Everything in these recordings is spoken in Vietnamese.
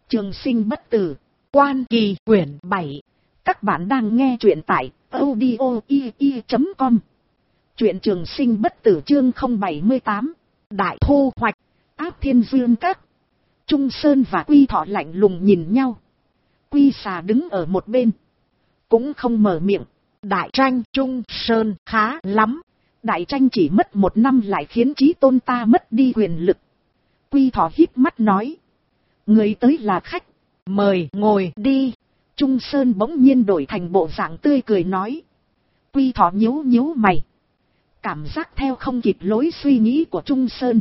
Trường sinh bất tử, Quan Kỳ quyển 7. Các bạn đang nghe truyện tại audio.com. Truyện Trường sinh bất tử chương 078. Đại thu hoạch. Áp Thiên Dương Các. Trung Sơn và Quy Thọ lạnh lùng nhìn nhau. Quy Xà đứng ở một bên, cũng không mở miệng. Đại tranh Trung Sơn khá lắm. Đại tranh chỉ mất 1 năm lại khiến chí tôn ta mất đi quyền lực. Quy Thọ híp mắt nói. Người tới là khách, mời ngồi đi. Trung Sơn bỗng nhiên đổi thành bộ dạng tươi cười nói. Quy Thọ nhíu nhíu mày, cảm giác theo không kịp lối suy nghĩ của Trung Sơn.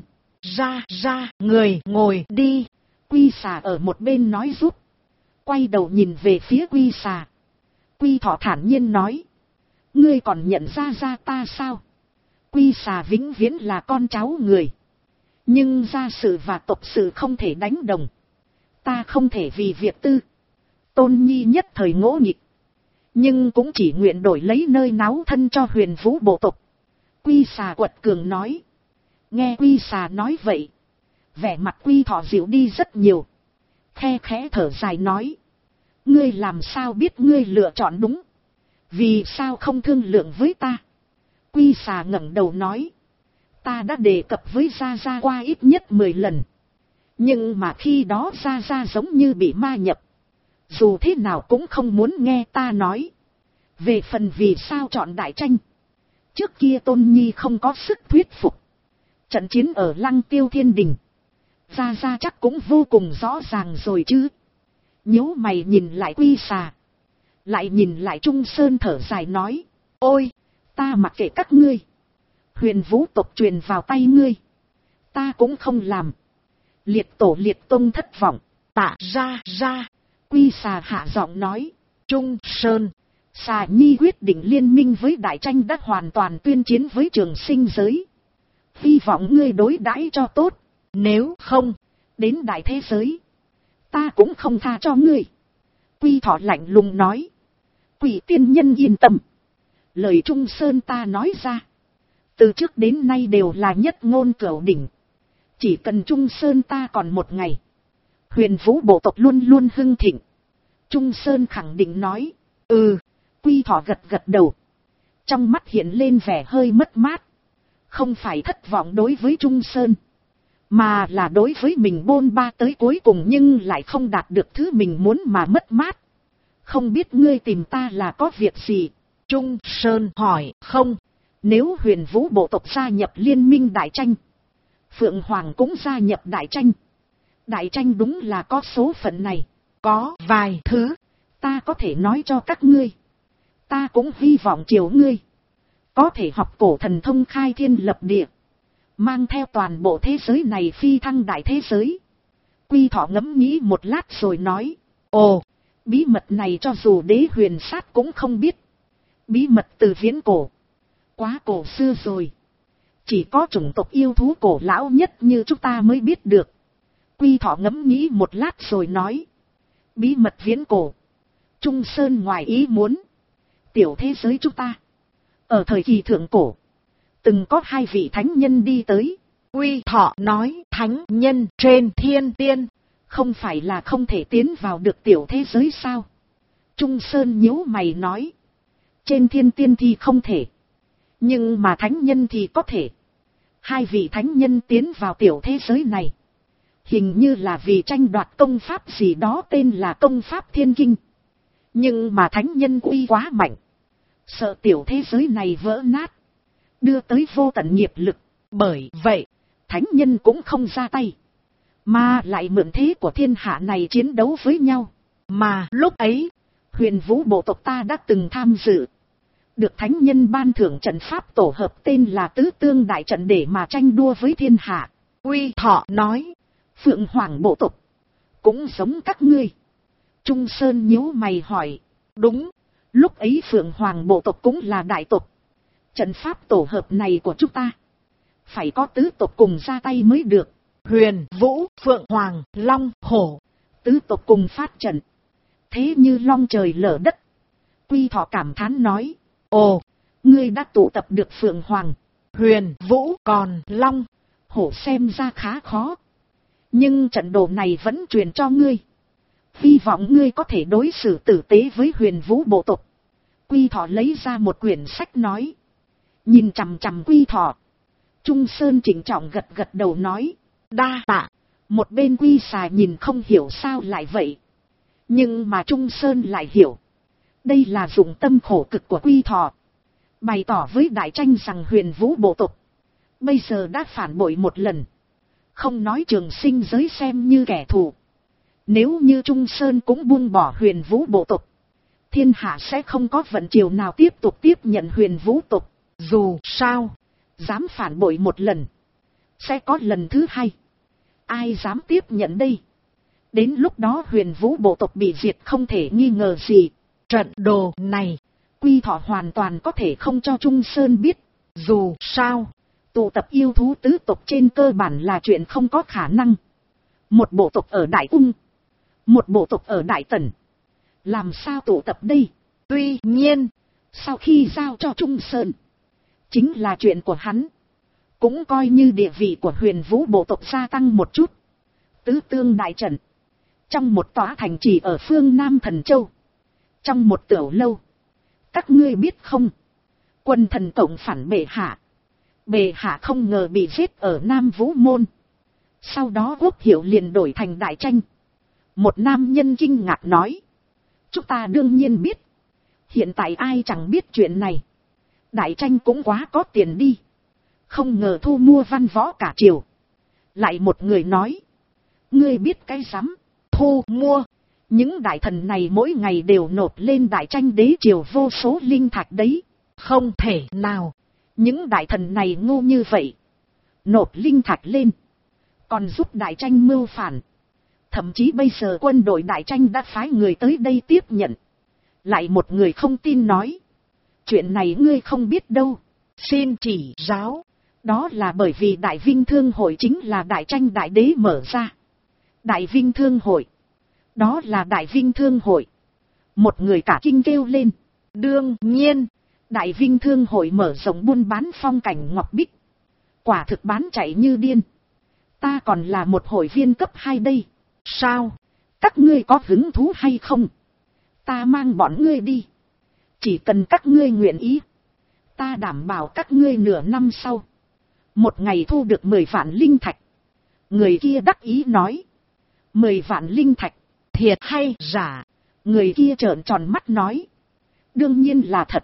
Ra, người ngồi đi. Quy Xà ở một bên nói giúp. Quay đầu nhìn về phía Quy Xà. Quy Thọ thản nhiên nói. Ngươi còn nhận ra ta sao? Quy Xà vĩnh viễn là con cháu người, nhưng gia sự và tộc sự không thể đánh đồng. Ta không thể vì việc tư. Tôn Nhi nhất thời ngỗ nghịch, nhưng cũng chỉ nguyện đổi lấy nơi náo thân cho Huyền Vũ bộ tộc. Quy Xà quật cường nói. Nghe Quy Xà nói vậy, vẻ mặt Quy Thọ dịu đi rất nhiều. Khe khẽ thở dài nói. Ngươi làm sao biết ngươi lựa chọn đúng? Vì sao không thương lượng với ta? Quy Xà ngẩng đầu nói. Ta đã đề cập với Gia Gia qua ít nhất 10 lần. Nhưng mà khi đó Gia Gia giống như bị ma nhập. Dù thế nào cũng không muốn nghe ta nói. Về phần vì sao chọn đại tranh, trước kia Tôn Nhi không có sức thuyết phục. Trận chiến ở Lăng Tiêu Thiên Đình, Gia Gia chắc cũng vô cùng rõ ràng rồi chứ. Nhíu mày nhìn lại Quy Xà, lại nhìn lại Trung Sơn thở dài nói. Ôi, ta mặc kệ các ngươi. Huyền Vũ tộc truyền vào tay ngươi, ta cũng không làm. Liệt tổ liệt tông thất vọng. Tạ ra. Quy Xà hạ giọng nói. Trung Sơn, Xà Nhi quyết định liên minh với đại tranh đã hoàn toàn tuyên chiến với trường sinh giới. Hy vọng ngươi đối đãi cho tốt. Nếu không, đến đại thế giới, ta cũng không tha cho ngươi. Quy Thọ lạnh lùng nói. Quỷ tiên nhân yên tâm. Lời Trung Sơn ta nói ra, từ trước đến nay đều là nhất ngôn cửu đỉnh. Chỉ cần Trung Sơn ta còn một ngày, Huyền Vũ bộ tộc luôn luôn hưng thịnh. Trung Sơn khẳng định nói. Quy Thọ gật đầu. Trong mắt hiện lên vẻ hơi mất mát. Không phải thất vọng đối với Trung Sơn, mà là đối với mình bôn ba tới cuối cùng nhưng lại không đạt được thứ mình muốn mà mất mát. Không biết ngươi tìm ta là có việc gì? Trung Sơn hỏi. Không, nếu Huyền Vũ bộ tộc gia nhập liên minh đại tranh, Phượng Hoàng cũng gia nhập đại tranh. Đại tranh đúng là có số phận này. Có vài thứ ta có thể nói cho các ngươi. Ta cũng hy vọng chiều ngươi có thể học cổ thần thông khai thiên lập địa, mang theo toàn bộ thế giới này phi thăng đại thế giới. Quy Thọ ngẫm nghĩ một lát rồi nói. Ồ, bí mật này cho dù Đế Huyền Sát cũng không biết. Bí mật từ viễn cổ, quá cổ xưa rồi. Chỉ có chủng tộc yêu thú cổ lão nhất như chúng ta mới biết được. Quy Thọ ngẫm nghĩ một lát rồi nói. Bí mật viễn cổ. Trung Sơn ngoài ý muốn. Tiểu thế giới chúng ta, ở thời kỳ thượng cổ, từng có 2 vị thánh nhân đi tới. Quy Thọ nói. Thánh nhân trên thiên tiên, không phải là không thể tiến vào được tiểu thế giới sao? Trung Sơn nhíu mày nói. Trên thiên tiên thì không thể, nhưng mà thánh nhân thì có thể. 2 vị thánh nhân tiến vào tiểu thế giới này, hình như là vì tranh đoạt công pháp gì đó tên là công pháp thiên kinh. Nhưng mà thánh nhân uy quá mạnh, sợ tiểu thế giới này vỡ nát, đưa tới vô tận nghiệp lực. Bởi vậy, thánh nhân cũng không ra tay, mà lại mượn thế của thiên hạ này chiến đấu với nhau. Mà lúc ấy, Huyền Vũ bộ tộc ta đã từng tham dự, được thánh nhân ban thưởng trận pháp tổ hợp tên là Tứ Tương Đại Trận để mà tranh đua với thiên hạ. Quy Thọ nói. Phượng Hoàng bộ tộc cũng giống các ngươi. Trung Sơn nhíu mày hỏi. Đúng, lúc ấy Phượng Hoàng bộ tộc cũng là đại tộc. Trận pháp tổ hợp này của chúng ta, phải có tứ tộc cùng ra tay mới được. Huyền Vũ, Phượng Hoàng, Long, Hổ, tứ tộc cùng phát trận, thế như long trời lở đất. Quy Thọ cảm thán nói. Ồ, ngươi đã tụ tập được Phượng Hoàng, Huyền Vũ còn Long, Hổ xem ra khá khó. Nhưng trận đồ này vẫn truyền cho ngươi. Hy vọng ngươi có thể đối xử tử tế với Huyền Vũ bộ tộc. Quy Thọ lấy ra một quyển sách nói. Nhìn chằm chằm Quy Thọ. Trung Sơn chỉnh trọng gật gật đầu nói. Đa tạ. Một bên Quy Xà nhìn không hiểu sao lại vậy. Nhưng mà Trung Sơn lại hiểu. Đây là dụng tâm khổ cực của Quy Thọ. Bày tỏ với Đại Tranh rằng Huyền Vũ bộ tộc bây giờ đã phản bội một lần. Không nói Trường Sinh giới xem như kẻ thù. Nếu như Trung Sơn cũng buông bỏ Huyền Vũ bộ tộc, thiên hạ sẽ không có vận chiều nào tiếp tục tiếp nhận Huyền Vũ tộc. Dù sao, dám phản bội một lần, sẽ có lần thứ hai. Ai dám tiếp nhận đây? Đến lúc đó Huyền Vũ bộ tộc bị diệt không thể nghi ngờ gì. Trận đồ này, Quy Thọ hoàn toàn có thể không cho Trung Sơn biết. Dù sao, tụ tập yêu thú tứ tộc trên cơ bản là chuyện không có khả năng. Một bộ tộc ở Đại Ung, một bộ tộc ở Đại Tần, làm sao tụ tập đây? Tuy nhiên, sau khi giao cho Trung Sơn, chính là chuyện của hắn. Cũng coi như địa vị của Huyền Vũ bộ tộc gia tăng một chút. Tứ Tương đại trận, trong một tòa thành trì ở phương Nam Thần Châu, trong một tiểu lâu. Các ngươi biết không? Quân thần cộng phản bệ hạ. Bệ hạ không ngờ bị giết ở Nam Vũ Môn. Sau đó quốc hiệu liền đổi thành Đại Tranh. Một nam nhân kinh ngạc nói. Chúng ta đương nhiên biết. Hiện tại ai chẳng biết chuyện này. Đại Tranh cũng quá có tiền đi. Không ngờ thu mua văn võ cả triều. Lại một người nói. Ngươi biết cái rắm, thu mua. Những đại thần này mỗi ngày đều nộp lên Đại Tranh đế triều vô số linh thạch đấy. Không thể nào. Những đại thần này ngu như vậy. Nộp linh thạch lên. Còn giúp Đại Tranh mưu phản. Thậm chí bây giờ quân đội Đại Tranh đã phái người tới đây tiếp nhận. Lại một người không tin nói. Chuyện này ngươi không biết đâu. Xin chỉ giáo. Đó là bởi vì Đại Vinh Thương Hội chính là Đại Tranh đại đế mở ra. Đại Vinh Thương Hội. Đó là Đại Vinh Thương Hội. Một người cả kinh kêu lên. Đương nhiên, Đại Vinh Thương Hội mở rộng buôn bán phong cảnh ngọc bích. Quả thực bán chạy như điên. Ta còn là một hội viên cấp 2 đây. Sao? Các ngươi có hứng thú hay không? Ta mang bọn ngươi đi. Chỉ cần các ngươi nguyện ý. Ta đảm bảo các ngươi nửa năm sau. Một ngày thu được 10 vạn linh thạch. Người kia đắc ý nói. 10 vạn linh thạch. Thiệt hay giả? Người kia trợn tròn mắt nói. Đương nhiên là thật.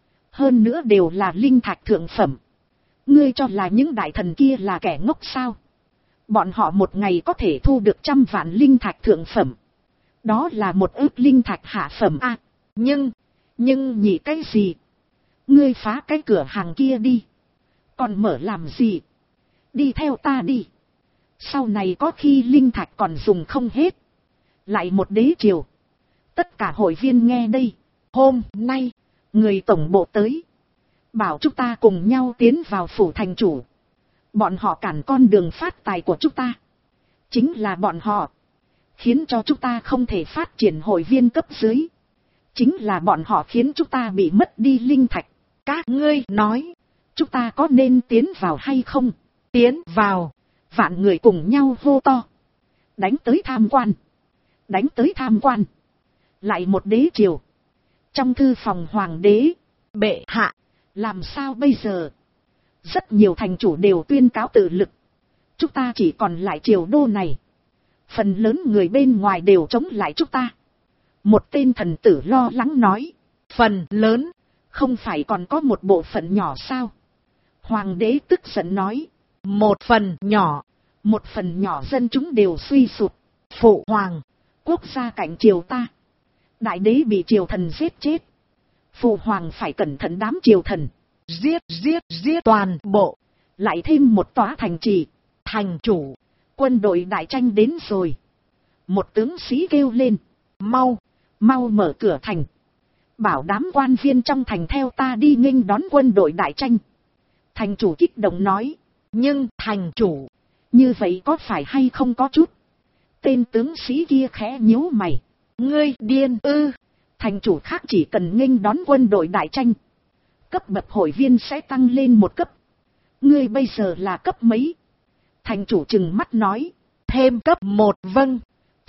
Hơn nữa đều là linh thạch thượng phẩm. Ngươi cho là những đại thần kia là kẻ ngốc sao? Bọn họ một ngày có thể thu được 100 vạn linh thạch thượng phẩm. Đó là 1 ức linh thạch hạ phẩm a. Nhưng nhỉ cái gì? Ngươi phá cái cửa hàng kia đi. Còn mở làm gì? Đi theo ta đi. Sau này có khi linh thạch còn dùng không hết. Lại một đế triều. Tất cả hội viên nghe đây. Hôm nay, người tổng bộ tới. Bảo chúng ta cùng nhau tiến vào phủ thành chủ. Bọn họ cản con đường phát tài của chúng ta. Chính là bọn họ. Khiến cho chúng ta không thể phát triển hội viên cấp dưới. Chính là bọn họ khiến chúng ta bị mất đi linh thạch. Các ngươi nói. Chúng ta có nên tiến vào hay không? Tiến vào. Vạn người cùng nhau hô to. Đánh tới tham quan. Đánh tới tham quan. Lại một đế triều. Trong thư phòng hoàng đế. Bệ hạ. Làm sao bây giờ? Rất nhiều thành chủ đều tuyên cáo tự lực. Chúng ta chỉ còn lại triều đô này. Phần lớn người bên ngoài đều chống lại chúng ta. Một tên thần tử lo lắng nói. Phần lớn. Không phải còn có một bộ phận nhỏ sao? Hoàng đế tức giận nói. Một phần nhỏ. Một phần nhỏ dân chúng đều suy sụp. Phụ hoàng. Quốc gia cạnh triều ta. Đại đế bị triều thần giết chết. Phụ hoàng phải cẩn thận đám triều thần. Giết toàn bộ. Lại thêm một tòa thành trì. Thành chủ. Quân đội Đại Tranh đến rồi. Một tướng sĩ kêu lên. Mau mở cửa thành. Bảo đám quan viên trong thành theo ta đi nghênh đón quân đội Đại Tranh. Thành chủ kích động nói. Nhưng thành chủ. Như vậy có phải hay không có chút? Tên tướng sĩ kia khẽ nhíu mày. Ngươi điên ư? Thành chủ khác chỉ cần nghênh đón quân đội Đại Tranh. Cấp bậc hội viên sẽ tăng lên 1 cấp. Ngươi bây giờ là cấp mấy? Thành chủ trừng mắt nói. Thêm cấp 1 vâng.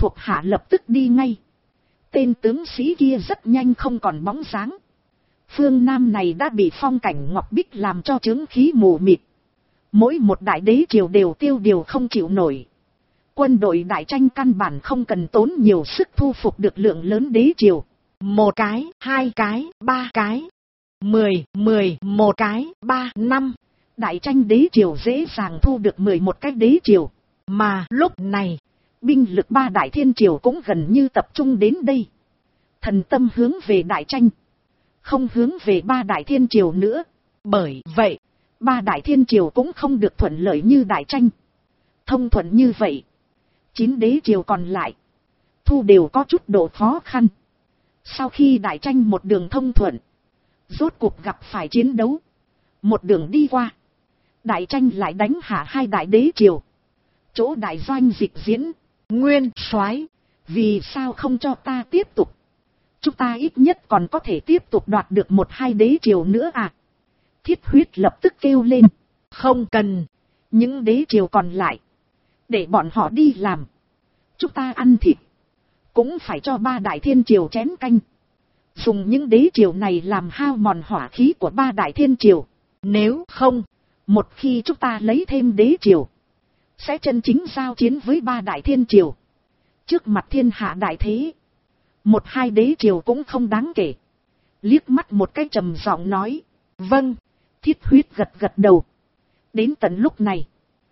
thuộc hạ lập tức đi ngay. Tên tướng sĩ kia rất nhanh không còn bóng dáng. Phương Nam này đã bị phong cảnh ngọc bích làm cho chướng khí mù mịt. Mỗi một đại đế triều đều tiêu điều không chịu nổi. Quân đội Đại Tranh căn bản không cần tốn nhiều sức thu phục được lượng lớn đế triều. 1 cái, 2 cái, 3 cái, 10, 11 cái, 3, 5. Đại Tranh đế triều dễ dàng thu được 11 cái đế triều. Mà lúc này, binh lực 3 đại thiên triều cũng gần như tập trung đến đây. Thần tâm hướng về Đại Tranh, không hướng về 3 đại thiên triều nữa. Bởi vậy, 3 đại thiên triều cũng không được thuận lợi như Đại Tranh. Thông thuận như vậy, 9 đế triều còn lại, thu đều có chút độ khó khăn. Sau khi Đại Tranh một đường thông thuận, rốt cuộc gặp phải chiến đấu. Một đường đi qua, Đại Tranh lại đánh hạ 2 đại đế triều. Chỗ đại doanh dịch diễn, Nguyên Soái, vì sao không cho ta tiếp tục? Chúng ta ít nhất còn có thể tiếp tục đoạt được 1-2 đế triều nữa à? Thiết Huyết lập tức kêu lên. Không cần, những đế triều còn lại, để bọn họ đi làm. Chúng ta ăn thịt, cũng phải cho 3 đại thiên triều chén canh. Dùng những đế triều này làm hao mòn hỏa khí của 3 đại thiên triều. Nếu không, một khi chúng ta lấy thêm đế triều, sẽ chân chính giao chiến với 3 đại thiên triều. Trước mặt thiên hạ đại thế, 1-2 đế triều cũng không đáng kể. Liếc mắt một cái trầm giọng nói. Vâng. Thiết Huyết gật gật đầu. Đến tận lúc này,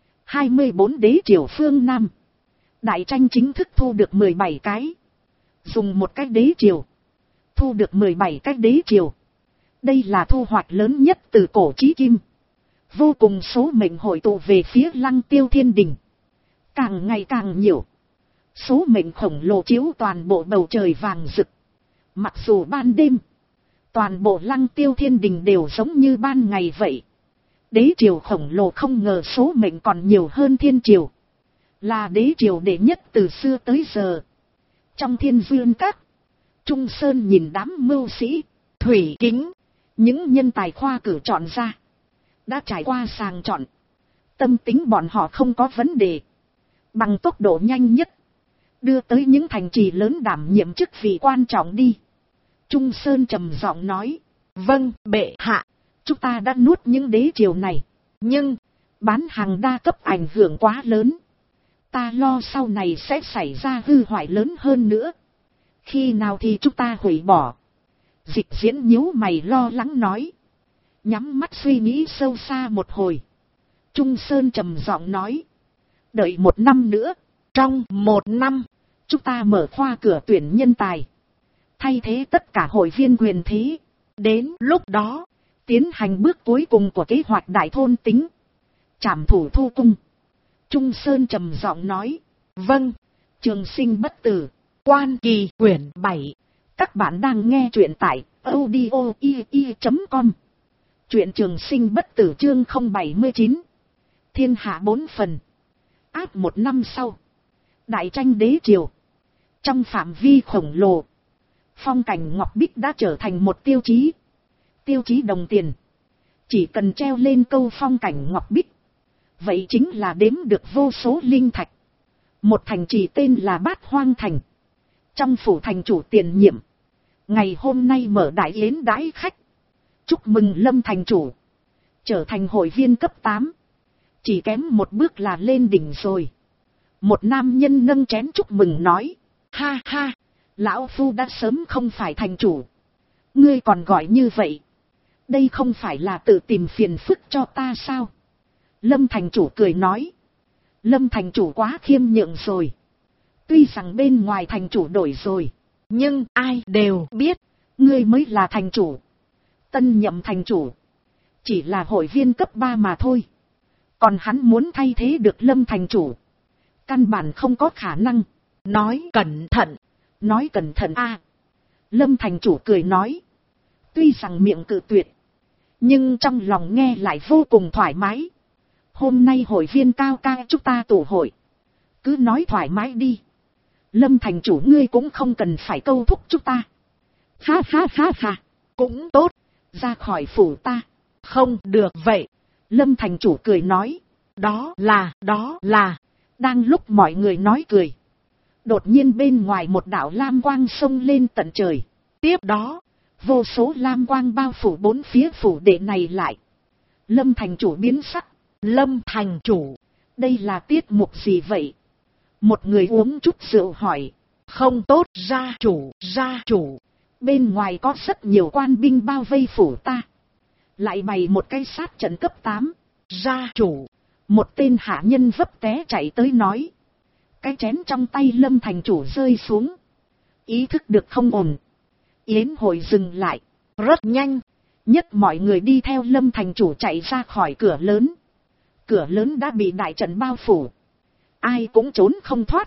24 đế triều phương Nam, Đại Tranh chính thức thu được 17 cái. Dùng một cái đế triều, thu được 17 cái đế triều. Đây là thu hoạch lớn nhất từ cổ chí kim. Vô cùng số mệnh hội tụ về phía Lăng Tiêu Thiên Đình. Càng ngày càng nhiều. Số mệnh khổng lồ chiếu toàn bộ bầu trời vàng rực. Mặc dù ban đêm, toàn bộ Lăng Tiêu Thiên Đình đều giống như ban ngày vậy. Đế triều khổng lồ không ngờ số mệnh còn nhiều hơn thiên triều. Là đế triều đệ nhất từ xưa tới giờ. Trong Thiên Dương Các, Trung Sơn nhìn đám mưu sĩ, Thủy Kính, những nhân tài khoa cử chọn ra. Đã trải qua sàng chọn. Tâm tính bọn họ không có vấn đề. Bằng tốc độ nhanh nhất, đưa tới những thành trì lớn đảm nhiệm chức vị quan trọng đi. Trung Sơn trầm giọng nói. Vâng, bệ hạ. Chúng ta đã nuốt những đế triều này. Nhưng, bán hàng đa cấp ảnh hưởng quá lớn. Ta lo sau này sẽ xảy ra hư hoại lớn hơn nữa. Khi nào thì chúng ta hủy bỏ? Dịch Diễn nhíu mày lo lắng nói. Nhắm mắt suy nghĩ sâu xa một hồi, Trung Sơn trầm giọng nói. Đợi 1 năm nữa. Trong 1 năm, chúng ta mở khoa cửa tuyển nhân tài, thay thế tất cả hội viên quyền thế. Đến lúc đó, tiến hành bước cuối cùng của kế hoạch đại thôn tính, trảm thủ thu cung. Trung Sơn trầm giọng nói. Vâng. Trường Sinh bất tử. Quan Kỳ quyển 7. Các bạn đang nghe truyện tại audio.com. Truyện Trường Sinh bất tử chương 079. Thiên hạ 4 phần. Áp 1 năm sau, Đại Tranh đế triều, trong phạm vi khổng lồ, phong cảnh ngọc bích đã trở thành một tiêu chí. Tiêu chí đồng tiền. Chỉ cần treo lên câu phong cảnh ngọc bích, vậy chính là đếm được vô số linh thạch. Một thành trì tên là Bát Hoang Thành. Trong phủ thành chủ tiền nhiệm, ngày hôm nay mở đại yến đãi khách, chúc mừng Lâm thành chủ trở thành hội viên cấp 8. Chỉ kém một bước là lên đỉnh rồi. Một nam nhân nâng chén chúc mừng nói. Ha ha, lão phu đã sớm không phải thành chủ, ngươi còn gọi như vậy, đây không phải là tự tìm phiền phức cho ta sao? Lâm thành chủ cười nói. Lâm thành chủ quá khiêm nhượng rồi. Tuy rằng bên ngoài thành chủ đổi rồi, nhưng ai đều biết ngươi mới là thành chủ. Tân nhậm thành chủ chỉ là hội viên cấp 3 mà thôi. Còn hắn muốn thay thế được Lâm thành chủ, căn bản không có khả năng. Nói cẩn thận. Nói cẩn thận a. Lâm thành chủ cười nói. Tuy rằng miệng cự tuyệt, nhưng trong lòng nghe lại vô cùng thoải mái. Hôm nay hội viên cao ca chúng ta tụ hội, cứ nói thoải mái đi. Lâm thành chủ ngươi cũng không cần phải câu thúc chúng ta. Ha ha ha ha. Cũng tốt, ra khỏi phủ ta. Không được vậy. Lâm thành chủ cười nói. Đó là. Đang lúc mọi người nói cười, Đột nhiên bên ngoài một đạo lam quang xông lên tận trời. Tiếp đó, vô số lam quang bao phủ bốn phía phủ đệ này lại. Lâm thành chủ biến sắc. Lâm thành chủ, đây là tiết mục gì vậy? Một người uống chút rượu hỏi. Không tốt, gia chủ. Bên ngoài có rất nhiều quan binh bao vây phủ ta. Lại bày một cái sát trận cấp 8. Gia chủ, một tên hạ nhân vấp té chạy tới nói. Cái chén trong tay Lâm thành chủ rơi xuống. Ý thức được không ổn. Yến hội dừng lại. Rất nhanh. Nhất mọi người đi theo Lâm thành chủ chạy ra khỏi cửa lớn. Cửa lớn đã bị đại trận bao phủ. Ai cũng trốn không thoát.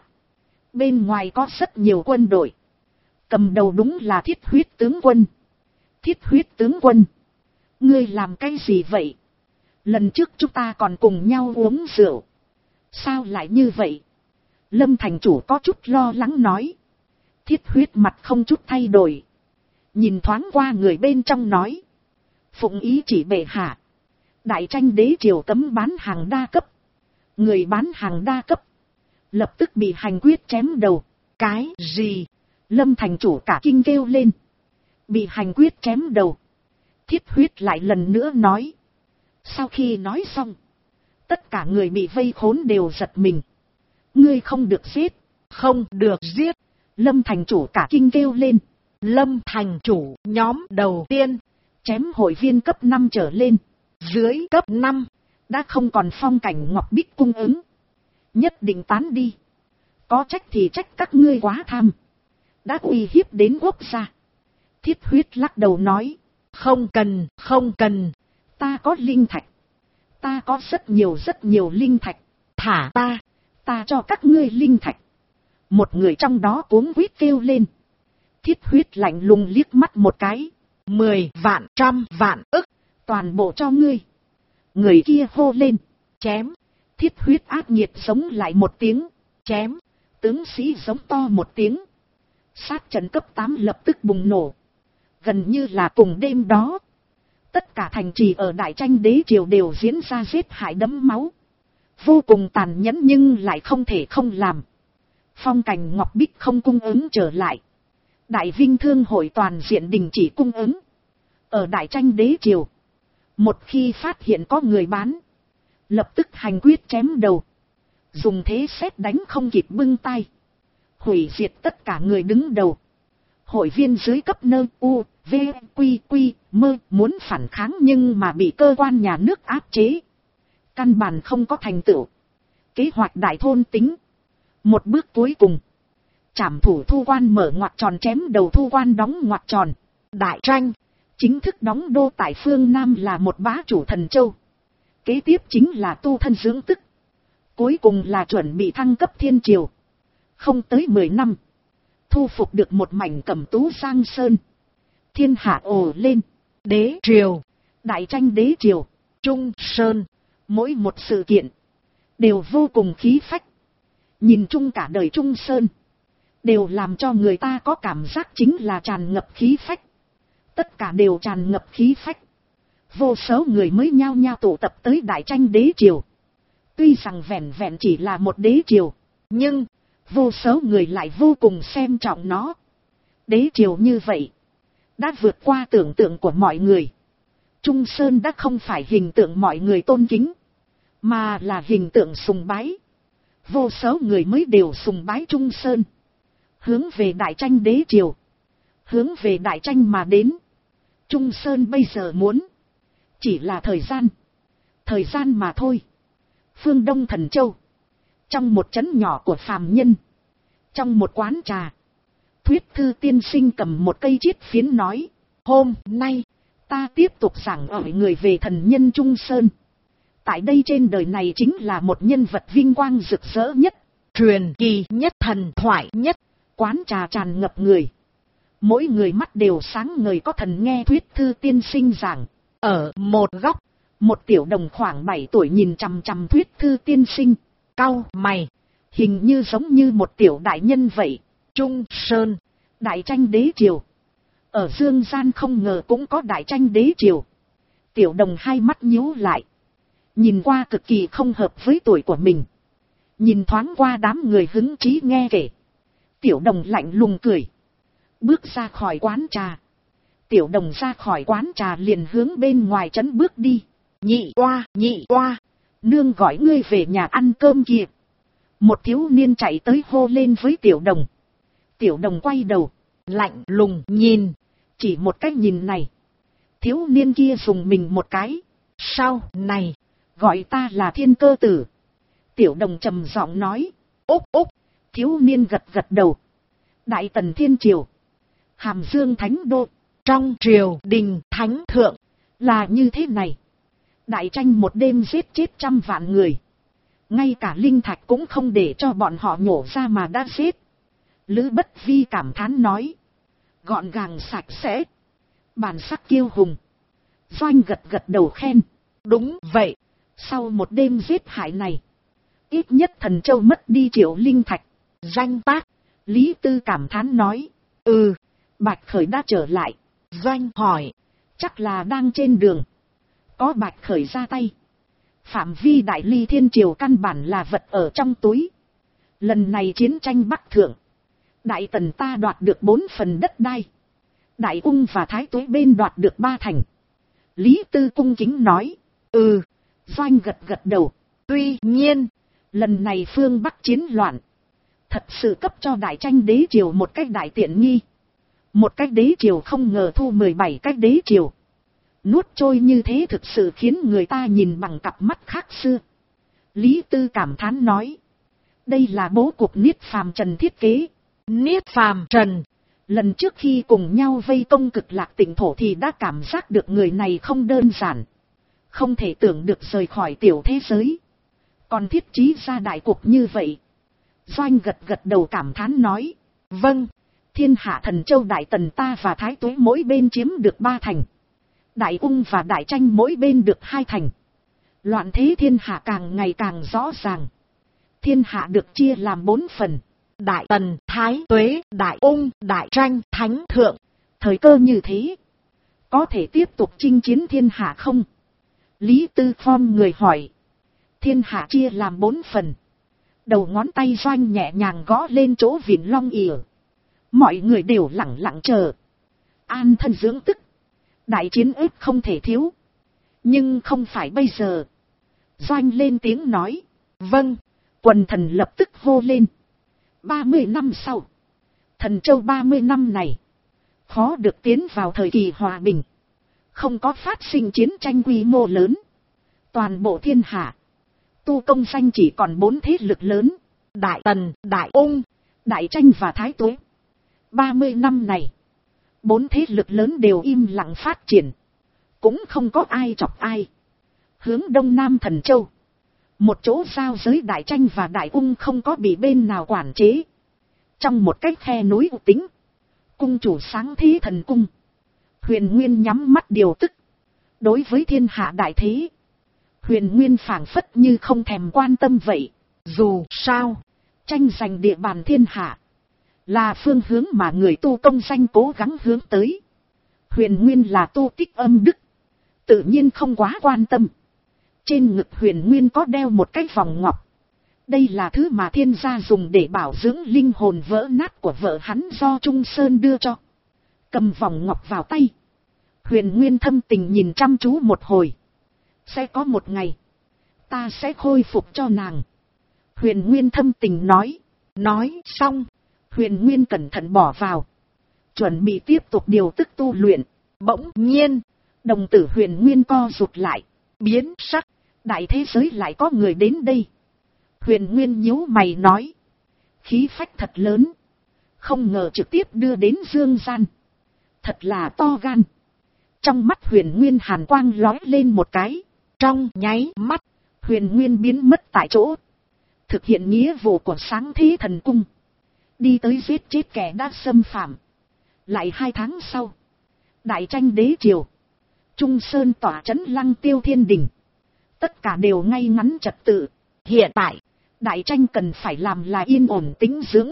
Bên ngoài có rất nhiều quân đội. Cầm đầu đúng là Thiết Huyết tướng quân. Thiết Huyết tướng quân, ngươi làm cái gì vậy? Lần trước chúng ta còn cùng nhau uống rượu. Sao lại như vậy? Lâm thành chủ có chút lo lắng nói. Thiết Huyết mặt không chút thay đổi. Nhìn thoáng qua người bên trong nói. Phụng ý chỉ bệ hạ. Đại tranh đế triều cấm bán hàng đa cấp. Người bán hàng đa cấp lập tức bị hành quyết chém đầu. Cái gì? Lâm thành chủ cả kinh kêu lên. Bị hành quyết chém đầu. Thiết Huyết lại lần nữa nói. Sau khi nói xong, tất cả người bị vây khốn đều giật mình. Ngươi không được giết. Không được giết. Lâm thành chủ cả kinh kêu lên. Lâm thành chủ nhóm đầu tiên chém hội viên cấp 5 trở lên. Dưới cấp 5 đã không còn phong cảnh ngọc bích cung ứng. Nhất định tán đi. Có trách thì trách các ngươi quá tham. Đã uy hiếp đến quốc gia. Thiết Huyết lắc đầu nói. Không cần. Ta có linh thạch. Ta có rất nhiều linh thạch. Thả ta. Ta cho các ngươi linh thạch. Một người trong đó cuống quýt kêu lên. Thiết Huyết lạnh lùng liếc mắt một cái. 10 vạn, 100 vạn, ức. Toàn bộ cho ngươi. Người kia hô lên. Chém. Thiết Huyết ác nghiệt sống lại một tiếng. Chém. Tướng sĩ giống to một tiếng. Sát trận cấp 8 lập tức bùng nổ. Gần như là cùng đêm đó. Tất cả thành trì ở Đại Tranh đế triều đều diễn ra giết hại đẫm máu. Vô cùng tàn nhẫn nhưng lại không thể không làm. Phong cảnh ngọc bích không cung ứng trở lại. Đại Vinh Thương hội toàn diện đình chỉ cung ứng. Ở Đại Tranh đế triều, một khi phát hiện có người bán, lập tức hành quyết chém đầu. Dùng thế sét đánh không kịp bưng tay. Hủy diệt tất cả người đứng đầu. Hội viên dưới cấp nơ u, v, quy, mơ muốn phản kháng nhưng mà bị cơ quan nhà nước áp chế. Căn bản không có thành tựu. Kế hoạch đại thôn tính. Một bước cuối cùng. Trảm thủ thu quan mở ngoặc tròn chém đầu thu quan đóng ngoặc tròn. Đại Tranh chính thức đóng đô tại phương Nam là một bá chủ thần châu. Kế tiếp chính là tu thân dưỡng tức. Cuối cùng là chuẩn bị thăng cấp thiên triều. Không tới 10 năm. Thu phục được một mảnh cẩm tú Giang Sơn. Thiên hạ ồ lên. Đế triều. Đại Tranh đế triều. Trung Sơn. Mỗi một sự kiện đều vô cùng khí phách. Nhìn chung cả đời Trung Sơn đều làm cho người ta có cảm giác chính là tràn ngập khí phách. Tất cả đều tràn ngập khí phách. Vô số người mới nhao nhao tụ tập tới Đại Tranh đế triều. Tuy rằng vẹn vẹn chỉ là một đế triều, nhưng vô số người lại vô cùng xem trọng nó. Đế triều như vậy đã vượt qua tưởng tượng của mọi người. Trung Sơn đã không phải hình tượng mọi người tôn kính, mà là hình tượng sùng bái. Vô số người mới đều sùng bái Trung Sơn. Hướng về Đại Tranh đế triều, hướng về Đại Tranh mà đến. Trung Sơn bây giờ muốn chỉ là thời gian mà thôi. Phương Đông Thần Châu, trong một trấn nhỏ của phàm nhân, trong một quán trà, Thuyết Thư tiên sinh cầm một cây chiết phiến nói. Hôm nay ta tiếp tục giảng ở người về thần nhân Trung Sơn. Tại đây trên đời này chính là một nhân vật vinh quang rực rỡ nhất, truyền kỳ nhất, thần thoại nhất. Quán trà tràn ngập người. Mỗi người mắt đều sáng ngời có thần nghe Thuyết Thư tiên sinh giảng. Ở một góc, một tiểu đồng khoảng 7 tuổi nhìn chằm chằm Thuyết Thư tiên sinh. Cau mày. Hình như giống như một tiểu đại nhân vậy. Trung Sơn. Đại Tranh đế triều. Ở dương gian không ngờ cũng có Đại Tranh đế triều. Tiểu đồng hai mắt nhíu lại. Nhìn qua cực kỳ không hợp với tuổi của mình. Nhìn thoáng qua đám người hứng chí nghe kể. Tiểu Đồng lạnh lùng cười. Bước ra khỏi quán trà. Tiểu Đồng ra khỏi quán trà liền hướng bên ngoài trấn bước đi. Nhị oa, nương gọi ngươi về nhà ăn cơm kìa. Một thiếu niên chạy tới hô lên với Tiểu Đồng. Tiểu Đồng quay đầu, lạnh lùng nhìn. Chỉ một cái nhìn này, thiếu niên kia dùng mình một cái. Sau này, gọi ta là Thiên Cơ Tử. Tiểu Đồng trầm giọng nói. Úc. Thiếu niên gật gật đầu. Đại Tần Thiên Triều, Hàm Dương Thánh Đô, trong triều đình thánh thượng, là như thế này. Đại tranh một đêm giết chết 100 vạn người. Ngay cả linh thạch cũng không để cho bọn họ nhổ ra mà đã giết. Lữ Bất Vi cảm thán nói. Gọn gàng sạch sẽ, bản sắc kiêu hùng. Doanh gật gật đầu khen. Đúng vậy, sau một đêm giết hại này, ít nhất Thần Châu mất đi triệu linh thạch. Doanh tác, Lý Tư cảm thán nói. Bạch Khởi đã trở lại. Doanh hỏi, chắc là đang trên đường. Có Bạch Khởi ra tay, phạm vi đại ly thiên triều căn bản là vật ở trong túi. Lần này chiến tranh Bắc Thượng, Đại Tần ta đoạt được 4 phần đất đai. Đại Ung và Thái Tuế bên đoạt được 3 thành. Lý Tư cung kính nói. Doanh gật gật đầu. Tuy nhiên, lần này phương Bắc chiến loạn, thật sự cấp cho đại tranh đế triều một cách đại tiện nghi. Một cách đế triều không ngờ thu 17 cách đế triều. Nuốt trôi như thế thực sự khiến người ta nhìn bằng cặp mắt khác xưa. Lý Tư cảm thán nói. Đây là bố cục Niết Phàm Trần thiết kế. Niết Phàm Trần, lần trước khi cùng nhau vây công Cực Lạc Tỉnh thổ thì đã cảm giác được người này không đơn giản. Không thể tưởng được rời khỏi tiểu thế giới, còn thiết trí ra đại cục như vậy. Doanh gật gật đầu cảm thán nói. Vâng, thiên hạ Thần Châu Đại Tần ta và Thái Tuế mỗi bên chiếm được 3 thành. Đại Ung và Đại Tranh mỗi bên được 2 thành. Loạn thế thiên hạ càng ngày càng rõ ràng. Thiên hạ được chia làm 4 phần. Đại Tần, Thái Tuế, Đại Ung, Đại Tranh, Thánh Thượng. Thời cơ như thế, có thể tiếp tục chinh chiến thiên hạ không? Lý Tư Phong người hỏi. Thiên hạ chia làm 4 phần. Đầu ngón tay Doanh nhẹ nhàng gõ lên chỗ vịn long ỉa. Mọi người đều lặng lặng chờ. An thân dưỡng tức. Đại chiến ếp không thể thiếu. Nhưng không phải bây giờ. Doanh lên tiếng nói. Vâng. Quần thần lập tức hô lên. 30 năm sau, Thần Châu 30 năm này, khó được tiến vào thời kỳ hòa bình. Không có phát sinh chiến tranh quy mô lớn. Toàn bộ thiên hạ, tu công danh chỉ còn 4 thế lực lớn. Đại Tần, Đại Ung, Đại Tranh và Thái Tuế. 30 năm này, 4 thế lực lớn đều im lặng phát triển. Cũng không có ai chọc ai. Hướng đông nam Thần Châu, một chỗ giao giới Đại Tranh và Đại Ung không có bị bên nào quản chế. Trong một cái khe núi u tính, cung chủ sáng thế thần cung, Huyền Nguyên nhắm mắt điều tức. Đối với thiên hạ đại thế, Huyền Nguyên phảng phất như không thèm quan tâm vậy. Dù sao, tranh giành địa bàn thiên hạ là phương hướng mà người tu công danh cố gắng hướng tới. Huyền Nguyên là tu tích âm đức, tự nhiên không quá quan tâm. Trên ngực Huyền Nguyên có đeo một cái vòng ngọc. Đây là thứ mà thiên gia dùng để bảo dưỡng linh hồn vỡ nát của vợ hắn do Trung Sơn đưa cho. Cầm vòng ngọc vào tay, Huyền Nguyên thâm tình nhìn chăm chú một hồi. Sẽ có một ngày, ta sẽ khôi phục cho nàng. Huyền Nguyên thâm tình nói. Nói xong, Huyền Nguyên cẩn thận bỏ vào, chuẩn bị tiếp tục điều tức tu luyện. Bỗng nhiên, đồng tử Huyền Nguyên co rụt lại, biến sắc. Đại thế giới lại có người đến đây. Huyền Nguyên nhíu mày nói. Khí phách thật lớn, không ngờ trực tiếp đưa đến dương gian. Thật là to gan. Trong mắt Huyền Nguyên hàn quang lóe lên một cái. Trong nháy mắt, Huyền Nguyên biến mất tại chỗ. Thực hiện nghĩa vụ của sáng thế thần cung. Đi tới giết chết kẻ đã xâm phạm. Lại 2 tháng sau, Đại Tranh đế triều, Trung Sơn tỏa trấn Lăng Tiêu Thiên Đình. Tất cả đều ngay ngắn trật tự. Hiện tại, Đại Tranh cần phải làm là yên ổn tĩnh dưỡng.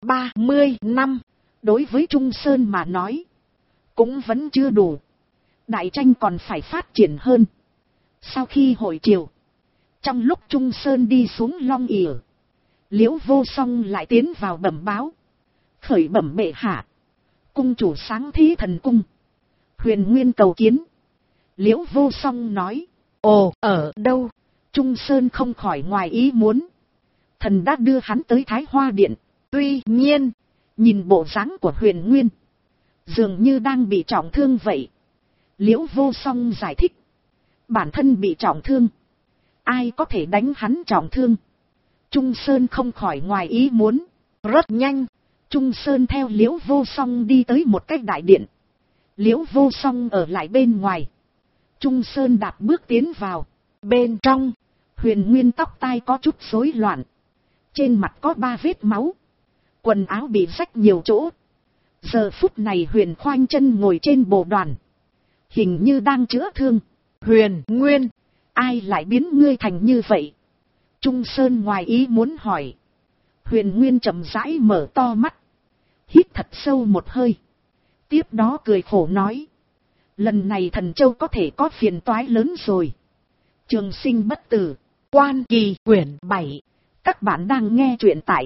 30 năm, đối với Trung Sơn mà nói, cũng vẫn chưa đủ. Đại Tranh còn phải phát triển hơn. Sau khi hội triều, trong lúc Trung Sơn đi xuống Long ỉa, Liễu Vô Song lại tiến vào bẩm báo. Khởi bẩm bệ hạ. Cung chủ sáng thế thần cung. Huyền Nguyên cầu kiến. Liễu Vô Song nói. Ồ, ở đâu? Trung Sơn không khỏi ngoài ý muốn. Thần đã đưa hắn tới Thái Hoa Điện. Tuy nhiên, nhìn bộ dáng của Huyền Nguyên, dường như đang bị trọng thương vậy. Liễu Vô Song giải thích. Bản thân bị trọng thương, ai có thể đánh hắn trọng thương? Trung Sơn không khỏi ngoài ý muốn. Rất nhanh, Trung Sơn theo Liễu Vô Song đi tới một cái đại điện. Liễu Vô Song ở lại bên ngoài. Trung Sơn đạp bước tiến vào. Bên trong, Huyền Nguyên tóc tai có chút rối loạn. Trên mặt có 3 vết máu. Quần áo bị rách nhiều chỗ. Giờ phút này Huyền khoanh chân ngồi trên bồ đoàn, hình như đang chữa thương. Huyền Nguyên, ai lại biến ngươi thành như vậy? Trung Sơn ngoài ý muốn hỏi. Huyền Nguyên chậm rãi mở to mắt, hít thật sâu một hơi. Tiếp đó cười khổ nói. Lần này Thần Châu có thể có phiền toái lớn rồi. Trường Sinh Bất Tử, Quan Kỳ quyển 7. Các bạn đang nghe truyện tại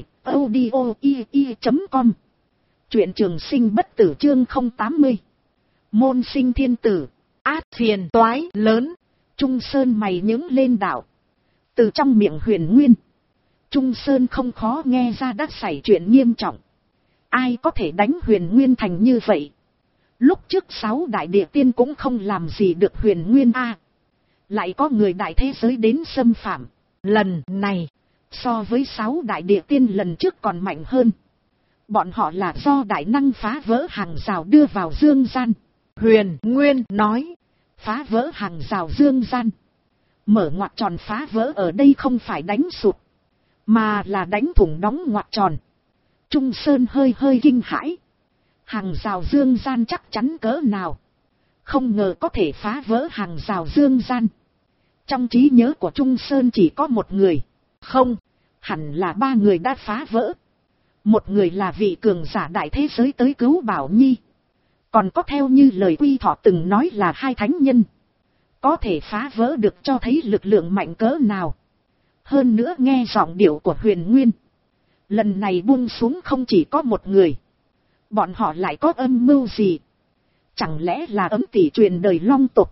audio.com. Truyện Trường Sinh Bất Tử chương 080. Môn sinh thiên tử, át phiền toái lớn. Trung Sơn mày nhướng lên đạo. Từ trong miệng Huyền Nguyên, Trung Sơn không khó nghe ra đã xảy chuyện nghiêm trọng. Ai có thể đánh Huyền Nguyên thành như vậy? Lúc trước 6 đại địa tiên cũng không làm gì được Huyền Nguyên a. Lại có người đại thế giới đến xâm phạm. Lần này, so với 6 đại địa tiên lần trước còn mạnh hơn. Bọn họ là do đại năng phá vỡ hàng rào đưa vào dương gian. Huyền Nguyên nói. Phá vỡ hàng rào dương gian. Mở ngoặc tròn phá vỡ ở đây không phải đánh sụt, mà là đánh thủng đóng ngoặc tròn. Trung Sơn hơi hơi kinh hãi. Hàng rào dương gian chắc chắn cỡ nào. Không ngờ có thể phá vỡ hàng rào dương gian. Trong trí nhớ của Trung Sơn chỉ có một người. Không, hẳn là 3 người đã phá vỡ. Một người là vị cường giả đại thế giới tới cứu Bảo Nhi. Còn có theo như lời Quy Thọ từng nói là 2 thánh nhân. Có thể phá vỡ được cho thấy lực lượng mạnh cỡ nào. Hơn nữa nghe giọng điệu của Huyền Nguyên, lần này buông xuống không chỉ có một người. Bọn họ lại có âm mưu gì? Chẳng lẽ là ấm tỷ truyền đời long tộc?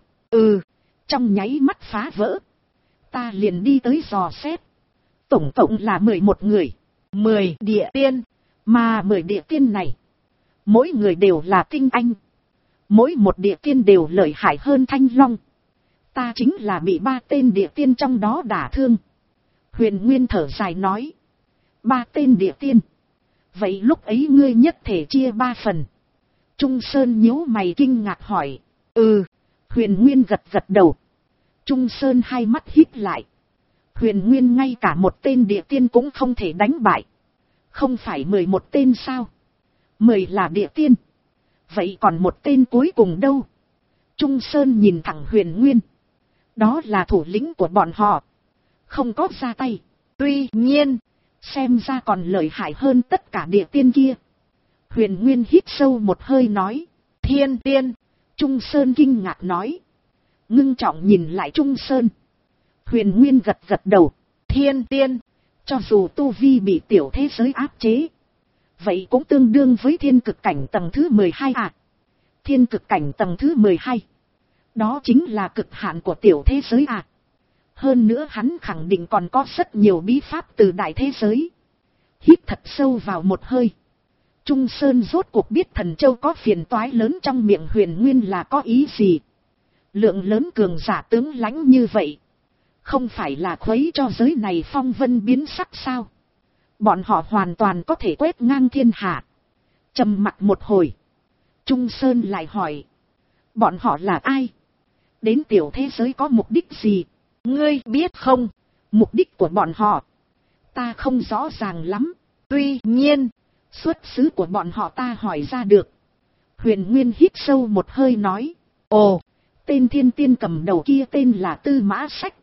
Trong nháy mắt phá vỡ. Ta liền đi tới dò xét. Tổng cộng là 11 người. 10 địa tiên. Mà 10 địa tiên này, mỗi người đều là tinh anh. Mỗi một địa tiên đều lợi hại hơn Thanh Long. Ta chính là bị 3 tên địa tiên trong đó đả thương. Huyền Nguyên thở dài nói. 3 tên địa tiên. Vậy lúc ấy ngươi nhất thể chia 3 phần. Trung Sơn nhíu mày kinh ngạc hỏi. Huyền Nguyên gật gật đầu. Trung Sơn hai mắt híp lại. Huyền Nguyên ngay cả một tên địa tiên cũng không thể đánh bại. Không phải 11 tên sao? 10 là địa tiên. Vậy còn một tên cuối cùng đâu? Trung Sơn nhìn thẳng Huyền Nguyên. Đó là thủ lĩnh của bọn họ. Không có ra tay. Tuy nhiên, xem ra còn lợi hại hơn tất cả địa tiên kia. Huyền Nguyên hít sâu một hơi nói. Thiên tiên. Trung Sơn kinh ngạc nói. Ngưng trọng nhìn lại Trung Sơn. Huyền Nguyên gật gật đầu. Thiên tiên. Cho dù tu vi bị tiểu thế giới áp chế, vậy cũng tương đương với thiên cực cảnh tầng thứ 12 à. Thiên cực cảnh tầng thứ 12. Đó chính là cực hạn của tiểu thế giới à. Hơn nữa hắn khẳng định còn có rất nhiều bí pháp từ đại thế giới. Hít thật sâu vào một hơi. Trung Sơn rốt cuộc biết Thần Châu có phiền toái lớn trong miệng Huyền Nguyên là có ý gì. Lượng lớn cường giả tướng lãnh như vậy, không phải là khuấy cho giới này phong vân biến sắc sao? Bọn họ hoàn toàn có thể quét ngang thiên hạ. Trầm mặc một hồi, Trung Sơn lại hỏi. Bọn họ là ai? Đến tiểu thế giới có mục đích gì? Ngươi biết không? Mục đích của bọn họ ta không rõ ràng lắm. Tuy nhiên, xuất xứ của bọn họ ta hỏi ra được. Huyền Nguyên hít sâu một hơi nói. Ồ, tên thiên tiên cầm đầu kia tên là Tư Mã Sách.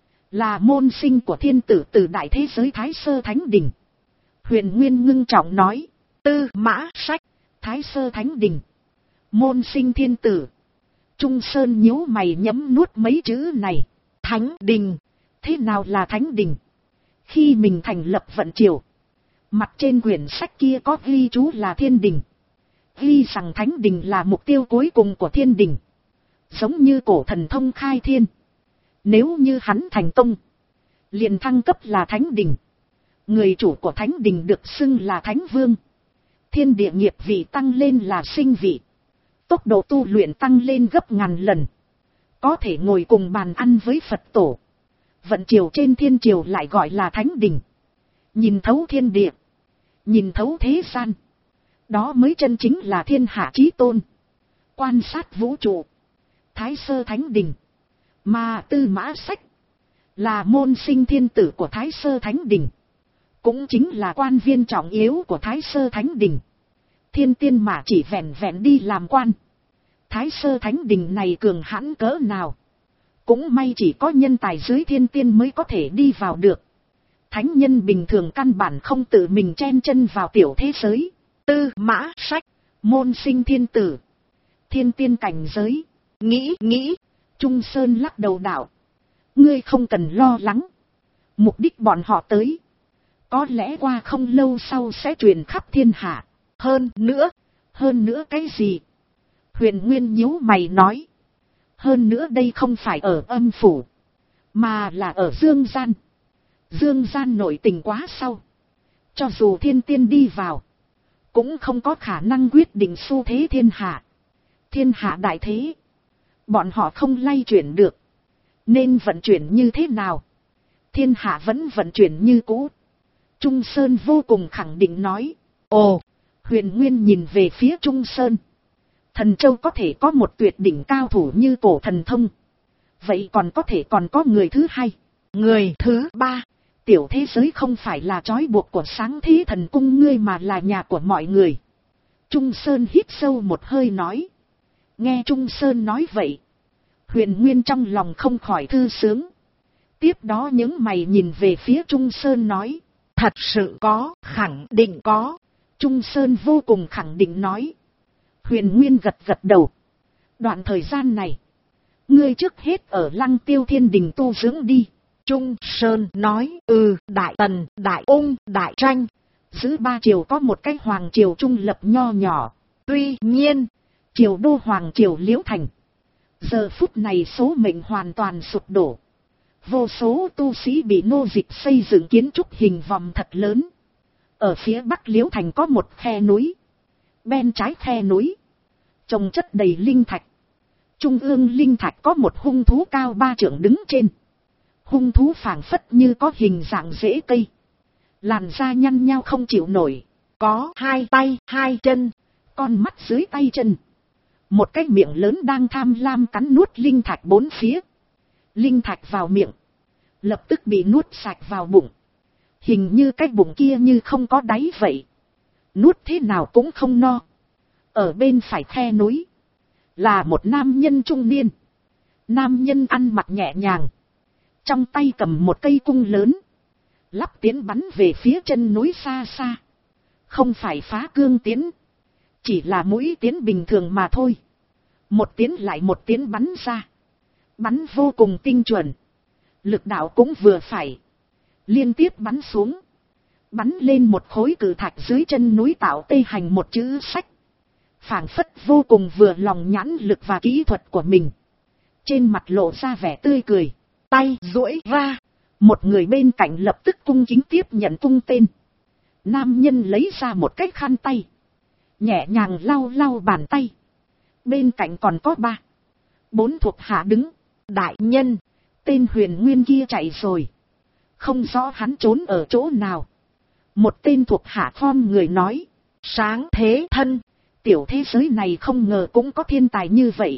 Là môn sinh của thiên tử từ đại thế giới Thái Sơ Thánh Đình. Huyền Nguyên ngưng trọng nói. Tư Mã Sách, Thái Sơ Thánh Đình, môn sinh thiên tử. Trung Sơn nhíu mày nhấm nuốt mấy chữ này. Thánh Đình? Thế nào là Thánh Đình? Khi mình thành lập Vận Triều, Mặt trên quyển sách kia có ghi chú là thiên đình. Ghi rằng thánh đình là mục tiêu cuối cùng của thiên đình. Giống như cổ thần thông khai thiên. Nếu như hắn thành tông, liền thăng cấp là thánh đình. Người chủ của thánh đình được xưng là thánh vương. Thiên địa nghiệp vị tăng lên là sinh vị. Tốc độ tu luyện tăng lên gấp ngàn lần. Có thể ngồi cùng bàn ăn với Phật tổ. Vận triều trên thiên triều lại gọi là thánh đình. Nhìn thấu thiên địa, nhìn thấu thế gian. Đó mới chân chính là thiên hạ chí tôn. Quan sát vũ trụ, Thái Sơ Thánh Đình. Mà Tư Mã Sách là môn sinh thiên tử của Thái Sơ Thánh Đình. Cũng chính là quan viên trọng yếu của Thái Sơ Thánh Đình. Thiên tiên mà chỉ vẹn vẹn đi làm quan. Thái Sơ Thánh Đình này cường hãn cỡ nào. Cũng may chỉ có nhân tài dưới thiên tiên mới có thể đi vào được. Thánh nhân bình thường căn bản không tự mình chen chân vào tiểu thế giới. Tư Mã Sách, môn sinh thiên tử, thiên tiên cảnh giới. Nghĩ, Trung Sơn lắc đầu đạo. Ngươi không cần lo lắng. Mục đích bọn họ tới, có lẽ qua không lâu sau sẽ truyền khắp thiên hạ. Hơn nữa cái gì? Huyền Nguyên nhíu mày nói. Hơn nữa đây không phải ở âm phủ, mà là ở dương gian. Dương gian nội tình quá sâu. Cho dù thiên tiên đi vào, cũng không có khả năng quyết định xu thế thiên hạ. Thiên hạ đại thế, bọn họ không lay chuyển được. Nên vận chuyển như thế nào? Thiên hạ vẫn vận chuyển như cũ. Trung Sơn vô cùng khẳng định nói. Ồ, Huyền Nguyên nhìn về phía Trung Sơn. Thần Châu có thể có một tuyệt đỉnh cao thủ như cổ thần thông. Vậy còn có người thứ hai, người thứ ba. Tiểu thế giới không phải là trói buộc của Sáng Thế Thần Cung ngươi mà là nhà của mọi người. Trung Sơn hít sâu một hơi nói. Nghe Trung Sơn nói vậy, Huyền Nguyên trong lòng không khỏi thư sướng. Tiếp đó những mày nhìn về phía Trung Sơn nói. Thật sự có, khẳng định có. Trung Sơn vô cùng khẳng định nói. Huyền Nguyên gật gật đầu. Đoạn thời gian này, ngươi trước hết ở Lăng Tiêu Thiên Đình tu dưỡng đi. Trung Sơn nói. Đại Tần, Đại Ung, Đại Tranh, giữa ba triều có một cái hoàng triều trung lập nho nhỏ. Tuy nhiên, triều đô hoàng triều Liễu Thành, giờ phút này số mệnh hoàn toàn sụp đổ. Vô số tu sĩ bị nô dịch xây dựng kiến trúc hình vòm thật lớn. Ở phía bắc Liễu Thành có một khe núi. Bên trái khe núi, trồng chất đầy linh thạch. Trung ương linh thạch có một hung thú cao 3 trượng đứng trên. Hung thú phảng phất như có hình dạng rễ cây. Làn da nhăn nhao không chịu nổi. Có 2 tay, 2 chân, con mắt dưới tay chân. Một cái miệng lớn đang tham lam cắn nuốt linh thạch bốn phía. Linh thạch vào miệng, lập tức bị nuốt sạch vào bụng. Hình như cái bụng kia như không có đáy vậy. Nuốt thế nào cũng không no. Ở bên phải khe núi, là một nam nhân trung niên. Nam nhân ăn mặc nhẹ nhàng, trong tay cầm một cây cung lớn, lắp tiến bắn về phía chân núi xa xa. Không phải phá cương tiến, chỉ là mũi tiến bình thường mà thôi. Một tiến lại một tiến bắn ra. Bắn vô cùng tinh chuẩn, lực đạo cũng vừa phải. Liên tiếp bắn xuống, bắn lên một khối cự thạch dưới chân núi tạo tê hành một chữ sách. Phảng phất vô cùng vừa lòng nhãn lực và kỹ thuật của mình. Trên mặt lộ ra vẻ tươi cười. Tay duỗi ra, một người bên cạnh lập tức cung kính tiếp nhận cung tên. Nam nhân lấy ra một cái khăn tay, nhẹ nhàng lau lau bàn tay. Bên cạnh còn có 3, 4 thuộc hạ đứng. Đại nhân, tên Huyền Nguyên kia chạy rồi, không rõ hắn trốn ở chỗ nào. Một tên thuộc hạ khom người nói. Sáng Thế Thân, tiểu thế giới này không ngờ cũng có thiên tài như vậy.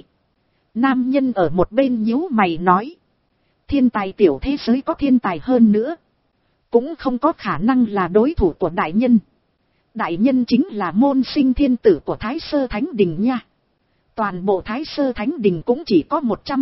Nam nhân ở một bên nhíu mày nói. Thiên tài tiểu thế giới có thiên tài hơn nữa, cũng không có khả năng là đối thủ của đại nhân. Đại nhân chính là môn sinh thiên tử của Thái Sơ Thánh Đình nha. Toàn bộ Thái Sơ Thánh Đình cũng chỉ có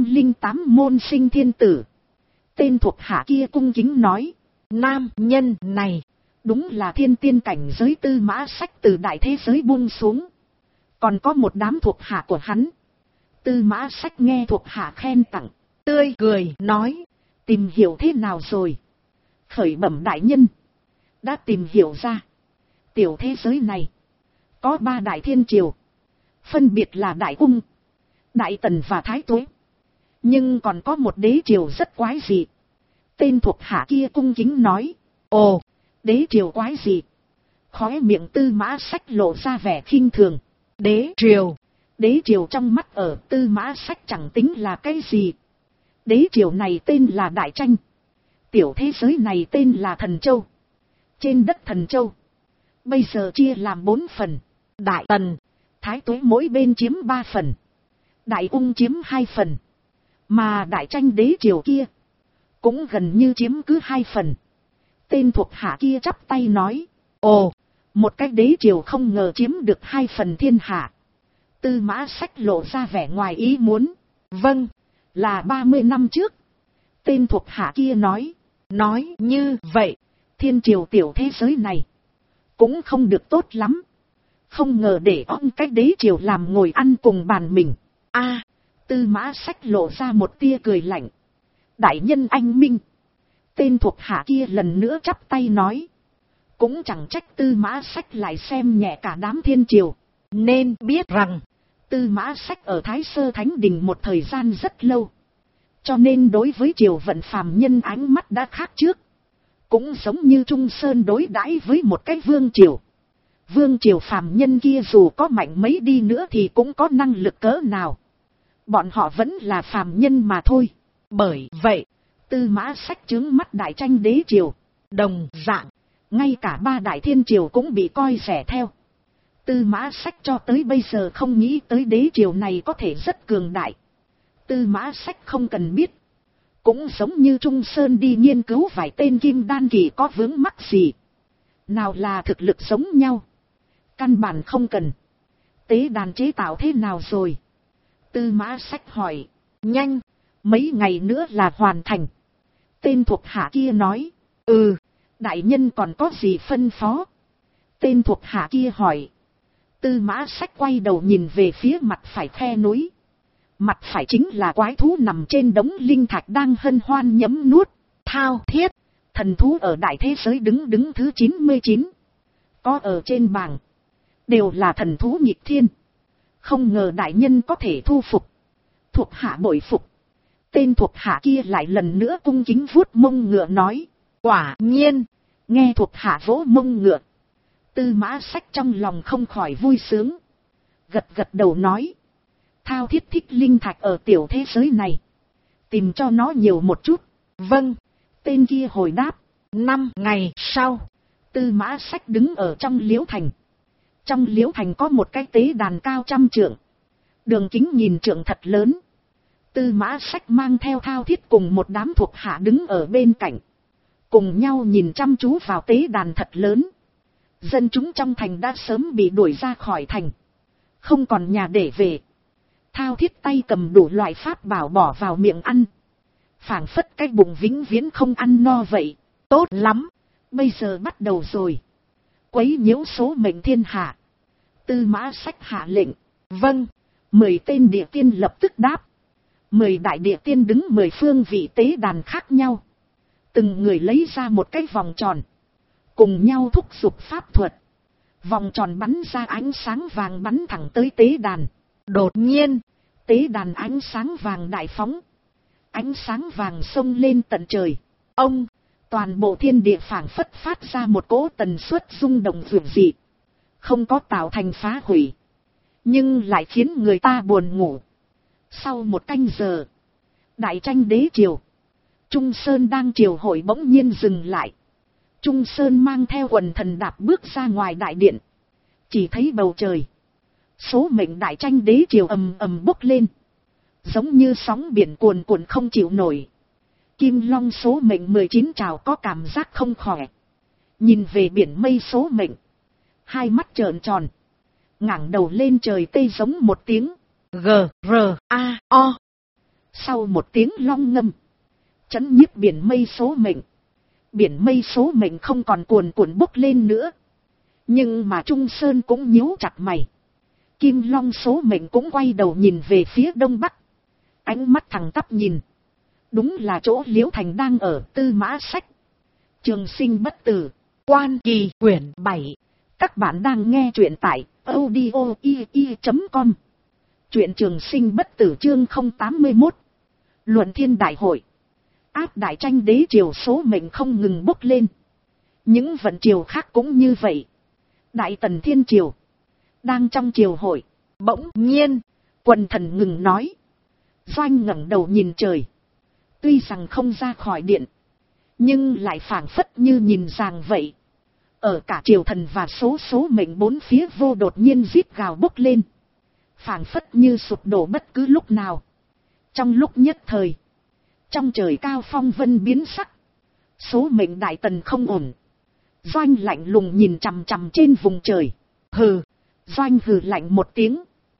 108 môn sinh thiên tử. Tên thuộc hạ kia cung kính nói. Nam nhân này, đúng là thiên tiên cảnh giới Tư Mã Sách từ đại thế giới buông xuống. Còn có một đám thuộc hạ của hắn. Tư Mã Sách nghe thuộc hạ khen tặng, tươi cười nói. Tìm hiểu thế nào rồi? Khởi bẩm đại nhân, đã tìm hiểu ra. Tiểu thế giới này, có 3 đại thiên triều, phân biệt là Đại Ung, Đại Tần và Thái Tuế. Nhưng còn có một đế triều rất quái dị. Tên thuộc hạ kia cung kính nói, ồ, đế triều quái dị. Khóe miệng Tư Mã Sách lộ ra vẻ khinh thường. Đế triều trong mắt ở Tư Mã Sách chẳng tính là cái gì. Đế triều này tên là Đại Tranh. Tiểu thế giới này tên là Thần Châu. Trên đất Thần Châu, bây giờ chia làm 4 phần. Đại Tần, Thái Tuế mỗi bên chiếm 3 phần. Đại Ung chiếm 2 phần. Mà Đại Tranh đế triều kia, cũng gần như chiếm cứ 2 phần. Tên thuộc hạ kia chắp tay nói, ồ, một cái đế triều không ngờ chiếm được 2 phần thiên hạ. Tư Mã Sách lộ ra vẻ ngoài ý muốn. Vâng, là 30 năm trước. Tên thuộc hạ kia nói như vậy, thiên triều tiểu thế giới này cũng không được tốt lắm. Không ngờ để ông cái đế triều làm ngồi ăn cùng bàn mình. Tư Mã Sách lộ ra một tia cười lạnh. Đại nhân anh minh. Tên thuộc hạ kia lần nữa chắp tay nói. Cũng chẳng trách Tư Mã Sách lại xem nhẹ cả đám thiên triều. Nên biết rằng, Tư Mã Sách ở Thái Sơ Thánh Đình một thời gian rất lâu. Cho nên đối với triều vận phàm nhân ánh mắt đã khác trước. Cũng giống như Trung Sơn đối đãi với một cái vương triều. Vương triều phàm nhân kia dù có mạnh mấy đi nữa thì cũng có năng lực cỡ nào. Bọn họ vẫn là phàm nhân mà thôi. Bởi vậy, Tư Mã Sách trướng mắt Đại Tranh đế triều. Đồng dạng, ngay cả 3 đại thiên triều cũng bị coi rẻ theo. Tư Mã Sách cho tới bây giờ không nghĩ tới đế triều này có thể rất cường đại. Tư Mã Sách không cần biết. Cũng giống như Trung Sơn đi nghiên cứu vài tên kim đan kỳ có vướng mắc gì. Nào là thực lực giống nhau. Căn bản không cần. Tế đàn chế tạo thế nào rồi? Tư Mã Sách hỏi. Nhanh, mấy ngày nữa là hoàn thành. Tên thuộc hạ kia nói. Đại nhân còn có gì phân phó? Tên thuộc hạ kia hỏi. Tư Mã Sách quay đầu nhìn về phía mặt phải khe núi. Mặt phải chính là quái thú nằm trên đống linh thạch đang hân hoan nhấm nuốt. Thao Thiết, thần thú ở đại thế giới đứng thứ 99. Có ở trên bảng, đều là thần thú nghịch thiên. Không ngờ đại nhân có thể thu phục. Thuộc hạ bội phục. Tên thuộc hạ kia lại lần nữa cung kính vuốt mông ngựa nói. Quả nhiên, nghe thuộc hạ vỗ mông ngựa. Tư Mã Sách trong lòng không khỏi vui sướng. Gật gật đầu nói. Thao Thiết thích linh thạch ở tiểu thế giới này. Tìm cho nó nhiều một chút. Vâng, tên kia hồi đáp. 5 ngày sau, Tư Mã Sách đứng ở trong Liễu Thành. Trong Liễu Thành có một cái tế đàn cao 100 trượng. Đường kính nhìn trượng thật lớn. Tư Mã Sách mang theo Thao Thiết cùng một đám thuộc hạ đứng ở bên cạnh. Cùng nhau nhìn chăm chú vào tế đàn thật lớn. Dân chúng trong thành đã sớm bị đuổi ra khỏi thành. Không còn nhà để về. Thao Thiết tay cầm đủ loại pháp bảo bỏ vào miệng ăn. Phảng phất cái bụng vĩnh viễn không ăn no vậy. Tốt lắm, bây giờ bắt đầu rồi. Quấy nhiễu số mệnh thiên hạ. Tư Mã Sách hạ lệnh. Vâng, 10 tên địa tiên lập tức đáp. 10 đại địa tiên đứng 10 phương vị tế đàn khác nhau. Từng người lấy ra một cái vòng tròn. Cùng nhau thúc giục pháp thuật. Vòng tròn bắn ra ánh sáng vàng bắn thẳng tới tế đàn. Đột nhiên, tế đàn ánh sáng vàng đại phóng. Ánh sáng vàng xông lên tận trời. Toàn bộ thiên địa phảng phất phát ra một cỗ tần suất rung động dữ dị. Không có tạo thành phá hủy. Nhưng lại khiến người ta buồn ngủ. Sau 1 canh giờ, Đại Tranh đế triều, Trung Sơn đang triều hội bỗng nhiên dừng lại. Trung Sơn mang theo quần thần đạp bước ra ngoài đại điện. Chỉ thấy bầu trời, số mệnh Đại Tranh đế triều ầm ầm bốc lên. Giống như sóng biển cuồn cuộn không chịu nổi. Kim Long số mệnh 19 trào có cảm giác không khỏe. Nhìn về biển mây số mệnh, hai mắt trợn tròn, ngẩng đầu lên trời tê giống một tiếng. G-R-A-O. Sau một tiếng long ngâm, chấn nhiếp biển mây số mệnh. Biển mây số mệnh không còn cuồn cuộn bốc lên nữa. Nhưng mà Trung Sơn cũng nhíu chặt mày. Kim Long số mệnh cũng quay đầu nhìn về phía đông bắc. Ánh mắt thẳng tắp nhìn. Đúng là chỗ Liễu Thành đang ở. Tư Mã Sách. Trường Sinh bất tử. Quan Kỳ quyển 7. Các bạn đang nghe truyện tại audio.com. Truyện trường sinh bất tử chương 081. Luận thiên đại hội. Áp đại tranh đế triều số mệnh không ngừng bốc lên. Những vận triều khác cũng như vậy. Đại tần thiên triều đang trong triều hội. Bỗng nhiên quần thần ngừng nói. Doanh ngẩng đầu nhìn trời. Tuy rằng không ra khỏi điện, nhưng lại phảng phất như nhìn ràng vậy. Ở cả triều thần và số mệnh bốn phía vô đột nhiên rít gào bốc lên. Phảng phất như sụp đổ bất cứ lúc nào. Trong lúc nhất thời, trong trời cao phong vân biến sắc. Số mệnh đại tần không ổn. Doanh lạnh lùng nhìn chằm chằm trên vùng trời. Hừ. Doanh hừ lạnh một tiếng.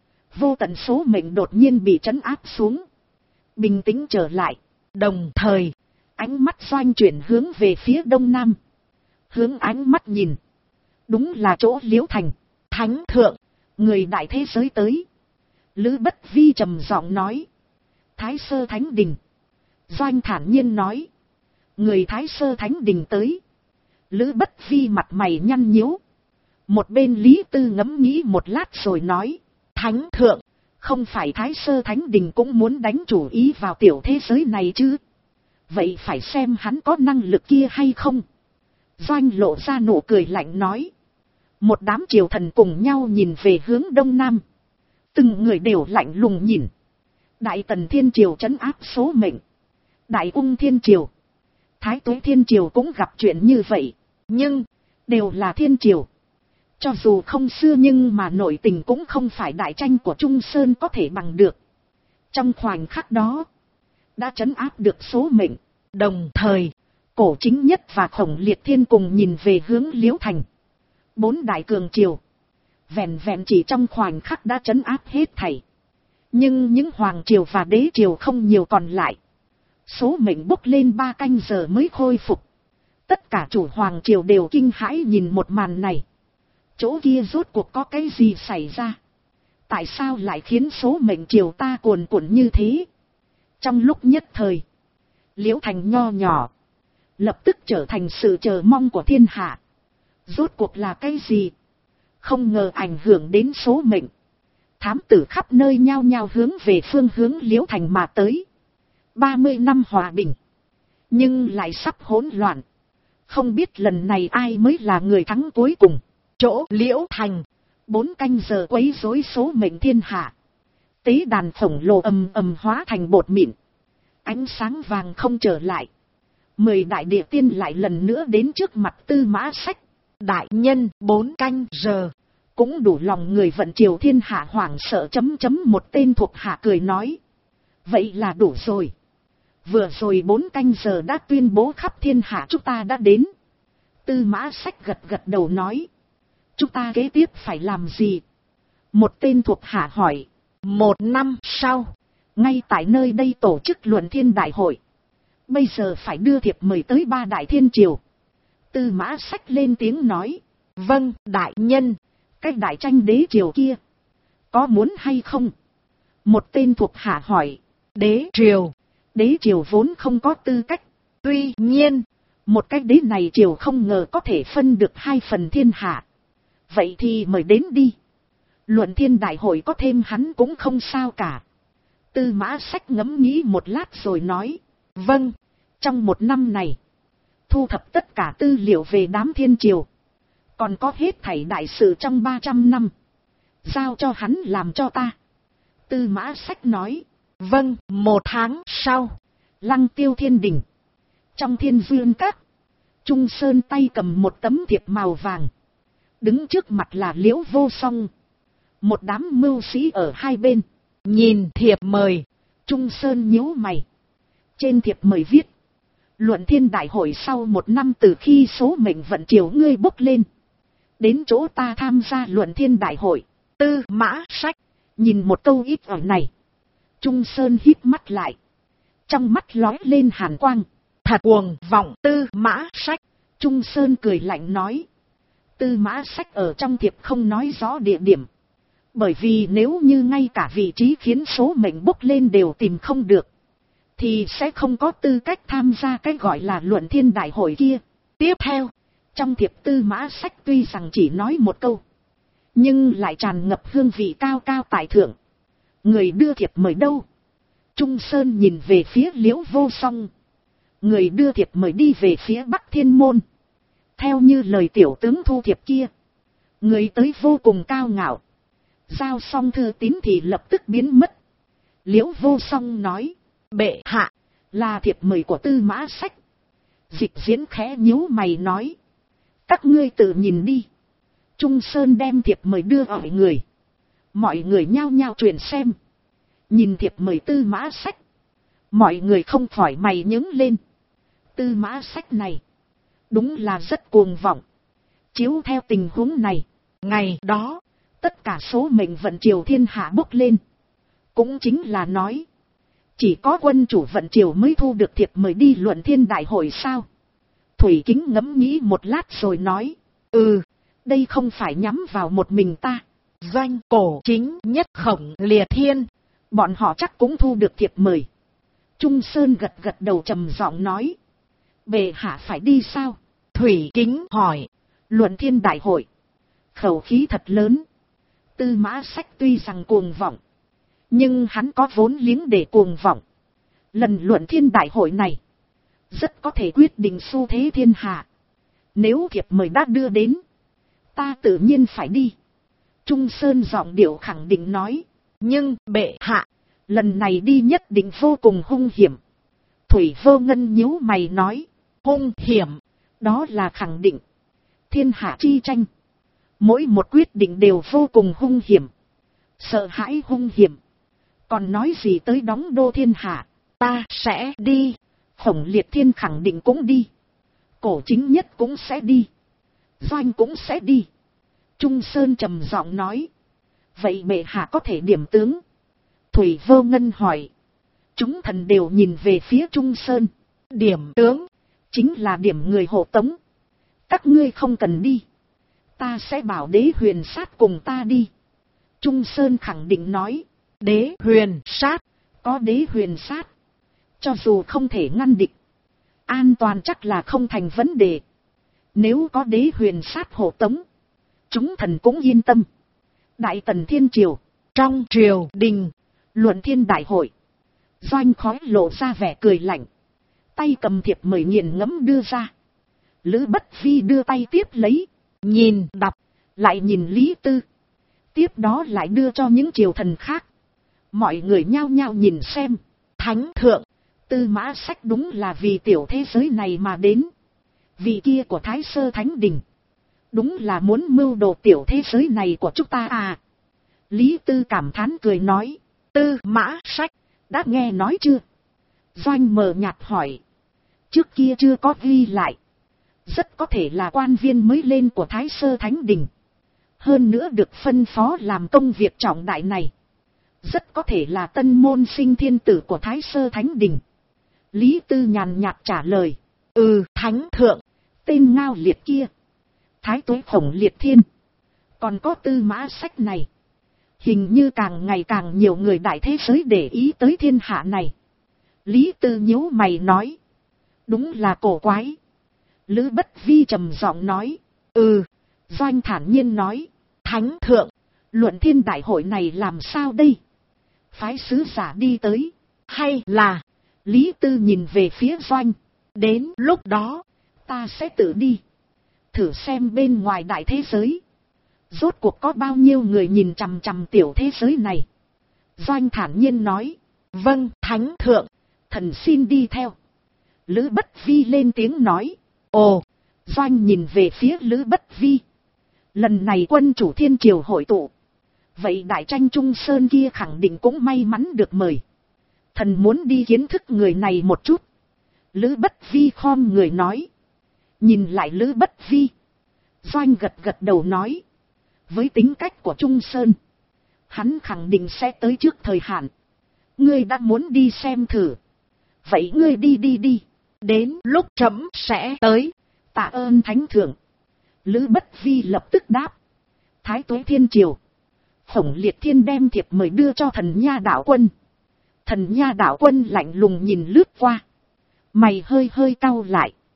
Vô tận số mệnh đột nhiên bị trấn áp xuống. Bình tĩnh trở lại. Đồng thời, ánh mắt Doanh chuyển hướng về phía đông nam. Hướng ánh mắt nhìn. Đúng là chỗ Liễu Thành. Thánh thượng, người đại thế giới tới. Lữ Bất Vi trầm giọng nói. Thái Sơ Thánh Đình. Doanh thản nhiên nói. Người Thái Sơ Thánh Đình tới. Lữ Bất Vi mặt mày nhăn nhíu. Một bên Lý Tư ngẫm nghĩ một lát rồi nói. Thánh thượng, không phải Thái Sơ Thánh Đình cũng muốn đánh chủ ý vào tiểu thế giới này chứ? Vậy phải xem hắn có năng lực kia hay không? Doanh lộ ra nụ cười lạnh nói. Một đám triều thần cùng nhau nhìn về hướng đông nam. Từng người đều lạnh lùng nhìn. Đại tần thiên triều trấn áp số mệnh. Đại ung thiên triều, Thái Tuế thiên triều cũng gặp chuyện như vậy. Nhưng đều là thiên triều. Cho dù không xưa nhưng mà nội tình cũng không phải đại tranh của Trung Sơn có thể bằng được. Trong khoảnh khắc đó, đã trấn áp được số mệnh. Đồng thời, Cổ Chính Nhất và Khổng Liệt Thiên cùng nhìn về hướng Liễu Thành. Bốn đại cường triều, vẹn vẹn chỉ trong khoảnh khắc đã trấn áp hết thảy. Nhưng những hoàng triều và đế triều không nhiều còn lại. Số mệnh bốc lên 3 canh giờ mới khôi phục. Tất cả chủ hoàng triều đều kinh hãi nhìn một màn này. Chỗ kia rốt cuộc có cái gì xảy ra? Tại sao lại khiến số mệnh triều ta cuồn cuộn như thế? Trong lúc nhất thời, Liễu Thành nho nhỏ lập tức trở thành sự chờ mong của thiên hạ. Rốt cuộc là cái gì? Không ngờ ảnh hưởng đến số mệnh. Thám tử khắp nơi nhao nhao hướng về phương hướng Liễu Thành mà tới. 30 năm hòa bình, nhưng lại sắp hỗn loạn. Không biết lần này ai mới là người thắng cuối cùng. Chỗ Liễu Thành, 4 canh giờ quấy rối số mệnh thiên hạ. Tế đàn khổng lồ ầm ầm hóa thành bột mịn. Ánh sáng vàng không trở lại. 10 đại địa tiên lại lần nữa đến trước mặt Tư Mã Sách. Đại nhân, 4 canh giờ cũng đủ lòng người vận triều thiên hạ hoảng sợ. Một tên thuộc hạ cười nói. Vậy là đủ rồi. Vừa rồi 4 canh giờ đã tuyên bố khắp thiên hạ chúng ta đã đến. Tư Mã Sách gật gật đầu nói. Chúng ta kế tiếp phải làm gì? Một tên thuộc hạ hỏi. 1 năm sau, ngay tại nơi đây tổ chức luận thiên đại hội. Bây giờ phải đưa thiệp mời tới 3 đại thiên triều. Tư Mã Sách lên tiếng nói. Vâng, đại nhân. Cái đại tranh đế triều kia, có muốn hay không? Một tên thuộc hạ hỏi. Đế triều. Đế triều vốn không có tư cách. Tuy nhiên, một cái đế này triều không ngờ có thể phân được 2 phần thiên hạ. Vậy thì mời đến đi. Luận thiên đại hội có thêm hắn cũng không sao cả. Tư Mã Sách ngẫm nghĩ một lát rồi nói. Vâng, trong 1 năm này, thu thập tất cả tư liệu về đám thiên triều. Còn có hết thảy đại sự trong 300 năm. Giao cho hắn làm cho ta. Tư Mã Sách nói. Vâng, 1 tháng sau, Lăng Tiêu Thiên Đình. Trong Thiên Dương Các, Trung Sơn tay cầm một tấm thiệp màu vàng. Đứng trước mặt là Liễu Vô Song. Một đám mưu sĩ ở hai bên. Nhìn thiệp mời, Trung Sơn nhíu mày. Trên thiệp mời viết. Luận thiên đại hội sau 1 năm từ khi số mệnh vận triều ngươi bốc lên. Đến chỗ ta tham gia luận thiên đại hội. Tư Mã Sách nhìn một câu ít ở này. Trung Sơn híp mắt lại. Trong mắt lóe lên hàn quang. Thật cuồng vọng. Tư Mã Sách. Trung Sơn cười lạnh nói. Tư Mã Sách ở trong thiệp không nói rõ địa điểm. Bởi vì nếu như ngay cả vị trí khiến số mệnh bốc lên đều tìm không được, thì sẽ không có tư cách tham gia cái gọi là luận thiên đại hội kia. Tiếp theo, Trong thiệp Tư Mã Sách tuy rằng chỉ nói một câu, nhưng lại tràn ngập hương vị cao cao tại thượng. Người đưa thiệp mời đâu? Trung Sơn nhìn về phía Liễu Vô Song. Người đưa thiệp mời đi về phía Bắc Thiên Môn. Theo như lời tiểu tướng thu thiệp kia, người tới vô cùng cao ngạo. Giao xong thư tín thì lập tức biến mất. Liễu Vô Song nói, bệ hạ, là thiệp mời của Tư Mã Sách. Dịch Diễn khẽ nhíu mày nói, các ngươi tự nhìn đi. Trung Sơn đem thiệp mời đưa ở người. Mọi người nhao nhao truyền xem. Nhìn thiệp mời Tư Mã Sách, mọi người không khỏi mày nhướng lên. Tư Mã Sách này đúng là rất cuồng vọng. Chiếu theo tình huống này, ngày đó tất cả số mệnh vận triều thiên hạ bốc lên. Cũng chính là nói, chỉ có quân chủ vận triều mới thu được thiệp mời đi luận thiên đại hội sao? Thủy Kính ngẫm nghĩ một lát rồi nói, đây không phải nhắm vào một mình ta. Doanh Cổ Chính Nhất Khổng Liệt Thiên, bọn họ chắc cũng thu được thiệp mời. Trung Sơn gật gật đầu trầm giọng nói, bệ hạ phải đi sao? Thủy Kính hỏi, luận thiên đại hội. Khẩu khí thật lớn. Tư Mã Sách tuy rằng cuồng vọng, nhưng hắn có vốn liếng để cuồng vọng. Lần luận thiên đại hội này, rất có thể quyết định xu thế thiên hạ. Nếu thiệp mời đã đưa đến, ta tự nhiên phải đi. Trung Sơn giọng điệu khẳng định nói, nhưng bệ hạ, lần này đi nhất định vô cùng hung hiểm. Thủy Vô Ngân nhíu mày nói, hung hiểm, đó là khẳng định. Thiên hạ chi tranh, mỗi một quyết định đều vô cùng hung hiểm. Sợ hãi hung hiểm, còn nói gì tới đóng đô thiên hạ. Ta sẽ đi. Khổng Liệt Thiên khẳng định cũng đi. Cổ Chính Nhất cũng sẽ đi. Doanh cũng sẽ đi. Trung Sơn trầm giọng nói, vậy bệ hạ có thể điểm tướng? Thủy Vô Ngân hỏi. Chúng thần đều nhìn về phía Trung Sơn. Điểm tướng chính là điểm người hộ tống. Các ngươi không cần đi, ta sẽ bảo Đế Huyền Sát cùng ta đi. Trung Sơn khẳng định nói, Đế Huyền Sát, có Đế Huyền Sát, cho dù không thể ngăn địch, an toàn chắc là không thành vấn đề. Nếu có Đế Huyền Sát hộ tống, chúng thần cũng yên tâm. Đại Tần Thiên Triều, trong triều đình, luận thiên đại hội. Doanh khói lộ ra vẻ cười lạnh, tay cầm thiệp mời nghiền ngẫm đưa ra. Lữ Bất Phi đưa tay tiếp lấy, nhìn đọc, lại nhìn Lý Tư, tiếp đó lại đưa cho những triều thần khác. Mọi người nhao nhao nhìn xem. Thánh thượng, Tư Mã Sách đúng là vì tiểu thế giới này mà đến. Vị kia của Thái Sơ Thánh Đình, đúng là muốn mưu đồ tiểu thế giới này của chúng ta à. Lý Tư cảm thán cười nói, Tư Mã Sách, đã nghe nói chưa? Doanh mờ nhạt hỏi, trước kia chưa có ghi lại. Rất có thể là quan viên mới lên của Thái Sơ Thánh Đình, hơn nữa được phân phó làm công việc trọng đại này. Rất có thể là tân môn sinh thiên tử của Thái Sơ Thánh Đình. Lý Tư nhàn nhạt trả lời, Thánh thượng, tên Ngao Liệt kia, Thái Tuế Khổng Liệt Thiên, còn có Tư Mã Sách này, hình như càng ngày càng nhiều người đại thế giới để ý tới thiên hạ này. Lý Tư nhíu mày nói, đúng là cổ quái. Lữ Bất Vi trầm giọng nói, Doanh thản nhiên nói, Thánh thượng, luận thiên đại hội này làm sao đây? Phái sứ giả đi tới, hay là... Lý Tư nhìn về phía Doanh, đến lúc đó, ta sẽ tự đi. Thử xem bên ngoài đại thế giới, rốt cuộc có bao nhiêu người nhìn chằm chằm tiểu thế giới này. Doanh thản nhiên nói, vâng Thánh thượng, thần xin đi theo. Lữ Bất Vi lên tiếng nói, ồ. Doanh nhìn về phía Lữ Bất Vi. Lần này quân chủ thiên triều hội tụ, vậy đại tranh Trung Sơn kia khẳng định cũng may mắn được mời. Thần muốn đi kiến thức người này một chút. Lữ Bất Vi khom người nói. Nhìn lại Lữ Bất Vi, Doanh gật gật đầu nói, với tính cách của Trung Sơn, hắn khẳng định sẽ tới trước thời hạn. Ngươi đã muốn đi xem thử, vậy ngươi đi. Đến lúc trẫm sẽ tới. Tạ ơn Thánh thượng. Lữ Bất Vi lập tức đáp. Thái Tuế Thiên Triều, Khổng Liệt Thiên đem thiệp mời đưa cho Thần Nha Đạo Quân. Thần Nha Đạo Quân lạnh lùng nhìn lướt qua, mày hơi hơi cau lại,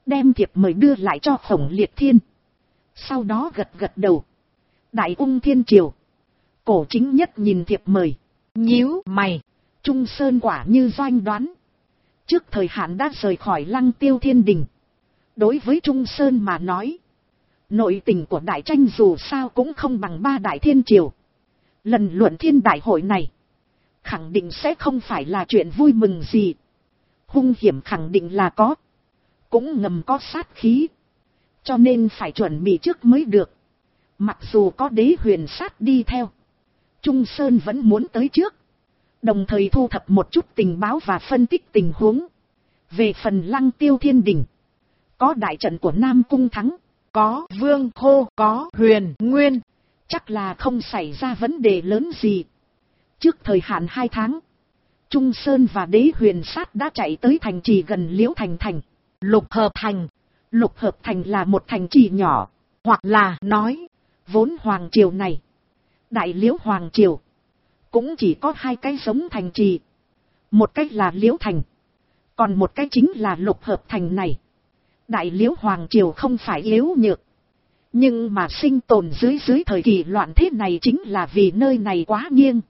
đem thiệp mời đưa lại cho Khổng Liệt Thiên. Sau đó gật gật đầu. Đại Ung Thiên Triều. Cổ Chính Nhất nhìn thiệp mời, nhíu mày. Trung Sơn quả như doanh đoán, trước thời hạn đã rời khỏi Lăng Tiêu Thiên Đình. Đối với Trung Sơn mà nói, nội tình của đại tranh dù sao cũng không bằng ba đại thiên triều. Lần luận thiên đại hội này khẳng định sẽ không phải là chuyện vui mừng gì. Hung hiểm khẳng định là có, cũng ngầm có sát khí, cho nên phải chuẩn bị trước mới được. Mặc dù có Đế Huyền Sát đi theo, Trung Sơn vẫn muốn tới trước, đồng thời thu thập một chút tình báo và phân tích tình huống. Về phần Lăng Tiêu Thiên Đình, có đại trận của Nam Cung Thắng, có Vương Khô, có Huyền Nguyên, chắc là không xảy ra vấn đề lớn gì. Trước thời hạn 2 tháng, Trung Sơn và Đế Huyền Sát đã chạy tới thành trì gần Liễu Thành thành, Lục Hợp Thành. Lục Hợp Thành là một thành trì nhỏ, hoặc là nói, vốn Hoàng Triều này, Đại Liễu Hoàng Triều, cũng chỉ có 2 cái giống thành trì. Một cái là Liễu Thành, còn một cái chính là Lục Hợp Thành này. Đại Liễu Hoàng Triều không phải yếu nhược, nhưng mà sinh tồn dưới thời kỳ loạn thế này chính là vì nơi này quá nghiêng.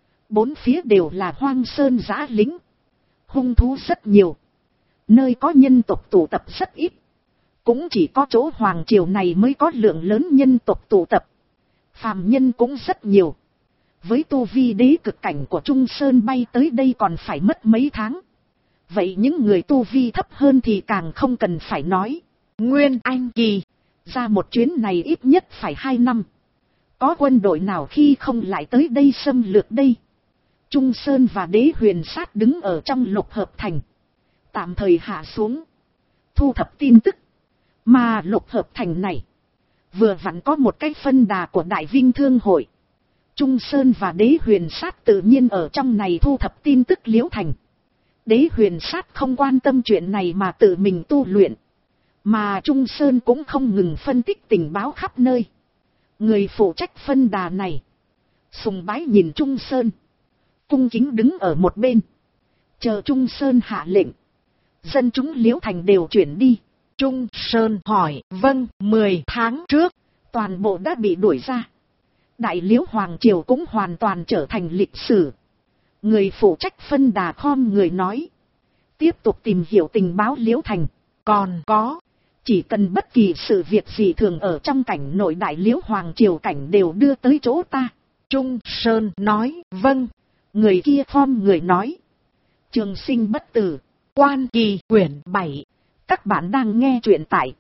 4 phía đều là hoang sơn dã lĩnh, hung thú rất nhiều, nơi có nhân tộc tụ tập rất ít. Cũng chỉ có chỗ Hoàng Triều này mới có lượng lớn nhân tộc tụ tập. Phàm nhân cũng rất nhiều. Với tu vi đế cực cảnh của Trung Sơn bay tới đây còn phải mất mấy tháng. Vậy những người tu vi thấp hơn thì càng không cần phải nói. Nguyên Anh Kỳ, ra một chuyến này ít nhất phải 2 năm. Có quân đội nào khi không lại tới đây xâm lược đây? Trung Sơn và Đế Huyền Sát đứng ở trong Lục Hợp Thành, tạm thời hạ xuống, thu thập tin tức. Mà Lục Hợp Thành này, vừa vặn có một cái phân đà của Đại Vinh Thương Hội. Trung Sơn và Đế Huyền Sát tự nhiên ở trong này thu thập tin tức Liễu Thành. Đế Huyền Sát không quan tâm chuyện này mà tự mình tu luyện. Mà Trung Sơn cũng không ngừng phân tích tình báo khắp nơi. Người phụ trách phân đà này, sùng bái nhìn Trung Sơn, cung kính đứng ở một bên, chờ Trung Sơn hạ lệnh. Dân chúng Liễu Thành đều chuyển đi. Trung Sơn hỏi, vâng, 10 tháng trước, toàn bộ đã bị đuổi ra. Đại Liễu Hoàng Triều cũng hoàn toàn trở thành lịch sử. Người phụ trách phân đà khom người nói, tiếp tục tìm hiểu tình báo Liễu Thành. Còn có, chỉ cần bất kỳ sự việc gì thường ở trong cảnh nội Đại Liễu Hoàng Triều cảnh đều đưa tới chỗ ta. Trung Sơn nói, vâng. Người kia khom người nói, Trường Sinh Bất Tử, Quan Kỳ quyển 7. Các bạn đang nghe truyện tại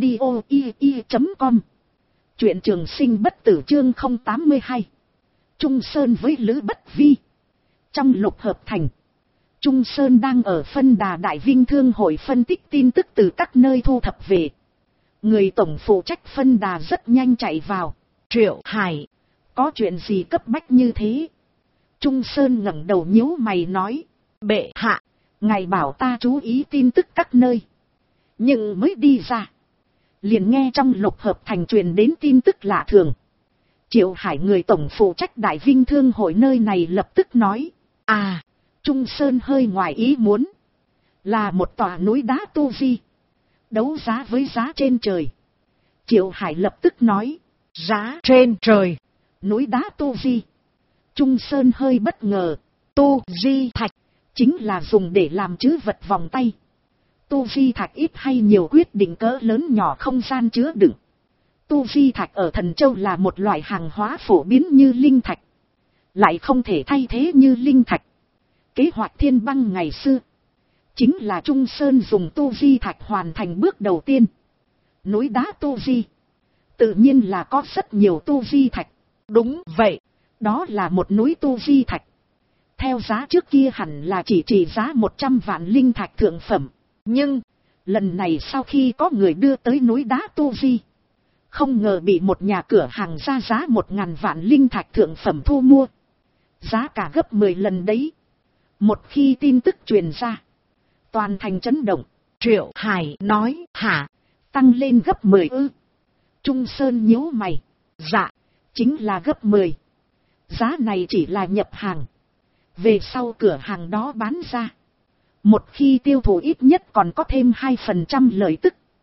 audio.com. Truyện Trường Sinh Bất Tử chương 082. Trung Sơn với Lữ Bất Vi. Trong Lục Hợp Thành, Trung Sơn đang ở phân đà Đại Vinh Thương Hội phân tích tin tức từ các nơi thu thập về. Người tổng phụ trách phân đà rất nhanh chạy vào. Triệu Hải, có chuyện gì cấp bách như thế? Trung Sơn ngẩng đầu nhíu mày nói, bệ hạ, ngài bảo ta chú ý tin tức các nơi. Nhưng mới đi ra, liền nghe trong Lục Hợp Thành truyền đến tin tức lạ thường. Triệu Hải, người tổng phụ trách Đại Vinh Thương Hội nơi này, lập tức nói, à, Trung Sơn hơi ngoài ý muốn, là một tòa núi đá tu vi, đấu giá với giá trên trời. Triệu Hải lập tức nói, giá trên trời, núi đá tu vi. Trung Sơn hơi bất ngờ, tu di thạch, chính là dùng để làm trữ vật vòng tay. Tu di thạch ít hay nhiều quyết định cỡ lớn nhỏ không gian chứa đựng. Tu di thạch ở Thần Châu là một loại hàng hóa phổ biến như linh thạch, lại không thể thay thế như linh thạch. Kế hoạch Thiên Băng ngày xưa, chính là Trung Sơn dùng tu di thạch hoàn thành bước đầu tiên. Núi đá tu di, tự nhiên là có rất nhiều tu di thạch. Đúng vậy, đó là một núi tu di thạch. Theo giá trước kia hẳn là chỉ trị giá 100 vạn linh thạch thượng phẩm. Nhưng, lần này sau khi có người đưa tới núi đá tu di, không ngờ bị một nhà cửa hàng ra giá 1.000 vạn linh thạch thượng phẩm thu mua. Giá cả gấp 10 lần đấy. Một khi tin tức truyền ra, toàn thành chấn động. Triệu Hải nói, hả, tăng lên gấp 10 ư? Trung Sơn nhíu mày, dạ, chính là gấp 10. Giá này chỉ là nhập hàng, về sau cửa hàng đó bán ra, một khi tiêu thụ ít nhất còn có thêm 2% lợi tức.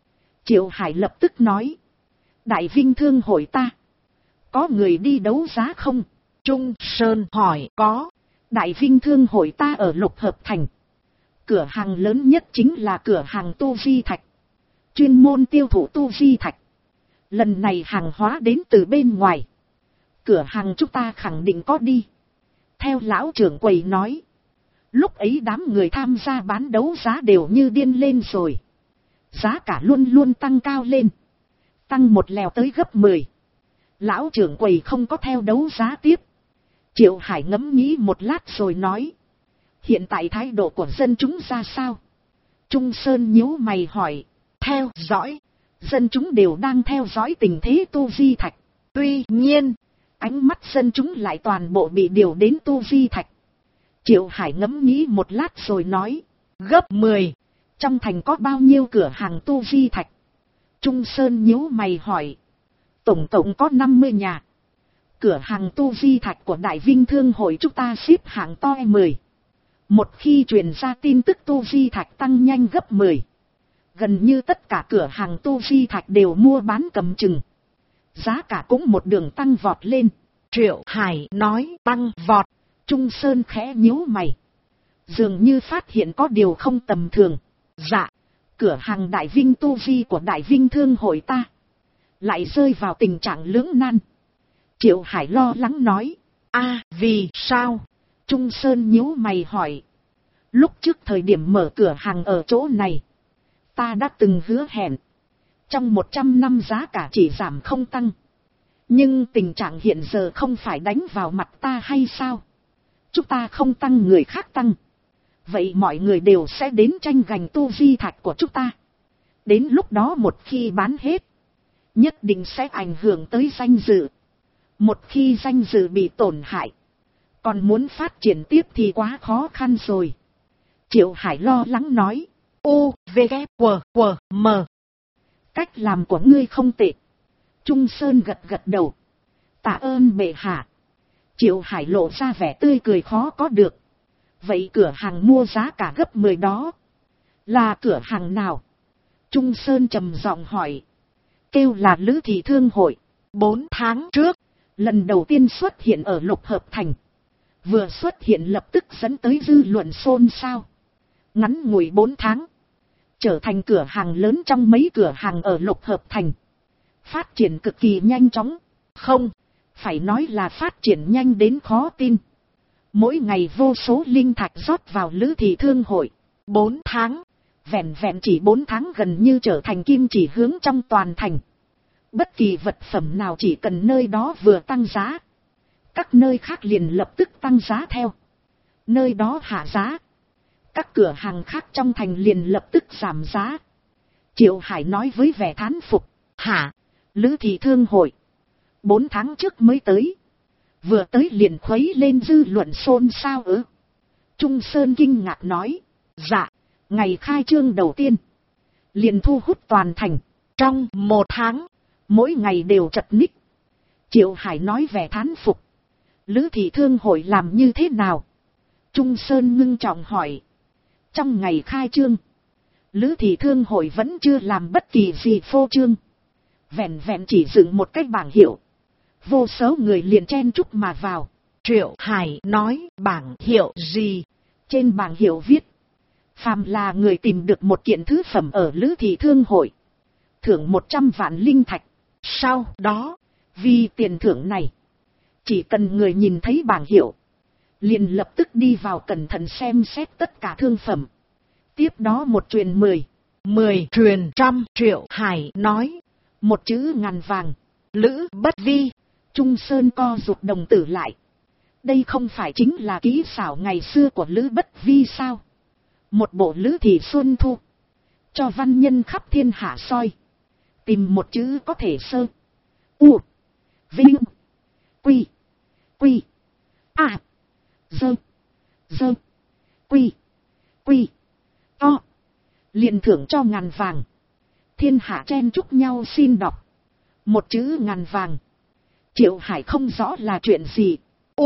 Triệu Hải lập tức nói. Đại Vinh Thương hội ta. Có người đi đấu giá không? Trung Sơn hỏi có. Đại Vinh Thương hội ta ở Lục Hợp Thành. Cửa hàng lớn nhất chính là cửa hàng tu vi thạch. Chuyên môn tiêu thụ tu vi thạch. Lần này hàng hóa đến từ bên ngoài. Cửa hàng chúng ta khẳng định có đi. Theo lão trưởng quầy nói. Lúc ấy đám người tham gia bán đấu giá đều như điên lên rồi. Giá cả luôn luôn tăng cao lên. Tăng một lèo tới gấp 10. Lão trưởng quầy không có theo đấu giá tiếp. Triệu Hải ngẫm nghĩ một lát rồi nói. Hiện tại thái độ của dân chúng ra sao? Trung Sơn nhíu mày hỏi. Theo dõi. Dân chúng đều đang theo dõi tình thế tu vi thạch. Tuy nhiên, ánh mắt dân chúng lại toàn bộ bị điều đến tu vi thạch. Triệu Hải ngẫm nghĩ một lát rồi nói. Gấp 10. Trong thành có bao nhiêu cửa hàng tu vi thạch? Trung Sơn nhíu mày hỏi. Tổng cộng có 50 nhà. Cửa hàng tu vi thạch của Đại Vinh Thương hội chúng ta xếp hạng to 10. Một khi truyền ra tin tức tu vi thạch tăng nhanh gấp 10. Gần như tất cả cửa hàng tu vi thạch đều mua bán cầm chừng. Giá cả cũng một đường tăng vọt lên. Triệu Hải nói tăng vọt. Trung Sơn khẽ nhíu mày. Dường như phát hiện có điều không tầm thường. Dạ, cửa hàng Đại Vinh tu vi của Đại Vinh Thương hội ta lại rơi vào tình trạng lưỡng nan. Triệu Hải lo lắng nói. Vì sao? Trung Sơn nhíu mày hỏi. Lúc trước thời điểm mở cửa hàng ở chỗ này, ta đã từng hứa hẹn. Trong 100 năm giá cả chỉ giảm không tăng. Nhưng tình trạng hiện giờ không phải đánh vào mặt ta hay sao? Chúng ta không tăng người khác tăng. Vậy mọi người đều sẽ đến tranh giành tu vi thạch của chúng ta. Đến lúc đó một khi bán hết, nhất định sẽ ảnh hưởng tới danh dự. Một khi danh dự bị tổn hại, còn muốn phát triển tiếp thì quá khó khăn rồi. Triệu Hải lo lắng nói. M. Cách làm của ngươi không tệ. Trung Sơn gật gật đầu. Tạ ơn bệ hạ. Triệu Hải lộ ra vẻ tươi cười khó có được. Vậy cửa hàng mua giá cả gấp 10 đó là cửa hàng nào? Trung Sơn trầm giọng hỏi. Kêu là Lữ Thị Thương hội. 4 tháng trước, lần đầu tiên xuất hiện ở Lục Hợp Thành. Vừa xuất hiện lập tức dẫn tới dư luận xôn xao. Ngắn ngủi 4 tháng, trở thành cửa hàng lớn trong mấy cửa hàng ở Lục Hợp Thành. Phát triển cực kỳ nhanh chóng. Không, phải nói là phát triển nhanh đến khó tin. Mỗi ngày vô số linh thạch rót vào Lữ Thị Thương hội. 4 tháng, vẹn chỉ 4 tháng gần như trở thành kim chỉ hướng trong toàn thành. Bất kỳ vật phẩm nào chỉ cần nơi đó vừa tăng giá, các nơi khác liền lập tức tăng giá theo. Nơi đó hạ giá, các cửa hàng khác trong thành liền lập tức giảm giá. Triệu Hải nói với vẻ thán phục. Hả? Lữ Thị Thương hội 4 tháng trước mới tới, vừa tới liền khuấy lên dư luận xôn xao ư? Trung Sơn kinh ngạc nói. Dạ, ngày khai trương đầu tiên liền thu hút toàn thành. Trong 1 tháng, mỗi ngày đều chật ních. Triệu Hải nói vẻ thán phục. Lữ Thị Thương hội làm như thế nào? Trung Sơn ngưng trọng hỏi. Trong ngày khai trương, Lữ Thị Thương hội vẫn chưa làm bất kỳ gì phô trương. Vẹn chỉ dựng một cái bảng hiệu. Vô số người liền chen chúc mà vào. Triệu Hải nói bảng hiệu gì? Trên bảng hiệu viết. Phàm là người tìm được một kiện thứ phẩm ở Lữ Thị Thương hội, thưởng 100 vạn linh thạch. Sau đó, vì tiền thưởng này, chỉ cần người nhìn thấy bảng hiệu, liền lập tức đi vào cẩn thận xem xét tất cả thương phẩm. Tiếp đó một truyền 10, 10 truyền 100. Triệu Hải nói. Một chữ ngàn vàng. Lữ Bất Vi. Trung Sơn co rụt đồng tử lại. Đây không phải chính là kỹ xảo ngày xưa của Lữ Bất Vi sao? Một bộ Lữ Thị Xuân Thu, cho văn nhân khắp thiên hạ soi. Tìm một chữ có thể sơ, u, vinh, quy, a, dơ, quy, to. Liền thưởng cho ngàn vàng. Thiên hạ chen chúc nhau xin đọc. Một chữ ngàn vàng. Triệu Hải không rõ là chuyện gì.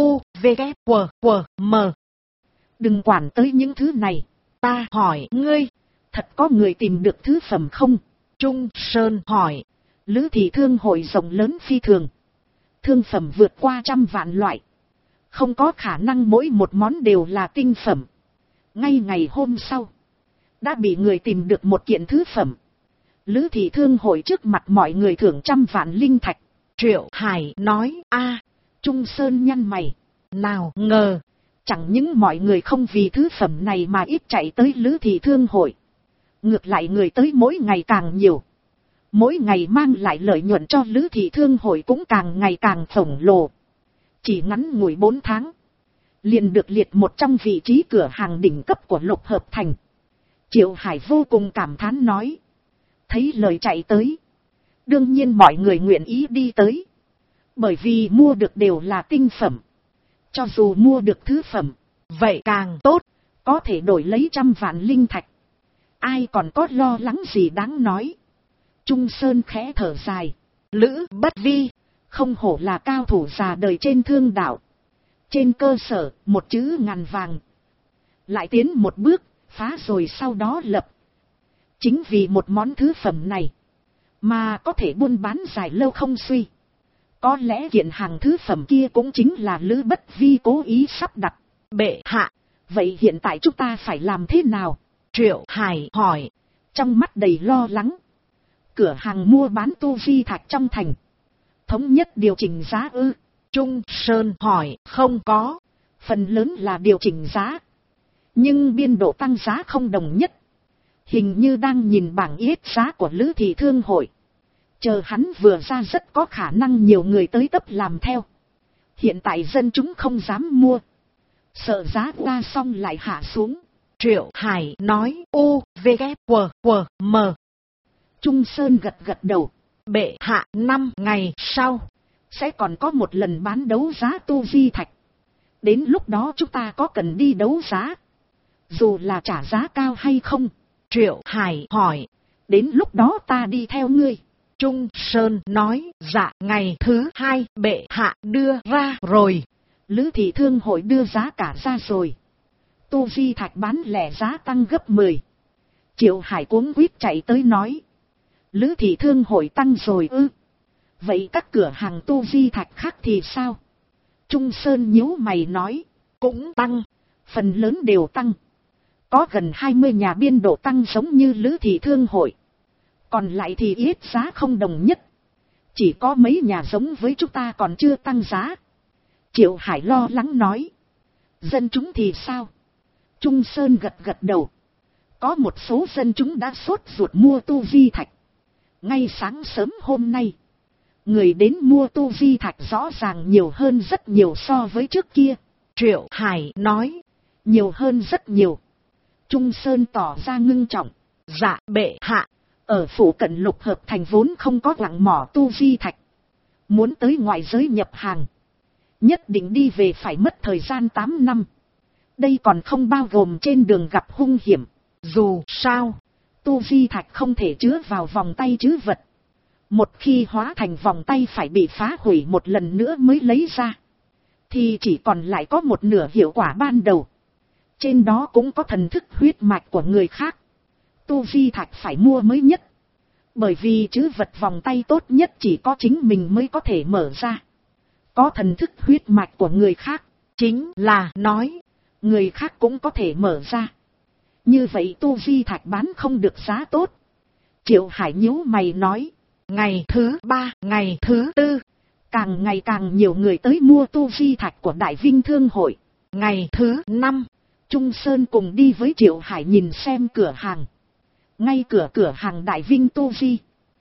M. Đừng quản tới những thứ này. Ta hỏi ngươi, thật có người tìm được thứ phẩm không? Trung Sơn hỏi. Lữ thị thương hội rộng lớn phi thường. Thương phẩm vượt qua 100 vạn loại. Không có khả năng mỗi một món đều là tinh phẩm. Ngay ngày hôm sau, đã bị người tìm được một kiện thứ phẩm. Lữ thị thương hội trước mặt mọi người thưởng 100 vạn linh thạch. Triệu Hải nói, Trung Sơn nhăn mày. Nào ngờ, chẳng những mọi người không vì thứ phẩm này mà ít chạy tới Lữ thị thương hội. Ngược lại người tới mỗi ngày càng nhiều. Mỗi ngày mang lại lợi nhuận cho Lữ thị thương hội cũng càng ngày càng khổng lồ. Chỉ ngắn ngủi 4 tháng, liền được liệt một trong vị trí cửa hàng đỉnh cấp của Lục Hợp Thành. Triệu Hải vô cùng cảm thán nói. Thấy lời chạy tới, đương nhiên mọi người nguyện ý đi tới. Bởi vì mua được đều là tinh phẩm. Cho dù mua được thứ phẩm, vậy càng tốt, có thể đổi lấy 100 vạn linh thạch. Ai còn có lo lắng gì đáng nói. Trung Sơn khẽ thở dài. Lữ Bất Vi, không hổ là cao thủ già đời trên thương đạo. Trên cơ sở, một chữ ngàn vàng. Lại tiến một bước, phá rồi sau đó lập. Chính vì một món thứ phẩm này, mà có thể buôn bán dài lâu không suy. Có lẽ kiện hàng thứ phẩm kia cũng chính là Lữ Bất Vi cố ý sắp đặt. Bệ hạ, vậy hiện tại chúng ta phải làm thế nào? Triệu Hải hỏi, trong mắt đầy lo lắng. Cửa hàng mua bán tu vi thạch trong thành, thống nhất điều chỉnh giá ư? Trung Sơn hỏi, không có. Phần lớn là điều chỉnh giá, nhưng biên độ tăng giá không đồng nhất. Hình như đang nhìn bảng yết giá của Lữ thị thương hội. Chờ hắn vừa ra rất có khả năng nhiều người tới tấp làm theo. Hiện tại dân chúng không dám mua, sợ giá ra xong lại hạ xuống. Triệu Hải nói, m. Trung Sơn gật gật đầu. Bệ hạ, 5 ngày sau sẽ còn có một lần bán đấu giá tu vi thạch. Đến lúc đó chúng ta có cần đi đấu giá, dù là trả giá cao hay không? Triệu Hải hỏi. Đến lúc đó ta đi theo ngươi. Trung Sơn nói, dạ. Ngày thứ 2 bệ hạ đưa ra rồi. Lữ thị thương hội đưa giá cả ra rồi. Tu vi thạch bán lẻ giá tăng gấp 10. Triệu Hải cuống quýt chạy tới nói. Lữ thị thương hội tăng rồi ư? Vậy các cửa hàng tu vi thạch khác thì sao? Trung Sơn nhíu mày nói. Cũng tăng. Phần lớn đều tăng. Có gần 20 nhà biên độ tăng giống như Lữ thị thương hội. Còn lại thì ít giá không đồng nhất. Chỉ có mấy nhà giống với chúng ta còn chưa tăng giá. Triệu Hải lo lắng nói. Dân chúng thì sao? Trung Sơn gật gật đầu. Có một số dân chúng đã sốt ruột mua tu vi thạch. Ngay sáng sớm hôm nay, người đến mua tu vi thạch rõ ràng nhiều hơn rất nhiều so với trước kia. Triệu Hải nói. Nhiều hơn rất nhiều. Trung Sơn tỏ ra ngưng trọng. Dạ bệ hạ. Ở phủ cận Lục Hợp Thành vốn không có quặng mỏ tu vi thạch. Muốn tới ngoại giới nhập hàng, nhất định đi về phải mất thời gian 8 năm. Đây còn không bao gồm trên đường gặp hung hiểm. Dù sao, tu vi thạch không thể chứa vào vòng tay trữ vật. Một khi hóa thành vòng tay phải bị phá hủy một lần nữa mới lấy ra, thì chỉ còn lại có một nửa hiệu quả ban đầu. Trên đó cũng có thần thức huyết mạch của người khác. Tu vi thạch phải mua mới nhất. Bởi vì trữ vật vòng tay tốt nhất chỉ có chính mình mới có thể mở ra. Có thần thức huyết mạch của người khác, chính là nói người khác cũng có thể mở ra. Như vậy tu vi thạch bán không được giá tốt. Triệu Hải nhíu mày nói. Ngày thứ 3, ngày thứ 4, càng ngày càng nhiều người tới mua tu vi thạch của Đại Vinh Thương hội. Ngày thứ 5, Trung Sơn cùng đi với Triệu Hải nhìn xem cửa hàng. Ngay cửa hàng Đại Vinh tu vi,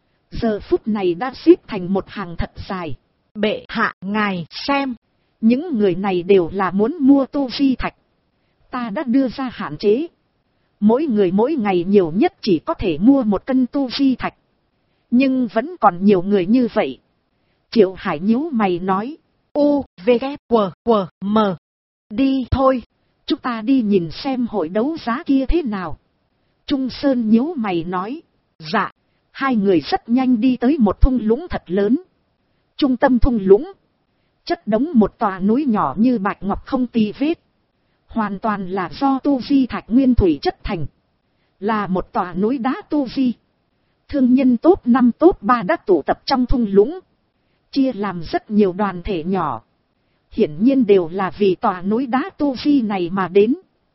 giờ phút này đã xếp thành một hàng thật dài. Bệ hạ ngài xem, những người này đều là muốn mua tu vi thạch. Ta đã đưa ra hạn chế. Mỗi người mỗi ngày nhiều nhất chỉ có thể mua 1 cân tu vi thạch. Nhưng vẫn còn nhiều người như vậy. Triệu Hải nhíu mày nói. M. Đi thôi, chúng ta đi nhìn xem hội đấu giá kia thế nào. Trung Sơn nhíu mày nói. Dạ. Hai người rất nhanh đi tới một thung lũng thật lớn. Trung tâm thung lũng, chất đống một tòa núi nhỏ như bạch ngọc không tì vết. Hoàn toàn là do tu vi thạch nguyên thủy chất thành. Là một tòa núi đá tu vi. Thương nhân top 5 top 3 đã tụ tập trong thung lũng, chia làm rất nhiều đoàn thể nhỏ. Hiển nhiên đều là vì tòa núi đá Tu Vi này mà đến.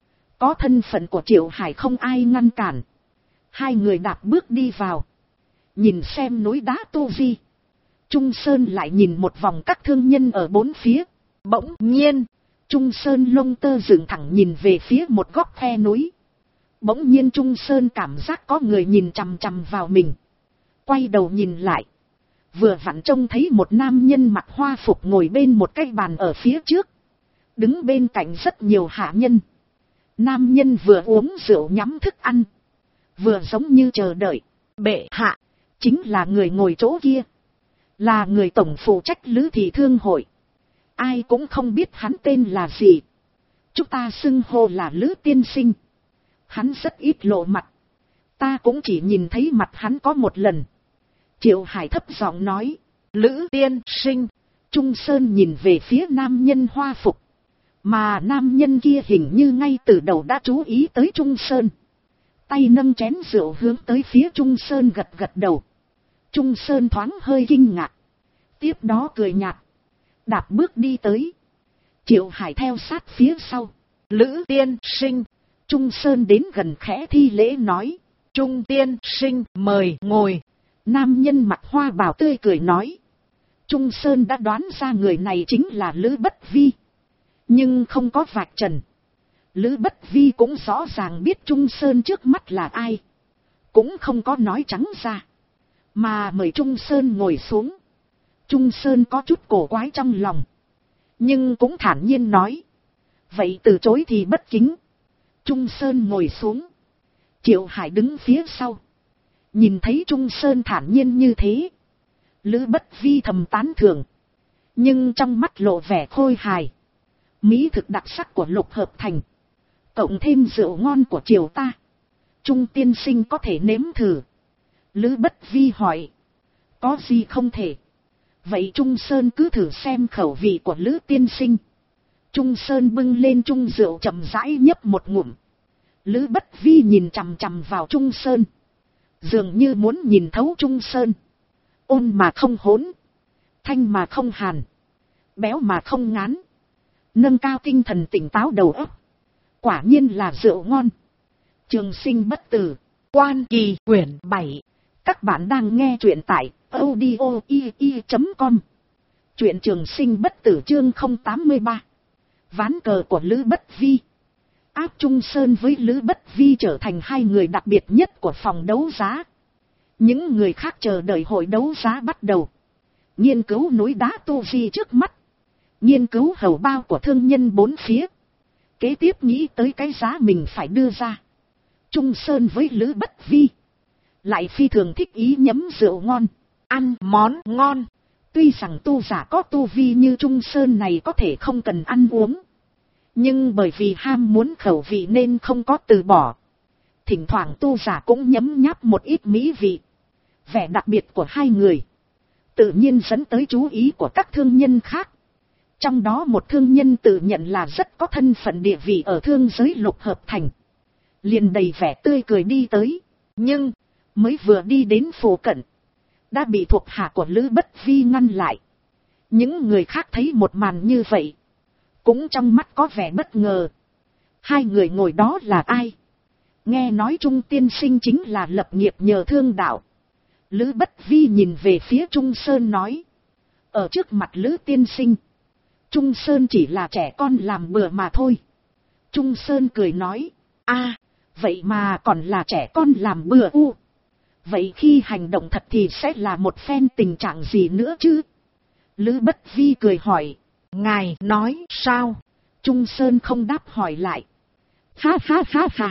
Có thân phận của Triệu Hải không ai ngăn cản. Hai người đạp bước đi vào. Nhìn xem núi đá Tu Vi. Trung Sơn lại nhìn một vòng các thương nhân ở bốn phía. Bỗng nhiên, Trung Sơn lông tơ dựng thẳng nhìn về phía một góc khe núi. Bỗng nhiên Trung Sơn cảm giác có người nhìn chằm chằm vào mình. Quay đầu nhìn lại. Vừa vặn trông thấy một nam nhân mặc hoa phục ngồi bên một cái bàn ở phía trước. Đứng bên cạnh rất nhiều hạ nhân. Nam nhân vừa uống rượu nhắm thức ăn. Vừa giống như chờ đợi. Bệ hạ, chính là người ngồi chỗ kia. Là người tổng phụ trách Lữ Thị Thương hội. Ai cũng không biết hắn tên là gì. Chúng ta xưng hô là Lữ tiên sinh. Hắn rất ít lộ mặt. Ta cũng chỉ nhìn thấy mặt hắn có một lần. Triệu Hải thấp giọng nói. Lữ tiên sinh. Trung Sơn nhìn về phía nam nhân hoa phục. Mà nam nhân kia hình như ngay từ đầu đã chú ý tới Trung Sơn. Tay nâng chén rượu hướng tới phía Trung Sơn gật gật đầu. Trung Sơn thoáng hơi kinh ngạc. Tiếp đó cười nhạt. Đạp bước đi tới. Triệu Hải theo sát phía sau. Lữ tiên sinh. Trung Sơn đến gần khẽ thi lễ nói. Trung tiên sinh mời ngồi. Nam nhân mặc hoa bào tươi cười nói. Trung Sơn đã đoán ra người này chính là Lữ Bất Vi. Nhưng không có vạch trần. Lữ Bất Vi cũng rõ ràng biết Trung Sơn trước mắt là ai. Cũng không có nói trắng ra. Mà mời Trung Sơn ngồi xuống. Trung Sơn có chút cổ quái trong lòng. Nhưng cũng thản nhiên nói. Vậy từ chối thì bất kính. Trung Sơn ngồi xuống. Triệu Hải đứng phía sau. Nhìn thấy Trung Sơn thản nhiên như thế. Lữ Bất Vi thầm tán thưởng. Nhưng trong mắt lộ vẻ khôi hài. Mỹ thực đặc sắc của Lục Hợp Thành. Cộng thêm rượu ngon của triều ta. Trung tiên sinh có thể nếm thử. Lữ Bất Vi hỏi. Có gì không thể. Vậy Trung Sơn cứ thử xem khẩu vị của Lữ tiên sinh. Trung Sơn bưng lên chung rượu chậm rãi nhấp một ngụm. Lữ Bất Vi nhìn chằm chằm vào Trung Sơn. Dường như muốn nhìn thấu Trung Sơn. Ôn mà không hỗn. Thanh mà không hàn. Béo mà không ngán. Nâng cao tinh thần tỉnh táo đầu óc. Quả nhiên là rượu ngon. Trường Sinh Bất Tử. Quan Kỳ quyển 7. Các bạn đang nghe truyện tại audio.com. Truyện Trường Sinh Bất Tử chương 083. Ván cờ của Lữ Bất Vi. Áp Trung Sơn với Lữ Bất Vi trở thành hai người đặc biệt nhất của phòng đấu giá. Những người khác chờ đợi hội đấu giá bắt đầu. Nghiên cứu núi đá Tu Vi trước mắt. Nghiên cứu hầu bao của thương nhân bốn phía. Kế tiếp nghĩ tới cái giá mình phải đưa ra. Trung Sơn với Lữ Bất Vi lại phi thường thích ý nhấm rượu ngon, ăn món ngon. Tuy rằng tu giả có tu vi như Trung Sơn này có thể không cần ăn uống. Nhưng bởi vì ham muốn khẩu vị nên không có từ bỏ. Thỉnh thoảng tu giả cũng nhấm nháp một ít mỹ vị. Vẻ đặc biệt của hai người tự nhiên dẫn tới chú ý của các thương nhân khác. Trong đó một thương nhân tự nhận là rất có thân phận địa vị ở thương giới Lục Hợp Thành. Liền đầy vẻ tươi cười đi tới. Nhưng mới vừa đi đến phủ cận đã bị thuộc hạ của Lữ Bất Vi ngăn lại. Những người khác thấy một màn như vậy cũng trong mắt có vẻ bất ngờ. Hai người ngồi đó là ai? Nghe nói Trung tiên sinh chính là lập nghiệp nhờ thương đạo. Lữ Bất Vi nhìn về phía Trung Sơn nói. Ở trước mặt Lữ tiên sinh, Trung Sơn chỉ là trẻ con làm bừa mà thôi. Trung Sơn cười nói. A, vậy mà còn là trẻ con làm bừa u. Vậy khi hành động thật thì sẽ là một phen tình trạng gì nữa chứ? Lữ Bất Vi cười hỏi. Ngài nói sao? Trung Sơn không đáp hỏi lại. Ha ha ha ha.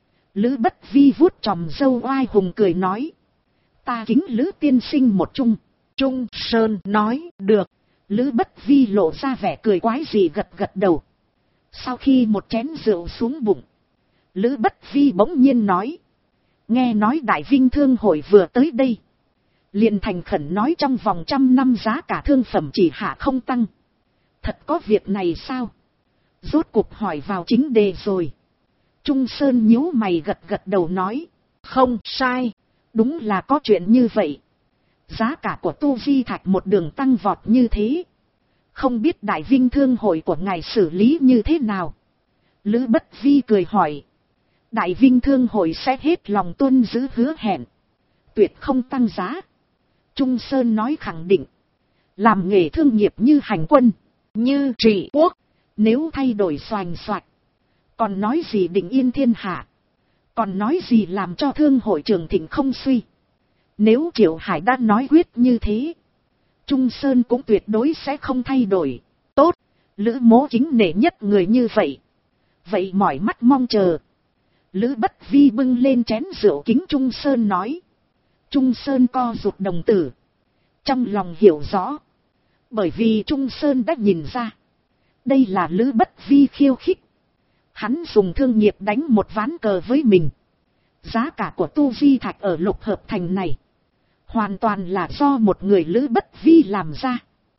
Lữ Bất Vi vuốt chòm râu oai hùng cười nói. Ta kính Lữ tiên sinh một chung. Trung Sơn nói được. Lữ Bất Vi lộ ra vẻ cười quái dị gật gật đầu. Sau khi một chén rượu xuống bụng, Lữ Bất Vi bỗng nhiên nói. Nghe nói Đại Vinh Thương hội vừa tới đây. Liền thành khẩn nói trong vòng 100 năm giá cả thương phẩm chỉ hạ không tăng. Thật có việc này sao? Rốt cuộc hỏi vào chính đề rồi. Trung Sơn nhíu mày gật gật đầu nói. Không sai. Đúng là có chuyện như vậy. Giá cả của tu vi thạch một đường tăng vọt như thế. Không biết Đại Vinh Thương hội của ngài xử lý như thế nào? Lữ Bất Vi cười hỏi. Đại Vinh Thương hội sẽ hết lòng tuân giữ hứa hẹn. Tuyệt không tăng giá. Trung Sơn nói khẳng định. Làm nghề thương nghiệp như hành quân, như trị quốc. Nếu thay đổi xoành xoạch. Còn nói gì định yên thiên hạ. Còn nói gì làm cho thương hội trường thịnh không suy. Nếu Triệu Hải đã nói quyết như thế. Trung Sơn cũng tuyệt đối sẽ không thay đổi. Tốt, Lữ Mỗ chính nể nhất người như vậy. Vậy mỏi mắt mong chờ. Lữ Bất Vi bưng lên chén rượu kính Trung Sơn nói. Trung Sơn co rụt đồng tử. Trong lòng hiểu rõ. Bởi vì Trung Sơn đã nhìn ra. Đây là Lữ Bất Vi khiêu khích. Hắn dùng thương nghiệp đánh một ván cờ với mình. Giá cả của tu vi thạch ở Lục Hợp Thành này. Hoàn toàn là do một người Lữ Bất Vi làm ra.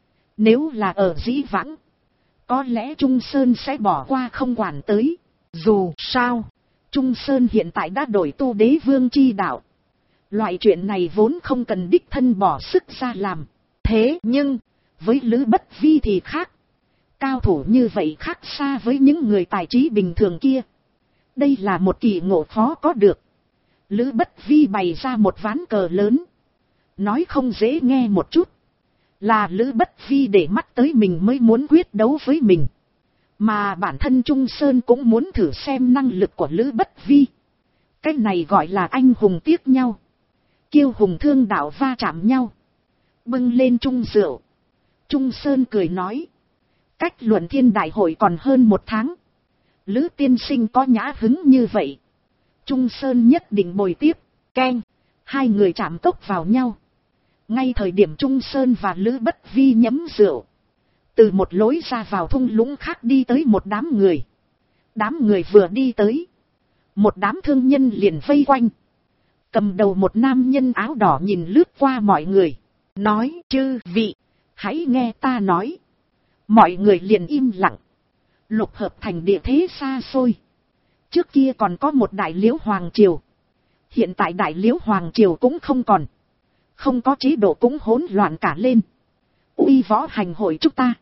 Nếu là ở dĩ vãng. Có lẽ Trung Sơn sẽ bỏ qua không quản tới. Dù sao. Trung Sơn hiện tại đã đổi tu đế vương chi đạo. Loại chuyện này vốn không cần đích thân bỏ sức ra làm. Thế nhưng. Với Lữ Bất Vi thì khác. Cao thủ như vậy khác xa với những người tài trí bình thường kia. Đây là một kỳ ngộ khó có được. Lữ Bất Vi bày ra một ván cờ lớn. Nói không dễ nghe một chút. Là Lữ Bất Vi để mắt tới mình mới muốn quyết đấu với mình. Mà bản thân Trung Sơn cũng muốn thử xem năng lực của Lữ Bất Vi. Cái này gọi là anh hùng tiếc nhau. Kiêu hùng thương đạo va chạm nhau. Bưng lên chung rượu. Trung Sơn cười nói. Cách luận thiên đại hội còn hơn một tháng. Lữ tiên sinh có nhã hứng như vậy. Trung Sơn nhất định bồi tiếp. Keng. Hai người chạm tốc vào nhau. Ngay thời điểm Trung Sơn và Lữ Bất Vi nhấm rượu. Từ một lối ra vào thung lũng khác đi tới một đám người. Đám người vừa đi tới. Một đám thương nhân liền vây quanh. Cầm đầu một nam nhân áo đỏ nhìn lướt qua mọi người. Nói chư vị. Hãy nghe ta nói. Mọi người liền im lặng. Lục Hợp Thành địa thế xa xôi. Trước kia còn có một đại liễu hoàng triều. Hiện tại đại liễu hoàng triều cũng không còn. Không có chế độ cũng hỗn loạn cả lên. Uy võ hành hội chúng ta.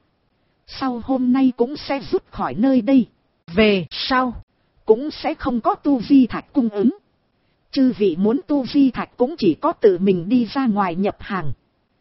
Sau hôm nay cũng sẽ rút khỏi nơi đây. Về sau. Cũng sẽ không có tu vi thạch cung ứng. Chư vị muốn tu vi thạch cũng chỉ có tự mình đi ra ngoài nhập hàng.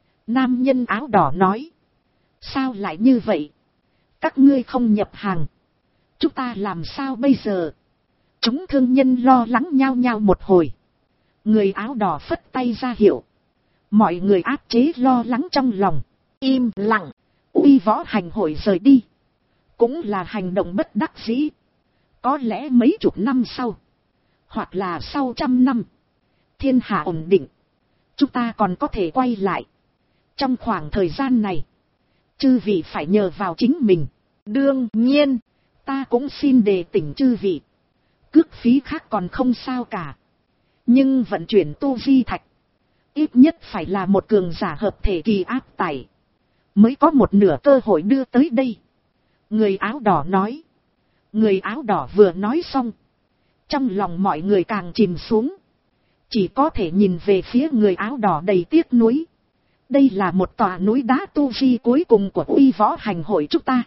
Nam nhân áo đỏ nói. Sao lại như vậy? Các ngươi không nhập hàng. Chúng ta làm sao bây giờ? Chúng thương nhân lo lắng nhao nhao một hồi. Người áo đỏ phất tay ra hiệu. Mọi người áp chế lo lắng trong lòng. Im lặng. Uy võ hành hội rời đi. Cũng là hành động bất đắc dĩ. Có lẽ mấy chục năm sau. Hoặc là sau 100 năm. Thiên hạ ổn định. Chúng ta còn có thể quay lại. Trong khoảng thời gian này. Chư vị phải nhờ vào chính mình. Đương nhiên. Ta cũng xin đề tỉnh chư vị. Cước phí khác còn không sao cả. Nhưng vận chuyển tu vi thạch. Ít nhất phải là một cường giả hợp thể kỳ áp tải. Mới có một nửa cơ hội đưa tới đây. Người áo đỏ nói. Người áo đỏ vừa nói xong. Trong lòng mọi người càng chìm xuống. Chỉ có thể nhìn về phía người áo đỏ đầy tiếc nuối. Đây là một tòa núi đá tu vi cuối cùng của uy võ hành hội chúng ta.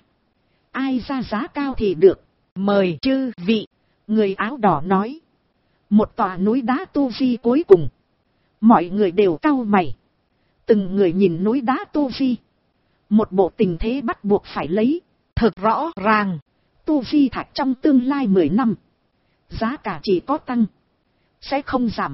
Ai ra giá cao thì được. Mời chư vị. Người áo đỏ nói. Một tòa núi đá tu vi cuối cùng. Mọi người đều cau mày. Từng người nhìn núi đá tu vi. Một bộ tình thế bắt buộc phải lấy. Thật rõ ràng. Tu vi thạch trong tương lai 10 năm. Giá cả chỉ có tăng. Sẽ không giảm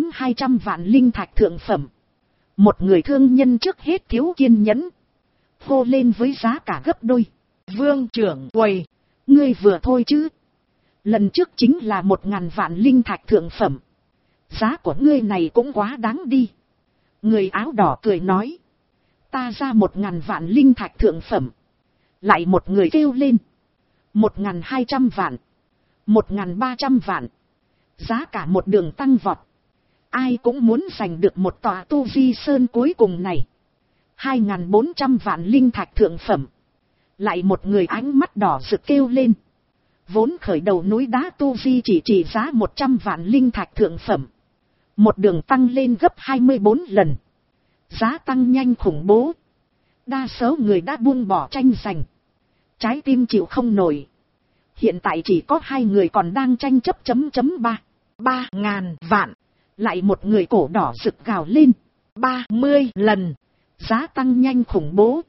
200 vạn linh thạch thượng phẩm. Một người thương nhân trước hết thiếu kiên nhẫn. Hô lên với giá cả gấp đôi. Vương trưởng quầy. Ngươi vừa thôi chứ. Lần trước chính là 1000 vạn linh thạch thượng phẩm. Giá của ngươi này cũng quá đáng đi. Người áo đỏ cười nói. Ta ra 1000 vạn linh thạch thượng phẩm. Lại một người kêu lên. 1200 vạn. 1300 vạn. Giá cả một đường tăng vọt. Ai cũng muốn giành được một tòa tu vi sơn cuối cùng này. 2400 vạn linh thạch thượng phẩm. Lại một người ánh mắt đỏ rực kêu lên. Vốn khởi đầu núi đá tu vi chỉ giá 100 vạn linh thạch thượng phẩm. một đường tăng lên gấp 24 lần. Giá tăng nhanh khủng bố. Đa số người đã buông bỏ tranh giành. Trái tim chịu không nổi. Hiện tại chỉ có 2 người còn đang tranh chấp ba ngàn vạn. Lại một người cổ đỏ rực gào lên. 30 lần. Giá tăng nhanh khủng bố.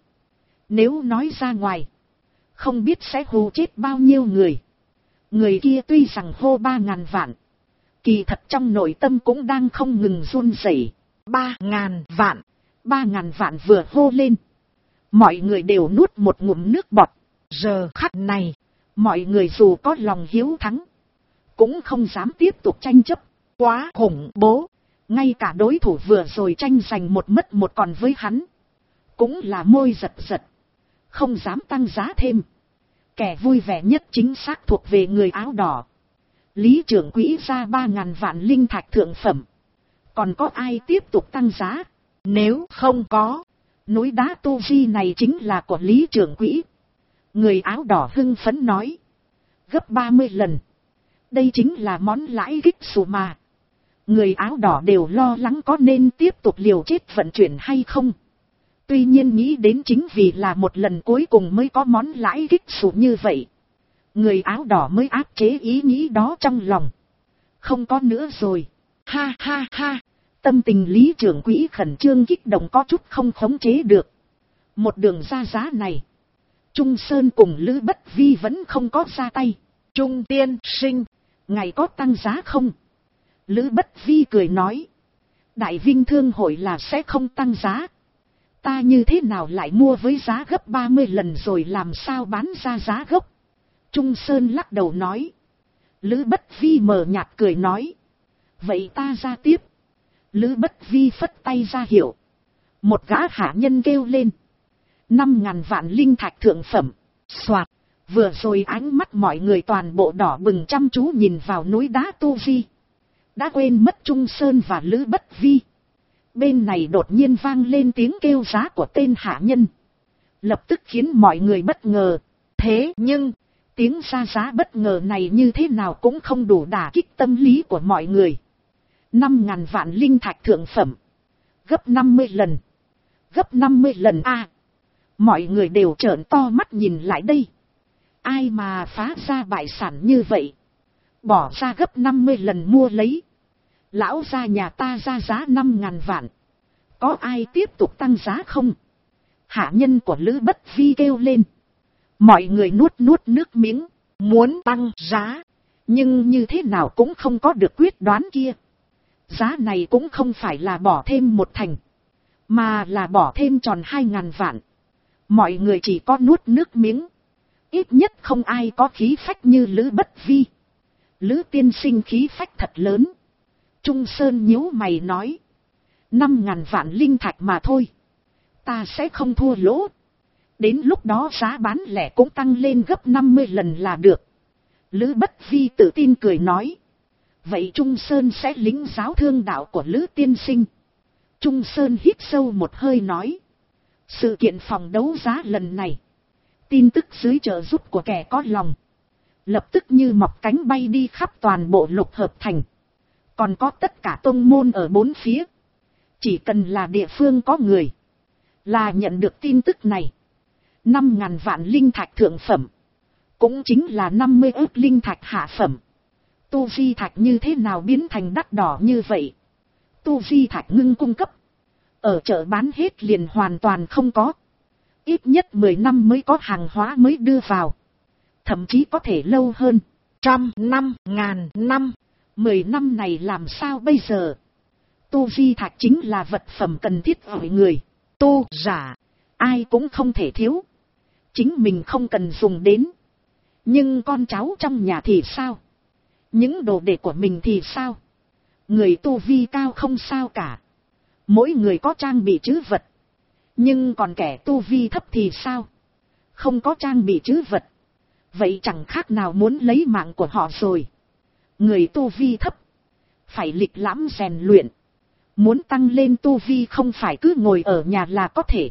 Nếu nói ra ngoài, không biết sẽ hù chết bao nhiêu người. Người kia tuy rằng hô 3.000 vạn, kỳ thật trong nội tâm cũng đang không ngừng run rẩy. 3.000 vạn. 3.000 vạn vừa hô lên, mọi người đều nuốt một ngụm nước bọt. Giờ khắc này, mọi người dù có lòng hiếu thắng, cũng không dám tiếp tục tranh chấp. Quá khủng bố. Ngay cả đối thủ vừa rồi tranh giành một mất một còn với hắn, cũng là môi giật giật, không dám tăng giá thêm. Kẻ vui vẻ nhất chính xác thuộc về người áo đỏ. Lý trưởng quỹ ra 3.000 vạn linh thạch thượng phẩm. Còn có ai tiếp tục tăng giá? Nếu không có, núi đá tu di này chính là của Lý trưởng quỹ. Người áo đỏ hưng phấn nói. Gấp 30 lần. Đây chính là món lãi kích xù mà. Người áo đỏ đều lo lắng có nên tiếp tục liều chết vận chuyển hay không. Tuy nhiên nghĩ đến chính vì là một lần cuối cùng mới có món lãi kích xù như vậy, người áo đỏ mới áp chế ý nghĩ đó trong lòng. Không có nữa rồi. Ha ha ha. Tâm tình Lý trưởng quỹ khẩn trương kích động có chút không khống chế được. Một đường ra giá này, Trung Sơn cùng Lữ Bất Vi vẫn không có ra tay. Trung tiên sinh, ngài có tăng giá không? Lữ Bất Vi cười nói. Đại Vinh Thương hội là sẽ không tăng giá. Ta như thế nào lại mua với giá gấp 30 lần rồi làm sao bán ra giá gốc? Trung Sơn lắc đầu nói. Lữ Bất Vi mờ nhạt cười nói. Vậy ta ra tiếp. Lữ Bất Vi phất tay ra hiệu. Một gã hạ nhân kêu lên. 5.000 vạn linh thạch thượng phẩm. Soạt. Vừa rồi ánh mắt mọi người toàn bộ đỏ bừng chăm chú nhìn vào núi đá tu di. Đã quên mất Trung Sơn và Lữ Bất Vi. Bên này đột nhiên vang lên tiếng kêu giá của tên hạ nhân. Lập tức khiến mọi người bất ngờ. Thế nhưng, tiếng ra giá bất ngờ này như thế nào cũng không đủ đả kích tâm lý của mọi người. 5.000 vạn linh thạch thượng phẩm. Gấp 50 lần. Gấp 50 lần a. Mọi người đều trợn to mắt nhìn lại đây. Ai mà phá ra bại sản như vậy? Bỏ ra gấp 50 lần mua lấy. Lão gia nhà ta ra giá 5.000 vạn. Có ai tiếp tục tăng giá không? Hạ nhân của Lữ Bất Vi kêu lên. Mọi người nuốt nước miếng. Muốn tăng giá. Nhưng như thế nào cũng không có được quyết đoán kia. Giá này cũng không phải là bỏ thêm một thành, mà là bỏ thêm tròn 2.000 vạn. Mọi người chỉ có nuốt nước miếng. Ít nhất không ai có khí phách như Lữ Bất Vi. Lữ tiên sinh khí phách thật lớn. Trung Sơn nhíu mày nói. 5.000 vạn linh thạch mà thôi. Ta sẽ không thua lỗ. Đến lúc đó giá bán lẻ cũng tăng lên gấp 50 lần là được. Lữ Bất Vi tự tin cười nói. Vậy Trung Sơn sẽ lĩnh giáo thương đạo của Lữ tiên sinh. Trung Sơn hít sâu một hơi nói. Sự kiện phòng đấu giá lần này, tin tức dưới trợ giúp của kẻ có lòng, lập tức như mọc cánh bay đi khắp toàn bộ Lục Hợp Thành. Còn có tất cả tông môn ở bốn phía. Chỉ cần là địa phương có người, là nhận được tin tức này. 5.000 vạn linh thạch thượng phẩm, cũng chính là 50 ức linh thạch hạ phẩm. Tu di thạch như thế nào biến thành đắt đỏ như vậy? Tu di thạch ngưng cung cấp, ở chợ bán hết liền hoàn toàn không có. Ít nhất 10 năm mới có hàng hóa mới đưa vào. Thậm chí có thể lâu hơn. 100 năm, 1000 năm. 10 năm này làm sao bây giờ? Tu di thạch chính là vật phẩm cần thiết ở người tu giả. Ai cũng không thể thiếu. Chính mình không cần dùng đến. Nhưng con cháu trong nhà thì sao? Những đồ đệ của mình thì sao? Người tu vi cao không sao cả. Mỗi người có trang bị trữ vật. Nhưng còn kẻ tu vi thấp thì sao? Không có trang bị trữ vật. Vậy chẳng khác nào muốn lấy mạng của họ rồi. Người tu vi thấp, phải lịch lãm rèn luyện. Muốn tăng lên tu vi không phải cứ ngồi ở nhà là có thể.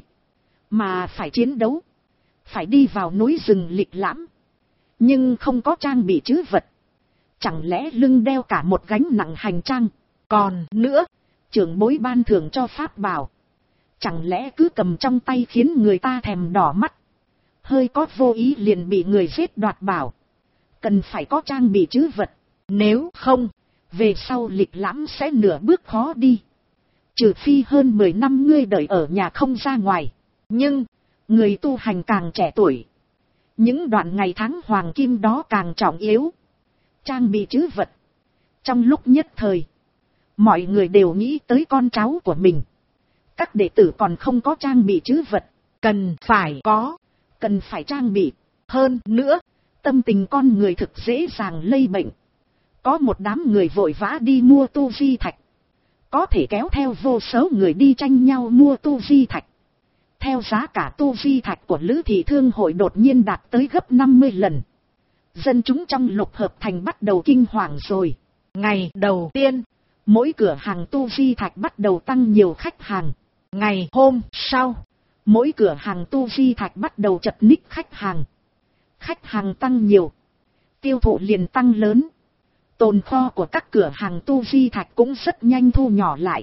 Mà phải chiến đấu. Phải đi vào núi rừng lịch lãm. Nhưng không có trang bị trữ vật. Chẳng lẽ lưng đeo cả một gánh nặng hành trang. Còn nữa, trưởng bối ban thưởng cho pháp bảo. Chẳng lẽ cứ cầm trong tay khiến người ta thèm đỏ mắt. Hơi có vô ý liền bị người giết đoạt bảo. Cần phải có trang bị trữ vật. Nếu không, về sau lịch lãm sẽ nửa bước khó đi. Trừ phi hơn 10 năm ngươi đợi ở nhà không ra ngoài. Nhưng, người tu hành càng trẻ tuổi. Những đoạn ngày tháng hoàng kim đó càng trọng yếu. Trang bị trữ vật. Trong lúc nhất thời, mọi người đều nghĩ tới con cháu của mình. Các đệ tử còn không có trang bị trữ vật. Cần phải có. Cần phải trang bị. Hơn nữa, tâm tình con người thực dễ dàng lây bệnh. Có một đám người vội vã đi mua tu vi thạch. Có thể kéo theo vô số người đi tranh nhau mua tu vi thạch. Theo giá cả tu vi thạch của Lữ Thị Thương hội đột nhiên đạt tới gấp 50 lần. Dân chúng trong Lục Hợp Thành bắt đầu kinh hoàng rồi. Ngày đầu tiên, mỗi cửa hàng tu vi thạch bắt đầu tăng nhiều khách hàng. Ngày hôm sau, mỗi cửa hàng tu vi thạch bắt đầu chật ních khách hàng. Khách hàng tăng nhiều, tiêu thụ liền tăng lớn. Tồn kho của các cửa hàng tu vi thạch cũng rất nhanh thu nhỏ lại.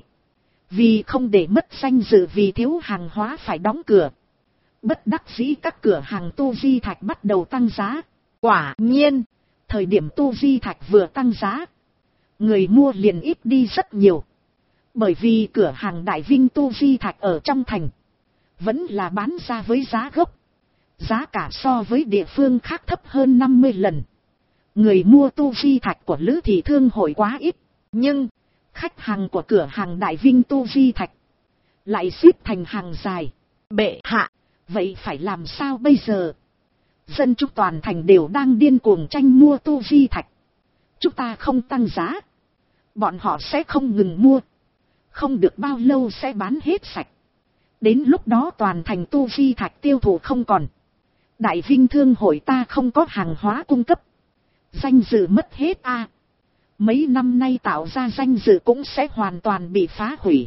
Vì không để mất danh dự vì thiếu hàng hóa phải đóng cửa. Bất đắc dĩ các cửa hàng tu vi thạch bắt đầu tăng giá. Quả nhiên, thời điểm tu vi thạch vừa tăng giá, người mua liền ít đi rất nhiều. Bởi vì cửa hàng Đại Vinh tu vi thạch ở trong thành vẫn là bán ra với giá gốc. Giá cả so với địa phương khác thấp hơn 50 lần. Người mua tu vi thạch của Lữ Thị Thương hội quá ít. Nhưng, khách hàng của cửa hàng Đại Vinh tu vi thạch lại xếp thành hàng dài. Bệ hạ, vậy phải làm sao bây giờ? Dân chúng toàn thành đều đang điên cuồng tranh mua tu vi thạch. Chúng ta không tăng giá, bọn họ sẽ không ngừng mua. Không được bao lâu sẽ bán hết sạch. Đến lúc đó toàn thành tu vi thạch tiêu thụ không còn. Đại Vinh Thương hội ta không có hàng hóa cung cấp. Danh dự mất hết a. Mấy năm nay tạo ra danh dự cũng sẽ hoàn toàn bị phá hủy.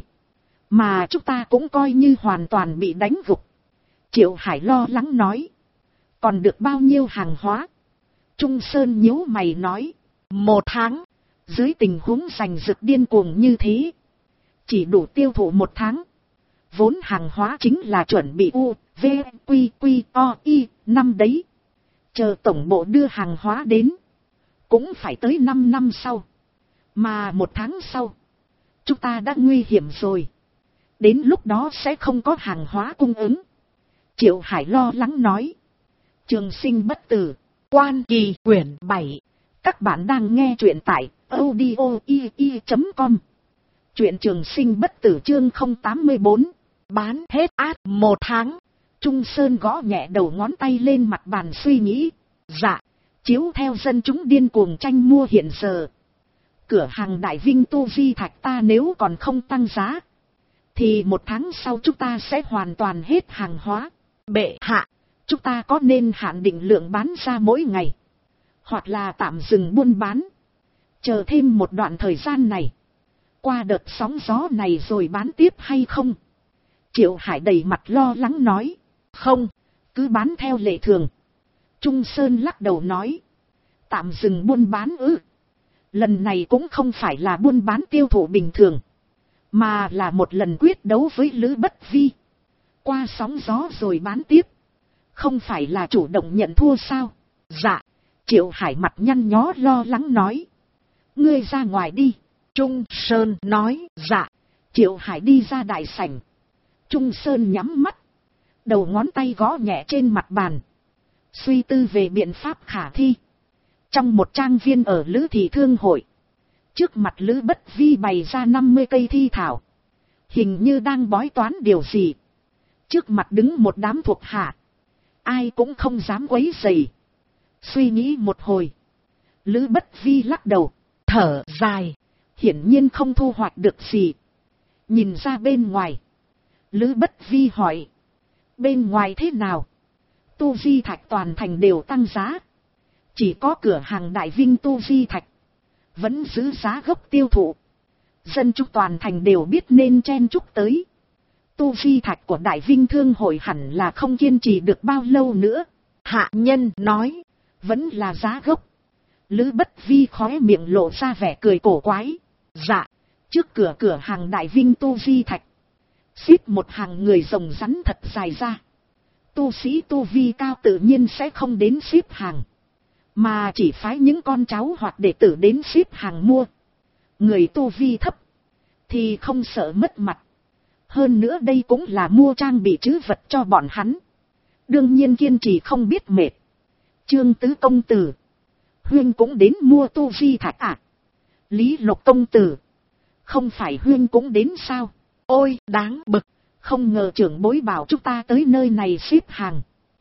Mà chúng ta cũng coi như hoàn toàn bị đánh gục. Triệu Hải lo lắng nói. Còn được bao nhiêu hàng hóa? Trung Sơn nhíu mày nói. 1 tháng. Dưới tình huống giành giật điên cuồng như thế, chỉ đủ tiêu thụ 1 tháng. Vốn hàng hóa chính là chuẩn bị U, V, Quy, Quy, O, I, năm đấy. Chờ tổng bộ đưa hàng hóa đến, cũng phải tới 5 năm sau. Mà 1 tháng sau, chúng ta đã nguy hiểm rồi. Đến lúc đó sẽ không có hàng hóa cung ứng. Triệu Hải lo lắng nói. Trường Sinh bất tử, Quan Kỳ quyển 7. Các bạn đang nghe truyện tại audio.com. Truyện Trường Sinh bất tử chương 084. Bán hết át 1 tháng. Trung Sơn gõ nhẹ đầu ngón tay lên mặt bàn suy nghĩ. Dạ, chiếu theo dân chúng điên cuồng tranh mua hiện giờ, cửa hàng Đại Vinh tu vi thạch ta nếu còn không tăng giá, thì 1 tháng sau chúng ta sẽ hoàn toàn hết hàng hóa. Bệ hạ, chúng ta có nên hạn định lượng bán ra mỗi ngày, hoặc là tạm dừng buôn bán, chờ thêm một đoạn thời gian này, qua đợt sóng gió này rồi bán tiếp hay không? Triệu Hải đầy mặt lo lắng nói. Không, cứ bán theo lệ thường. Trung Sơn lắc đầu nói. Tạm dừng buôn bán ư? Lần này cũng không phải là buôn bán tiêu thụ bình thường, mà là một lần quyết đấu với Lữ Bất Vi. Qua sóng gió rồi bán tiếp, không phải là chủ động nhận thua sao? Dạ. Triệu Hải mặt nhăn nhó lo lắng nói. Ngươi ra ngoài đi. Trung Sơn nói. Dạ. Triệu Hải đi ra đại sảnh. Trung Sơn nhắm mắt, đầu ngón tay gõ nhẹ trên mặt bàn, suy tư về biện pháp khả thi. Trong một trang viên ở Lữ Thị Thương hội, trước mặt Lữ Bất Vi bày ra 50 cây thi thảo, hình như đang bói toán điều gì. Trước mặt đứng một đám thuộc hạ, ai cũng không dám quấy rầy. Suy nghĩ một hồi, Lữ Bất Vi lắc đầu, thở dài, hiển nhiên không thu hoạch được gì. Nhìn ra bên ngoài, Lữ Bất Vi hỏi. Bên ngoài thế nào? Tu vi thạch toàn thành đều tăng giá. Chỉ có cửa hàng Đại Vinh tu vi thạch vẫn giữ giá gốc tiêu thụ. Dân chúng toàn thành đều biết nên chen chúc tới. Tu vi thạch của Đại Vinh Thương hội hẳn là không kiên trì được bao lâu nữa. Hạ nhân nói. Vẫn là giá gốc. Lữ Bất Vi khóe miệng lộ ra vẻ cười cổ quái. Dạ. Trước cửa cửa hàng Đại Vinh tu di thạch, xếp một hàng người rồng rắn thật dài ra. Tu sĩ tu vi cao tự nhiên sẽ không đến xếp hàng, mà chỉ phái những con cháu hoặc đệ tử đến xếp hàng mua. Người tu vi thấp thì không sợ mất mặt. Hơn nữa đây cũng là mua trang bị trữ vật cho bọn hắn. Đương nhiên kiên trì không biết mệt. Trương Tứ công tử, huyên cũng đến mua tu di thạch à? Lý Lục công tử, không phải huyên cũng đến sao? Ôi đáng bực, không ngờ trưởng bối bảo chúng ta tới nơi này xếp hàng.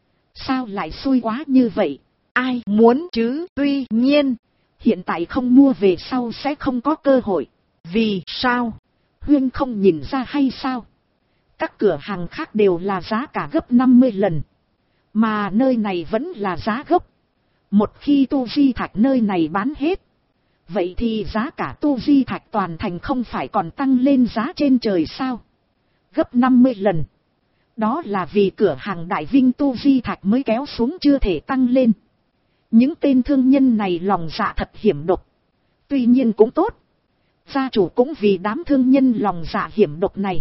Sao lại xui quá như vậy? Ai muốn chứ? Tuy nhiên, hiện tại không mua về sau sẽ không có cơ hội. Vì sao? Huyên không nhìn ra hay sao? Các cửa hàng khác đều là giá cả gấp 50 lần. Mà nơi này vẫn là giá gốc. Một khi tu di thạch nơi này bán hết, vậy thì giá cả tu di thạch toàn thành không phải còn tăng lên giá trên trời sao? Gấp 50 lần. Đó là vì cửa hàng Đại Vinh tu di thạch mới kéo xuống chưa thể tăng lên. Những tên thương nhân này lòng dạ thật hiểm độc. Tuy nhiên cũng tốt. Gia chủ cũng vì đám thương nhân lòng dạ hiểm độc này,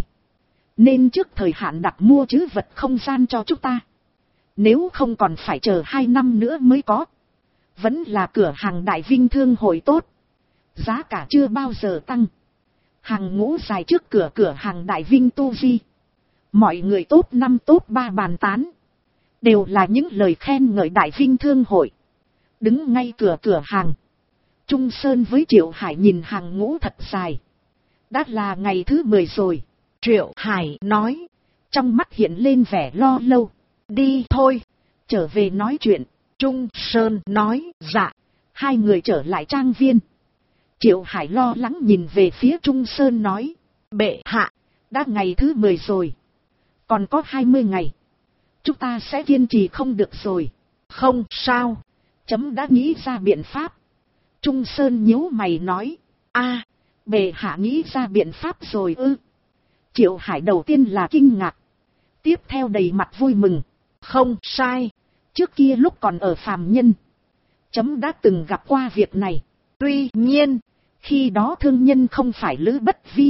nên trước thời hạn đặt mua trữ vật không gian cho chúng ta. Nếu không còn phải chờ 2 năm nữa mới có. Vẫn là cửa hàng Đại Vinh thương hội tốt. Giá cả chưa bao giờ tăng. Hàng ngũ dài trước cửa hàng Đại Vinh tu di. Mọi người top 5 top 3 bàn tán. Đều là những lời khen ngợi Đại Vinh thương hội. Đứng ngay cửa hàng, Trung Sơn với Triệu Hải nhìn hàng ngũ thật dài. Đã là ngày thứ 10 rồi. Triệu Hải nói, trong mắt hiện lên vẻ lo lâu. Đi thôi, trở về nói chuyện. Trung Sơn nói, dạ. Hai người trở lại trang viên. Triệu Hải lo lắng nhìn về phía Trung Sơn nói, bệ hạ, đã ngày thứ 10 rồi. Còn có 20 ngày. Chúng ta sẽ kiên trì không được rồi. Không sao, chấm đã nghĩ ra biện pháp. Trung Sơn nhíu mày nói, a, bệ hạ nghĩ ra biện pháp rồi ư? Triệu Hải đầu tiên là kinh ngạc, tiếp theo đầy mặt vui mừng. Không sai, trước kia lúc còn ở phàm nhân, chấm đã từng gặp qua việc này. Tuy nhiên, khi đó thương nhân không phải Lữ Bất Vi.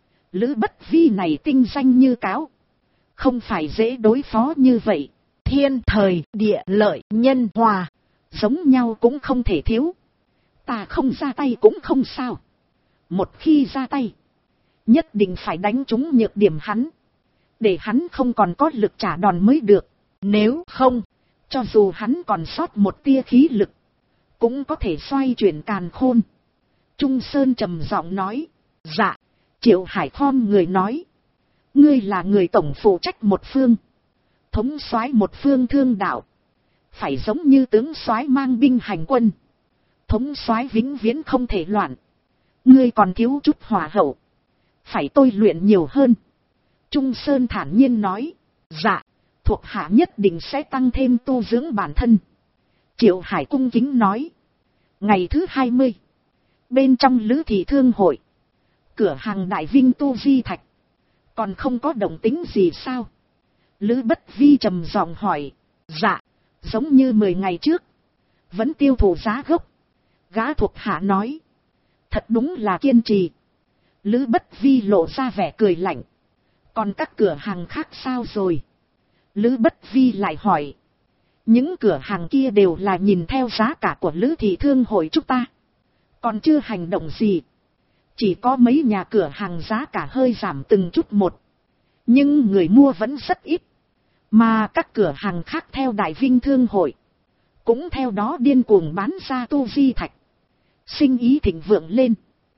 Lữ Bất Vi này tinh danh như cáo, không phải dễ đối phó như vậy. Thiên thời, địa lợi, nhân hòa, giống nhau cũng không thể thiếu. Ta không ra tay cũng không sao. Một khi ra tay, nhất định phải đánh trúng nhược điểm hắn, để hắn không còn có lực trả đòn mới được. Nếu không, cho dù hắn còn sót một tia khí lực, cũng có thể xoay chuyển càn khôn. Trung Sơn trầm giọng nói, dạ. Triệu Hải khom người nói, ngươi là người tổng phụ trách một phương, thống soái một phương thương đạo, phải giống như tướng soái mang binh hành quân. Thống soái vĩnh viễn không thể loạn. Ngươi còn thiếu chút hòa hậu, phải tôi luyện nhiều hơn. Trung Sơn thản nhiên nói, dạ, thuộc hạ nhất định sẽ tăng thêm tu dưỡng bản thân. Triệu Hải cung kính nói, ngày thứ 20, bên trong Lữ Thị Thương hội, cửa hàng Đại Vinh tu di thạch, còn không có động tĩnh gì sao? Lữ Bất Vi trầm giọng hỏi, dạ, giống như 10 ngày trước, vẫn tiêu thụ giá gốc. Gã thuộc hạ nói, thật đúng là kiên trì. Lữ Bất Vi lộ ra vẻ cười lạnh, còn các cửa hàng khác sao rồi? Lữ Bất Vi lại hỏi, những cửa hàng kia đều là nhìn theo giá cả của Lữ Thị Thương hội chúng ta, còn chưa hành động gì. Chỉ có mấy nhà cửa hàng giá cả hơi giảm từng chút một, nhưng người mua vẫn rất ít. Mà các cửa hàng khác theo Đại Vinh Thương hội, cũng theo đó điên cuồng bán ra tu di thạch. Sinh ý thịnh vượng lên.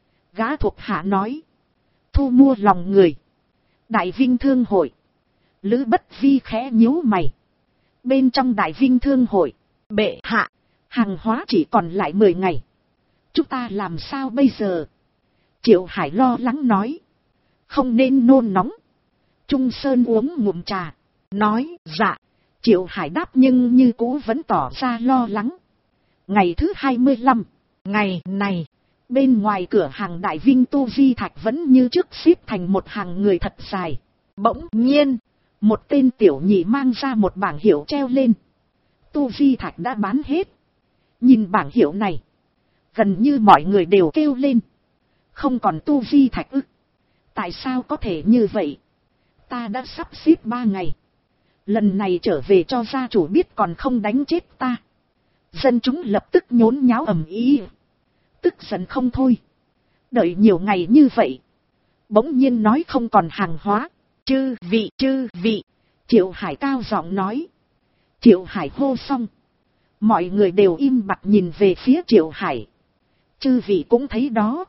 Gã thuộc hạ nói, thu mua lòng người. Đại Vinh Thương hội. Lữ Bất Vi khẽ nhíu mày. Bên trong Đại Vinh Thương hội, bệ hạ, hàng hóa chỉ còn lại 10 ngày. Chúng ta làm sao bây giờ? Triệu Hải lo lắng nói, không nên nôn nóng. Trung Sơn uống ngụm trà, nói, dạ. Triệu Hải đáp nhưng như cũ vẫn tỏ ra lo lắng. Ngày thứ 25, ngày này, bên ngoài cửa hàng Đại Vinh tu di thạch vẫn như trước xếp thành một hàng người thật dài. Bỗng nhiên, một tên tiểu nhị mang ra một bảng hiệu treo lên. Tu di thạch đã bán hết. Nhìn bảng hiệu này, gần như mọi người đều kêu lên, Không còn tu vi thạch ư? Tại sao có thể như vậy? Ta đã sắp xếp 3 ngày. Lần này trở về cho gia chủ biết còn không đánh chết ta. Dân chúng lập tức nhốn nháo ầm ĩ, tức giận không thôi. Đợi nhiều ngày như vậy, bỗng nhiên nói không còn hàng hóa. Chư vị, Triệu Hải cao giọng nói. Triệu Hải hô xong, mọi người đều im bặt nhìn về phía Triệu Hải. Chư vị cũng thấy đó,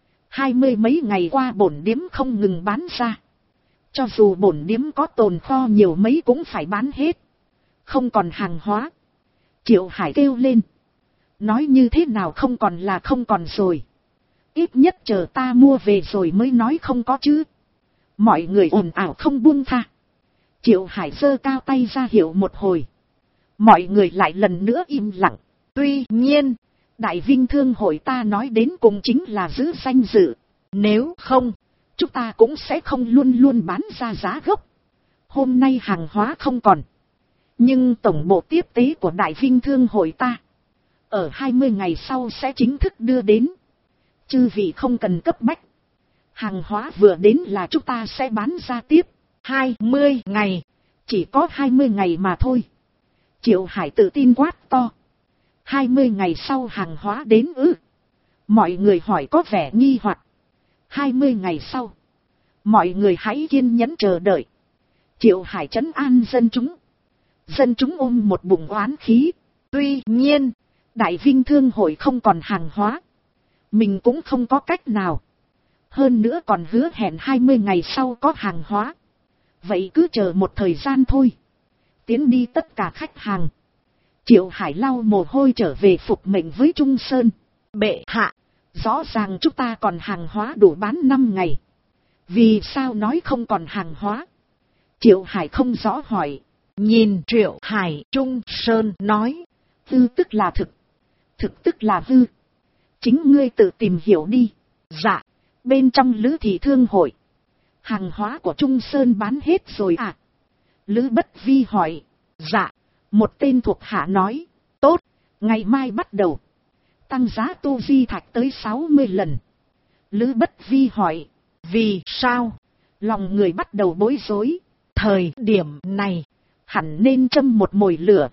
20 mấy ngày qua bổn điếm không ngừng bán ra. Cho dù bổn điếm có tồn kho nhiều mấy cũng phải bán hết, không còn hàng hóa. Triệu Hải kêu lên, nói như thế nào không còn là không còn rồi. Ít nhất chờ ta mua về rồi mới nói không có chứ. Mọi người ồn ào không buông tha. Triệu Hải giơ cao tay ra hiệu một hồi, mọi người lại lần nữa im lặng. Tuy nhiên, Đại Vinh Thương hội ta nói đến cùng chính là giữ danh dự. Nếu không, chúng ta cũng sẽ không luôn luôn bán ra giá gốc. Hôm nay hàng hóa không còn, nhưng tổng bộ tiếp tế của Đại Vinh Thương hội ta ở 20 ngày sau sẽ chính thức đưa đến. Chư vị không cần cấp bách. Hàng hóa vừa đến là chúng ta sẽ bán ra tiếp. 20 ngày. Chỉ có 20 ngày mà thôi. Triệu Hải tự tin quát to. 20 ngày sau hàng hóa đến ư? Mọi người hỏi có vẻ nghi hoặc. 20 ngày sau, mọi người hãy kiên nhẫn chờ đợi. Triệu Hải trấn an dân chúng. Dân chúng ôm một bụng oán khí. Tuy nhiên, Đại Vinh Thương hội không còn hàng hóa, mình cũng không có cách nào. Hơn nữa còn hứa hẹn 20 ngày sau có hàng hóa. Vậy cứ chờ một thời gian thôi. Tiến đi tất cả khách hàng. Triệu Hải lau mồ hôi trở về phục mệnh với Trung Sơn. Bệ hạ, rõ ràng chúng ta còn hàng hóa đủ bán 5 ngày. Vì sao nói không còn hàng hóa? Triệu Hải không rõ hỏi. Nhìn Triệu Hải, Trung Sơn nói. Hư tức là thực, thực tức là hư. Chính ngươi tự tìm hiểu đi. Dạ, bên trong Lữ Thị Thương hội, hàng hóa của Trung Sơn bán hết rồi à? Lữ Bất Vi hỏi. Dạ, một tên thuộc hạ nói. Tốt, ngày mai bắt đầu tăng giá tu vi thạch tới 60 lần. Lữ Bất Vi hỏi. Vì sao? Lòng người bắt đầu bối rối. Thời điểm này, hẳn nên châm một mồi lửa.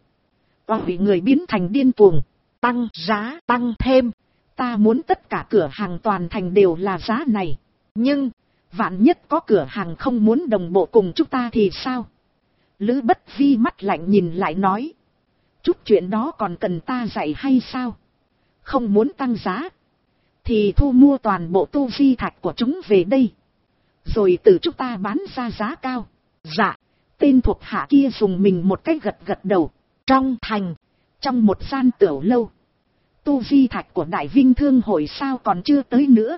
Vì người biến thành điên cuồng. Tăng giá, tăng thêm. Ta muốn tất cả cửa hàng toàn thành đều là giá này. Nhưng, vạn nhất có cửa hàng không muốn đồng bộ cùng chúng ta thì sao? Lữ Bất Vi mắt lạnh nhìn lại nói. Chút chuyện đó còn cần ta dạy hay sao? Không muốn tăng giá, thì thu mua toàn bộ tu vi thạch của chúng về đây, rồi từ chúng ta bán ra giá cao. Dạ, tên thuộc hạ kia dùng mình một cái gật gật đầu. Trong thành, trong một gian tiểu lâu, tu vi thạch của Đại Vinh Thương hội sao còn chưa tới nữa?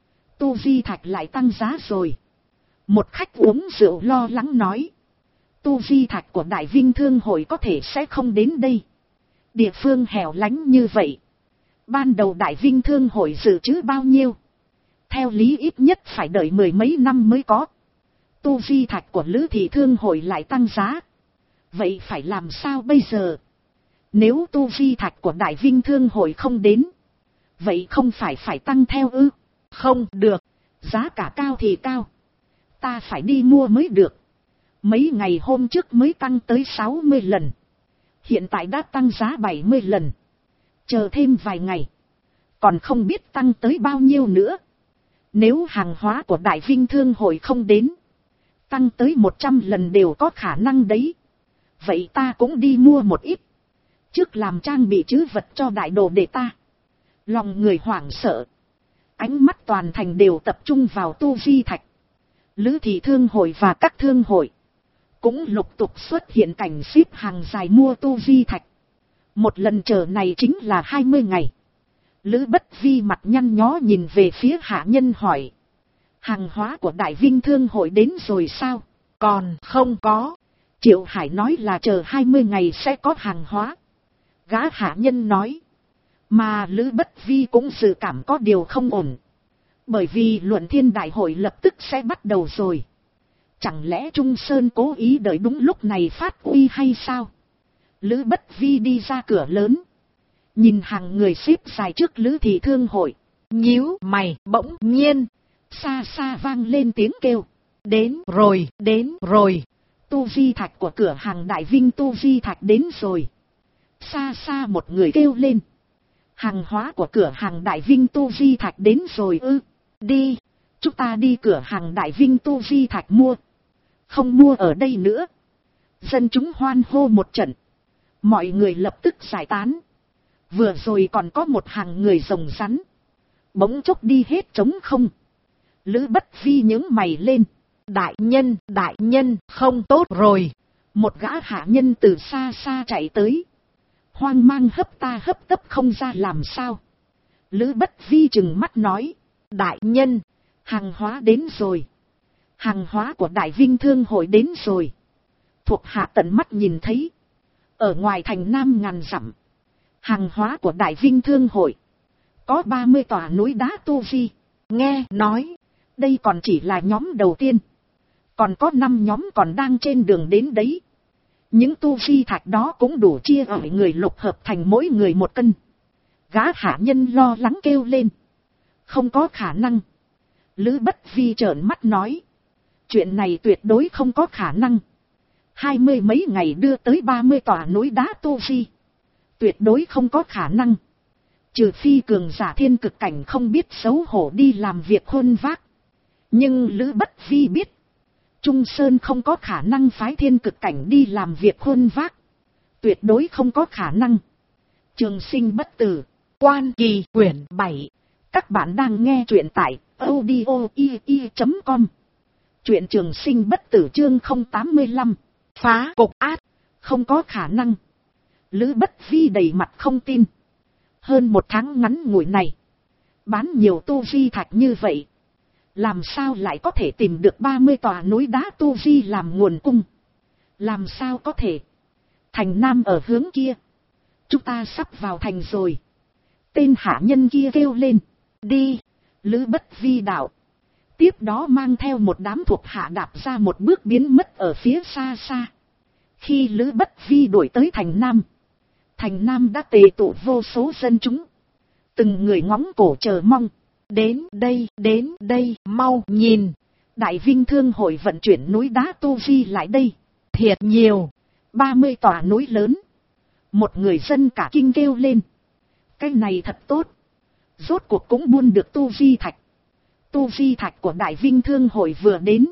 Tu vi thạch lại tăng giá rồi. Một khách uống rượu lo lắng nói. Tu vi thạch của Đại Vinh Thương hội có thể sẽ không đến đây. Địa phương hẻo lánh như vậy, ban đầu Đại Vinh Thương hội dự trữ bao nhiêu? Theo lý ít nhất phải đợi 10 mấy năm mới có. Tu vi thạch của Lữ Thị Thương hội lại tăng giá. Vậy phải làm sao bây giờ? Nếu tu vi thạch của Đại Vinh Thương hội không đến, vậy không phải tăng theo ư? Không được, giá cả cao thì cao, ta phải đi mua mới được. Mấy ngày hôm trước mới tăng tới 60 lần, hiện tại đã tăng giá 70 lần. Chờ thêm vài ngày, còn không biết tăng tới bao nhiêu nữa. Nếu hàng hóa của Đại Vinh Thương hội không đến, tăng tới 100 lần đều có khả năng đấy. Vậy ta cũng đi mua một ít, trước làm trang bị trữ vật cho đại đồ đệ ta. Lòng người hoảng sợ, ánh mắt toàn thành đều tập trung vào tu vi thạch. Lữ Thị Thương hội và các thương hội cũng lục tục xuất hiện cảnh xếp hàng dài mua tu vi thạch. Một lần chờ này chính là 20 ngày. Lữ Bất Vi mặt nhăn nhó nhìn về phía hạ nhân hỏi. Hàng hóa của Đại Vinh Thương hội đến rồi sao? Còn không có. Triệu Hải nói là chờ 20 ngày sẽ có hàng hóa. Gã hạ nhân nói. Mà Lữ Bất Vi cũng dự cảm có điều không ổn. Bởi vì luận thiên đại hội lập tức sẽ bắt đầu rồi. Chẳng lẽ Trung Sơn cố ý đợi đúng lúc này phát uy hay sao? Lữ Bất Vi đi ra cửa lớn, nhìn hàng người xếp dài trước Lữ Thị Thương hội, nhíu mày, bỗng nhiên. Xa xa vang lên tiếng kêu. Đến rồi, đến rồi. Tu vi thạch của cửa hàng Đại Vinh tu vi thạch đến rồi. Xa xa một người kêu lên. Hàng hóa của cửa hàng Đại Vinh tu vi thạch đến rồi ư? Đi, chúng ta đi cửa hàng Đại Vinh tu vi thạch mua. Không mua ở đây nữa. Dân chúng hoan hô một trận. Mọi người lập tức giải tán. Vừa rồi còn có một hàng người rồng rắn. Bỗng chốc đi hết trống không. Lữ Bất Vi nhướng mày lên. Đại nhân, không tốt rồi. Một gã hạ nhân từ xa xa chạy tới. Hoang mang hấp ta hấp tấp không ra làm sao. Lữ Bất Vi trừng mắt nói. Đại nhân, hàng hóa đến rồi. Hàng hóa của Đại Vinh Thương hội đến rồi. Thuộc hạ tận mắt nhìn thấy. Ở ngoài thành Nam ngàn dặm. Hàng hóa của Đại Vinh Thương hội. Có 30 tòa núi đá tu vi. Nghe nói, đây còn chỉ là nhóm đầu tiên. Còn có 5 nhóm còn đang trên đường đến đấy. Những tu vi thạch đó cũng đủ chia ở người lục hợp thành mỗi người 1 cân. Gã hạ nhân lo lắng kêu lên. Không có khả năng. Lữ Bất Vi trợn mắt nói. Chuyện này tuyệt đối không có khả năng. 20 mấy ngày đưa tới 30 tòa núi đá tu vi. Tuyệt đối không có khả năng. Trừ phi cường giả thiên cực cảnh không biết xấu hổ đi làm việc khuân vác. Nhưng Lữ Bất Vi biết. Trung Sơn không có khả năng phái thiên cực cảnh đi làm việc khuân vác. Tuyệt đối không có khả năng. Trường Sinh bất tử. Quan Kỳ quyển 7. Các bạn đang nghe truyện tại audio.com. Truyện Trường Sinh bất tử chương 085. Phá cục át. Không có khả năng. Lữ Bất Vi đầy mặt không tin. Hơn 1 tháng ngắn ngủi này. Bán nhiều tu vi thạch như vậy. Làm sao lại có thể tìm được 30 tòa núi đá tu vi làm nguồn cung? Làm sao có thể? Thành Nam ở hướng kia. Chúng ta sắp vào thành rồi. Tên hạ nhân kia kêu lên. Đi, Lữ Bất Vi đạo. Tiếp đó mang theo một đám thuộc hạ đạp ra một bước biến mất ở phía xa xa. Khi Lữ Bất Vi đuổi tới thành Nam. Thành Nam đã tề tụ vô số dân chúng. Từng người ngóng cổ chờ mong. Đến đây, mau nhìn. Đại Vinh Thương hội vận chuyển núi đá tu vi lại đây. Thiệt nhiều. 30 tòa núi lớn. Một người dân cả kinh kêu lên. Cái này thật tốt. Rốt cuộc cũng buôn được tu vi thạch. Tu vi thạch của Đại Vinh Thương hội vừa đến.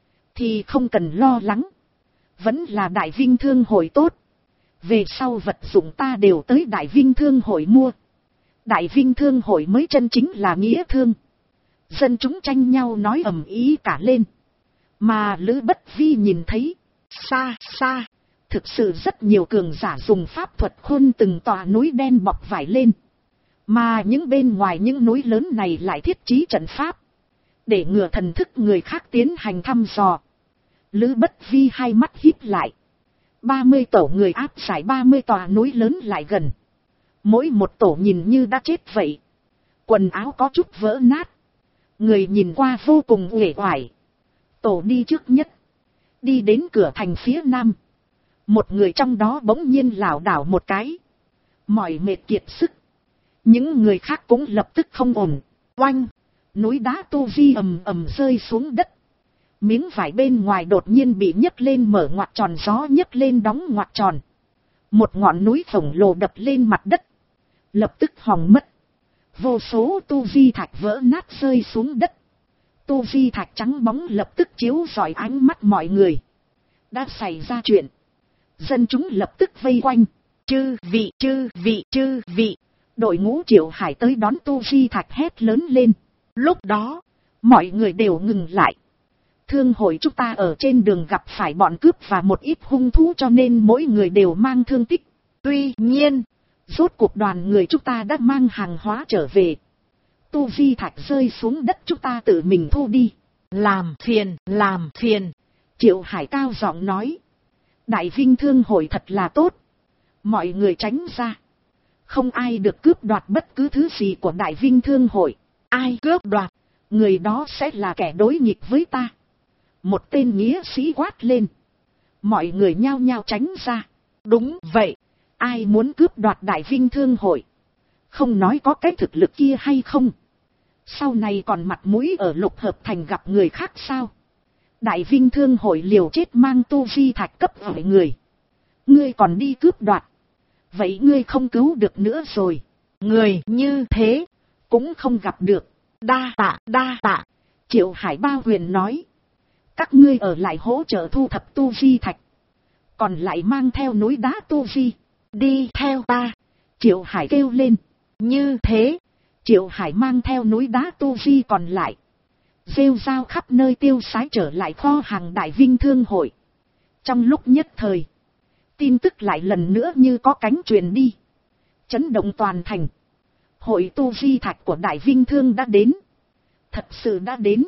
Thì không cần lo lắng. Vẫn là Đại Vinh Thương hội tốt. Về sau vật dụng ta đều tới Đại Vinh Thương hội mua. Đại Vinh Thương hội mới chân chính là nghĩa thương. Dân chúng tranh nhau nói ầm ĩ cả lên. Mà Lữ Bất Vi nhìn thấy. Xa xa. Thực sự rất nhiều cường giả dùng pháp thuật khôn từng tòa núi đen bọc vải lên. Mà những bên ngoài những núi lớn này lại thiết trí trận pháp. Để ngừa thần thức người khác tiến hành thăm dò. Lữ Bất Vi hai mắt híp lại. 30 tổ người áp giải 30 tòa núi lớn lại gần. Mỗi một tổ nhìn như đã chết vậy. Quần áo có chút vỡ nát. Người nhìn qua vô cùng uể oải. Tổ đi trước nhất. Đi đến cửa thành phía nam. Một người trong đó bỗng nhiên lảo đảo một cái. Mỏi mệt kiệt sức. Những người khác cũng lập tức không ổn. Oanh. Núi đá tu vi ầm ầm rơi xuống đất. Miếng vải bên ngoài đột nhiên bị nhấc lên mở ngoặt tròn, gió nhấc lên đóng ngoặt tròn. Một ngọn núi khổng lồ đập lên mặt đất. Lập tức hỏng mất. Vô số tu vi thạch vỡ nát rơi xuống đất. Tu vi thạch trắng bóng lập tức chiếu rọi ánh mắt mọi người. Đã xảy ra chuyện. Dân chúng lập tức vây quanh. Chư vị. Đội ngũ Triệu Hải tới đón tu vi thạch hét lớn lên. Lúc đó, mọi người đều ngừng lại. Thương hội chúng ta ở trên đường gặp phải bọn cướp và một ít hung thú cho nên mỗi người đều mang thương tích. Tuy nhiên, rốt cuộc đoàn người chúng ta đã mang hàng hóa trở về. Tu vi thạch rơi xuống đất chúng ta tự mình thu đi. Làm phiền. Triệu Hải cao giọng nói. Đại Vinh Thương hội thật là tốt. Mọi người tránh ra. Không ai được cướp đoạt bất cứ thứ gì của Đại Vinh Thương hội. Ai cướp đoạt, người đó sẽ là kẻ đối nghịch với ta. Một tên nghĩa sĩ quát lên. Mọi người nhao nhao tránh ra. Đúng vậy. Ai muốn cướp đoạt Đại Vinh Thương hội? Không nói có cái thực lực kia hay không. Sau này còn mặt mũi ở Lục Hợp Thành gặp người khác sao? Đại Vinh Thương hội liều chết mang tu vi thạch cấp hỏi người. Ngươi còn đi cướp đoạt. Vậy ngươi không cứu được nữa rồi. Người như thế cũng không gặp được. Đa tạ. Triệu Hải bao huyền nói. Các ngươi ở lại hỗ trợ thu thập tu vi thạch. Còn lại mang theo núi đá tu vi. Đi theo ta. Triệu Hải kêu lên. Như thế. Triệu Hải mang theo núi đá tu vi còn lại. Rêu rao khắp nơi tiêu sái trở lại kho hàng Đại Vinh Thương hội. Trong lúc nhất thời. Tin tức lại lần nữa như có cánh truyền đi. Chấn động toàn thành. Hội tu vi thạch của Đại Vinh Thương đã đến. Thật sự đã đến.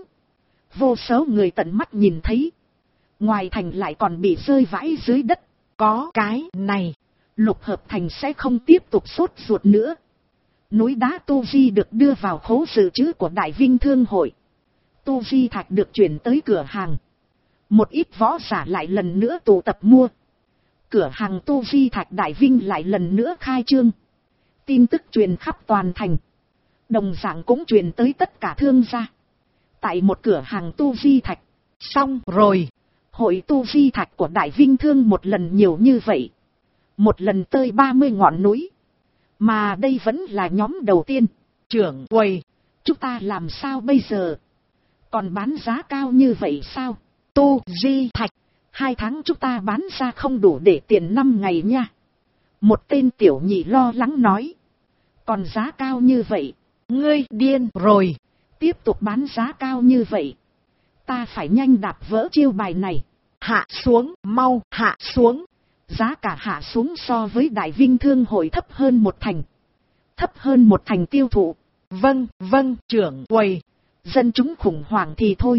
Vô số người tận mắt nhìn thấy. Ngoài thành lại còn bị rơi vãi dưới đất. Có cái này. Lục Hợp Thành sẽ không tiếp tục sốt ruột nữa. Núi đá tu vi được đưa vào khố dự trữ của Đại Vinh Thương hội. Tu vi thạch được chuyển tới cửa hàng. Một ít võ giả lại lần nữa tụ tập mua. Cửa hàng tu vi thạch Đại Vinh lại lần nữa khai trương. Tin tức truyền khắp toàn thành. Đồng dạng cũng truyền tới tất cả thương gia. Tại một cửa hàng tu vi thạch. Xong rồi. Hội tu vi thạch của Đại Vinh Thương một lần nhiều như vậy. Một lần tới 30 ngọn núi. Mà đây vẫn là nhóm đầu tiên. Trưởng quầy. Chúng ta làm sao bây giờ? Còn bán giá cao như vậy sao? Tu vi thạch. 2 tháng chúng ta bán ra không đủ để tiền 5 ngày nha. Một tên tiểu nhị lo lắng nói. Còn giá cao như vậy. Ngươi điên rồi. Tiếp tục bán giá cao như vậy. Ta phải nhanh đạp vỡ chiêu bài này. Hạ xuống, mau hạ xuống. Giá cả hạ xuống so với Đại Vinh Thương hội thấp hơn 1/10. Thấp hơn 1/10 tiêu thụ. Vâng, trưởng quầy. Dân chúng khủng hoảng thì thôi.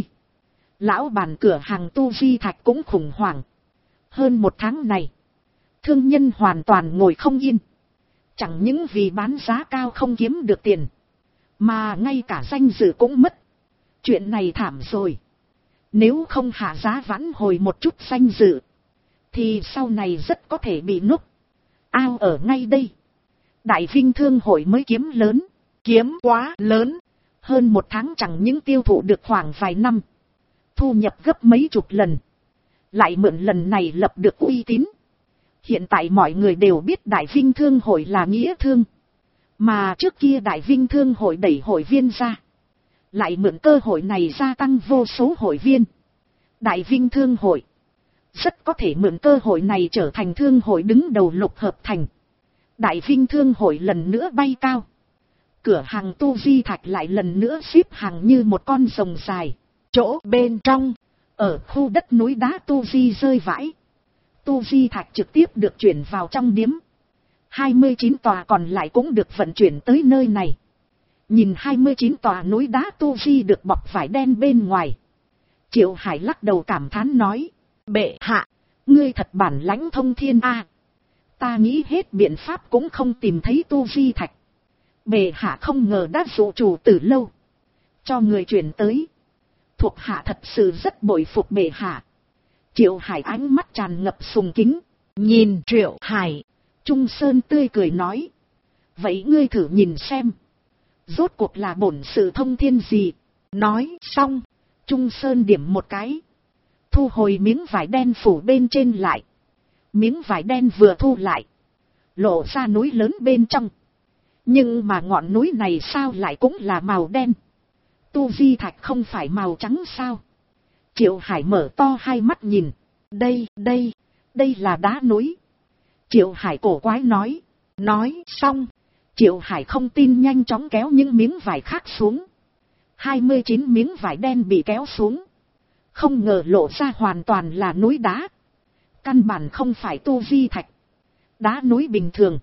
Lão bản cửa hàng tu vi thạch cũng khủng hoảng. Hơn 1 tháng này. Thương nhân hoàn toàn ngồi không yên. Chẳng những vì bán giá cao không kiếm được tiền. Mà ngay cả danh dự cũng mất. Chuyện này thảm rồi. Nếu không hạ giá vãn hồi một chút danh dự. Thì sau này rất có thể bị núp. Ao ở ngay đây. Đại Vinh Thương hội mới kiếm lớn. Kiếm quá lớn. Hơn 1 tháng chẳng những tiêu thụ được khoảng vài năm. Thu nhập gấp mấy chục lần. Lại mượn lần này lập được uy tín. Hiện tại mọi người đều biết Đại Vinh Thương hội là nghĩa thương. Mà trước kia Đại Vinh Thương hội đẩy hội viên ra. Lại mượn cơ hội này gia tăng vô số hội viên. Đại Vinh Thương hội. Rất có thể mượn cơ hội này trở thành thương hội đứng đầu Lục Hợp Thành. Đại Vinh Thương hội lần nữa bay cao. Cửa hàng tu vi thạch lại lần nữa xếp hàng như một con rồng dài. Chỗ bên trong. Ở khu đất núi đá tu vi rơi vãi. Tu vi thạch trực tiếp được chuyển vào trong điếm. 29 tòa còn lại cũng được vận chuyển tới nơi này. Nhìn 29 tòa núi đá tu vi được bọc vải đen bên ngoài. Triệu Hải lắc đầu cảm thán nói. Bệ hạ, ngươi thật bản lãnh thông thiên a. Ta nghĩ hết biện pháp cũng không tìm thấy tu vi thạch. Bệ hạ không ngờ đã dụ chủ từ lâu. Cho người chuyển tới. Thuộc hạ thật sự rất bội phục bệ hạ. Triệu Hải ánh mắt tràn ngập sùng kính. Nhìn Triệu Hải. Trung Sơn tươi cười nói. Vậy ngươi thử nhìn xem. Rốt cuộc là bổn sự thông thiên gì. Nói xong. Trung Sơn điểm một cái. Thu hồi miếng vải đen phủ bên trên lại. Miếng vải đen vừa thu lại. Lộ ra núi lớn bên trong. Nhưng mà ngọn núi này sao lại cũng là màu đen. Tu vi thạch không phải màu trắng sao. Triệu Hải mở to hai mắt nhìn. Đây là đá núi. Triệu Hải cổ quái nói. Nói xong. Triệu Hải không tin nhanh chóng kéo những miếng vải khác xuống. 29 miếng vải đen bị kéo xuống. Không ngờ lộ ra hoàn toàn là núi đá. Căn bản không phải tu vi thạch. Đá núi bình thường.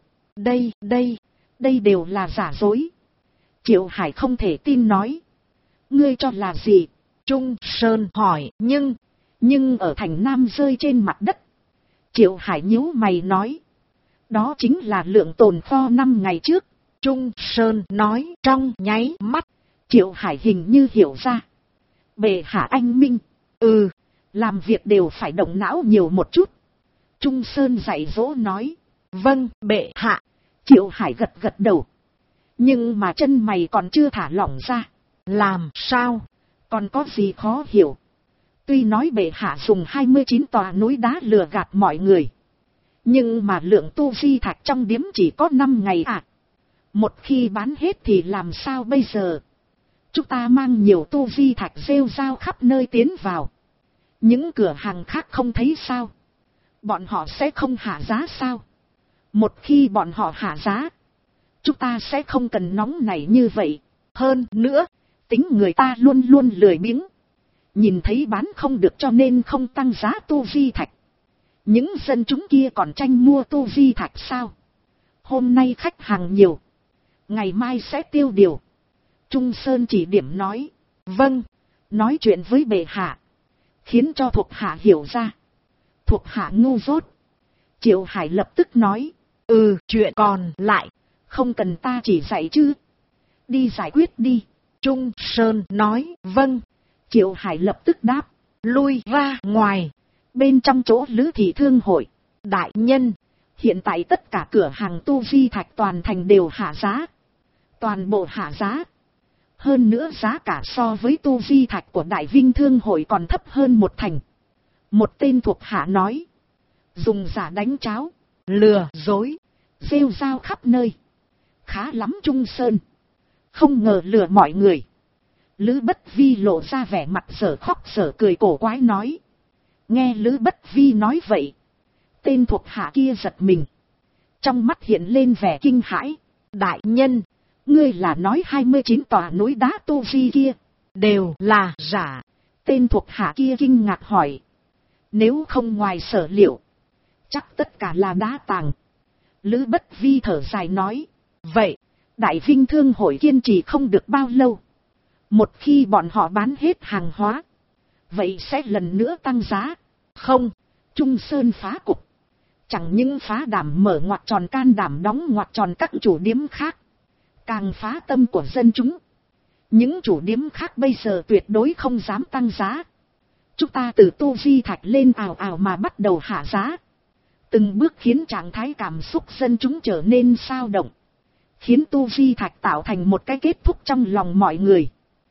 Đây đều là giả dối. Triệu Hải không thể tin nói. Ngươi cho là gì? Trung Sơn hỏi. Nhưng ở thành Nam rơi trên mặt đất. Triệu Hải nhíu mày nói. Đó chính là lượng tồn kho 5 ngày trước. Trung Sơn nói trong nháy mắt. Triệu Hải hình như hiểu ra. Bệ hạ anh minh. Làm việc đều phải động não nhiều một chút. Trung Sơn dạy dỗ nói. Vâng, bệ hạ. Triệu Hải gật gật đầu. Nhưng mà chân mày còn chưa thả lỏng ra. làm sao? Còn có gì khó hiểu? Tuy nói bệ hạ dùng 29 tòa núi đá lừa gạt mọi người, nhưng mà lượng tu vi thạch trong điếm chỉ có 5 ngày à. Một khi bán hết thì làm sao bây giờ? Chúng ta mang nhiều tu vi thạch rêu rao khắp nơi tiến vào. Những cửa hàng khác không thấy sao? Bọn họ sẽ không hạ giá sao? Một khi bọn họ hạ giá, chúng ta sẽ không cần nóng nảy như vậy. Hơn nữa, tính người ta luôn luôn lười biếng. Nhìn thấy bán không được cho nên không tăng giá tu vi thạch. Những dân chúng kia còn tranh mua tu vi thạch sao? Hôm nay khách hàng nhiều, ngày mai sẽ tiêu điều. Trung Sơn chỉ điểm nói. Vâng, nói chuyện với bệ hạ, khiến cho thuộc hạ hiểu ra. Thuộc hạ ngu dốt. Triệu Hải lập tức nói. Chuyện còn lại, không cần ta chỉ dạy chứ. Đi giải quyết đi. Trung Sơn nói. Vâng. Triệu Hải lập tức đáp. Lui ra ngoài. Bên trong chỗ Lữ Thị Thương hội. Đại nhân, hiện tại tất cả cửa hàng tu vi thạch toàn thành đều hạ giá. Toàn bộ hạ giá. Hơn nữa giá cả so với tu vi thạch của Đại Vinh Thương hội còn thấp hơn 1/10. Một tên thuộc hạ nói. Dùng giả đánh cháo, lừa dối, rêu rao khắp nơi. Khá lắm Trung Sơn. Không ngờ lừa mọi người. Lữ Bất Vi lộ ra vẻ mặt dở khóc dở cười cổ quái nói. Nghe Lữ Bất Vi nói vậy, tên thuộc hạ kia giật mình. Trong mắt hiện lên vẻ kinh hãi. Đại nhân, ngươi là nói 29 tòa núi đá tu vi kia đều là giả? Tên thuộc hạ kia kinh ngạc hỏi. Nếu không ngoài sở liệu, chắc tất cả là đá tàng. Lữ Bất Vi thở dài nói. Vậy, Đại Vinh Thương hội kiên trì không được bao lâu. Một khi bọn họ bán hết hàng hóa, vậy sẽ lần nữa tăng giá. Không, Trung Sơn phá cục. Chẳng những phá đảm mở ngoặc tròn can đảm đóng ngoặc tròn các chủ điếm khác, càng phá tâm của dân chúng. Những chủ điếm khác bây giờ tuyệt đối không dám tăng giá. Chúng ta từ tu vi thạch lên ào ào mà bắt đầu hạ giá. Từng bước khiến trạng thái cảm xúc dân chúng trở nên sao động. Khiến tu vi thạch tạo thành một cái kết thúc trong lòng mọi người.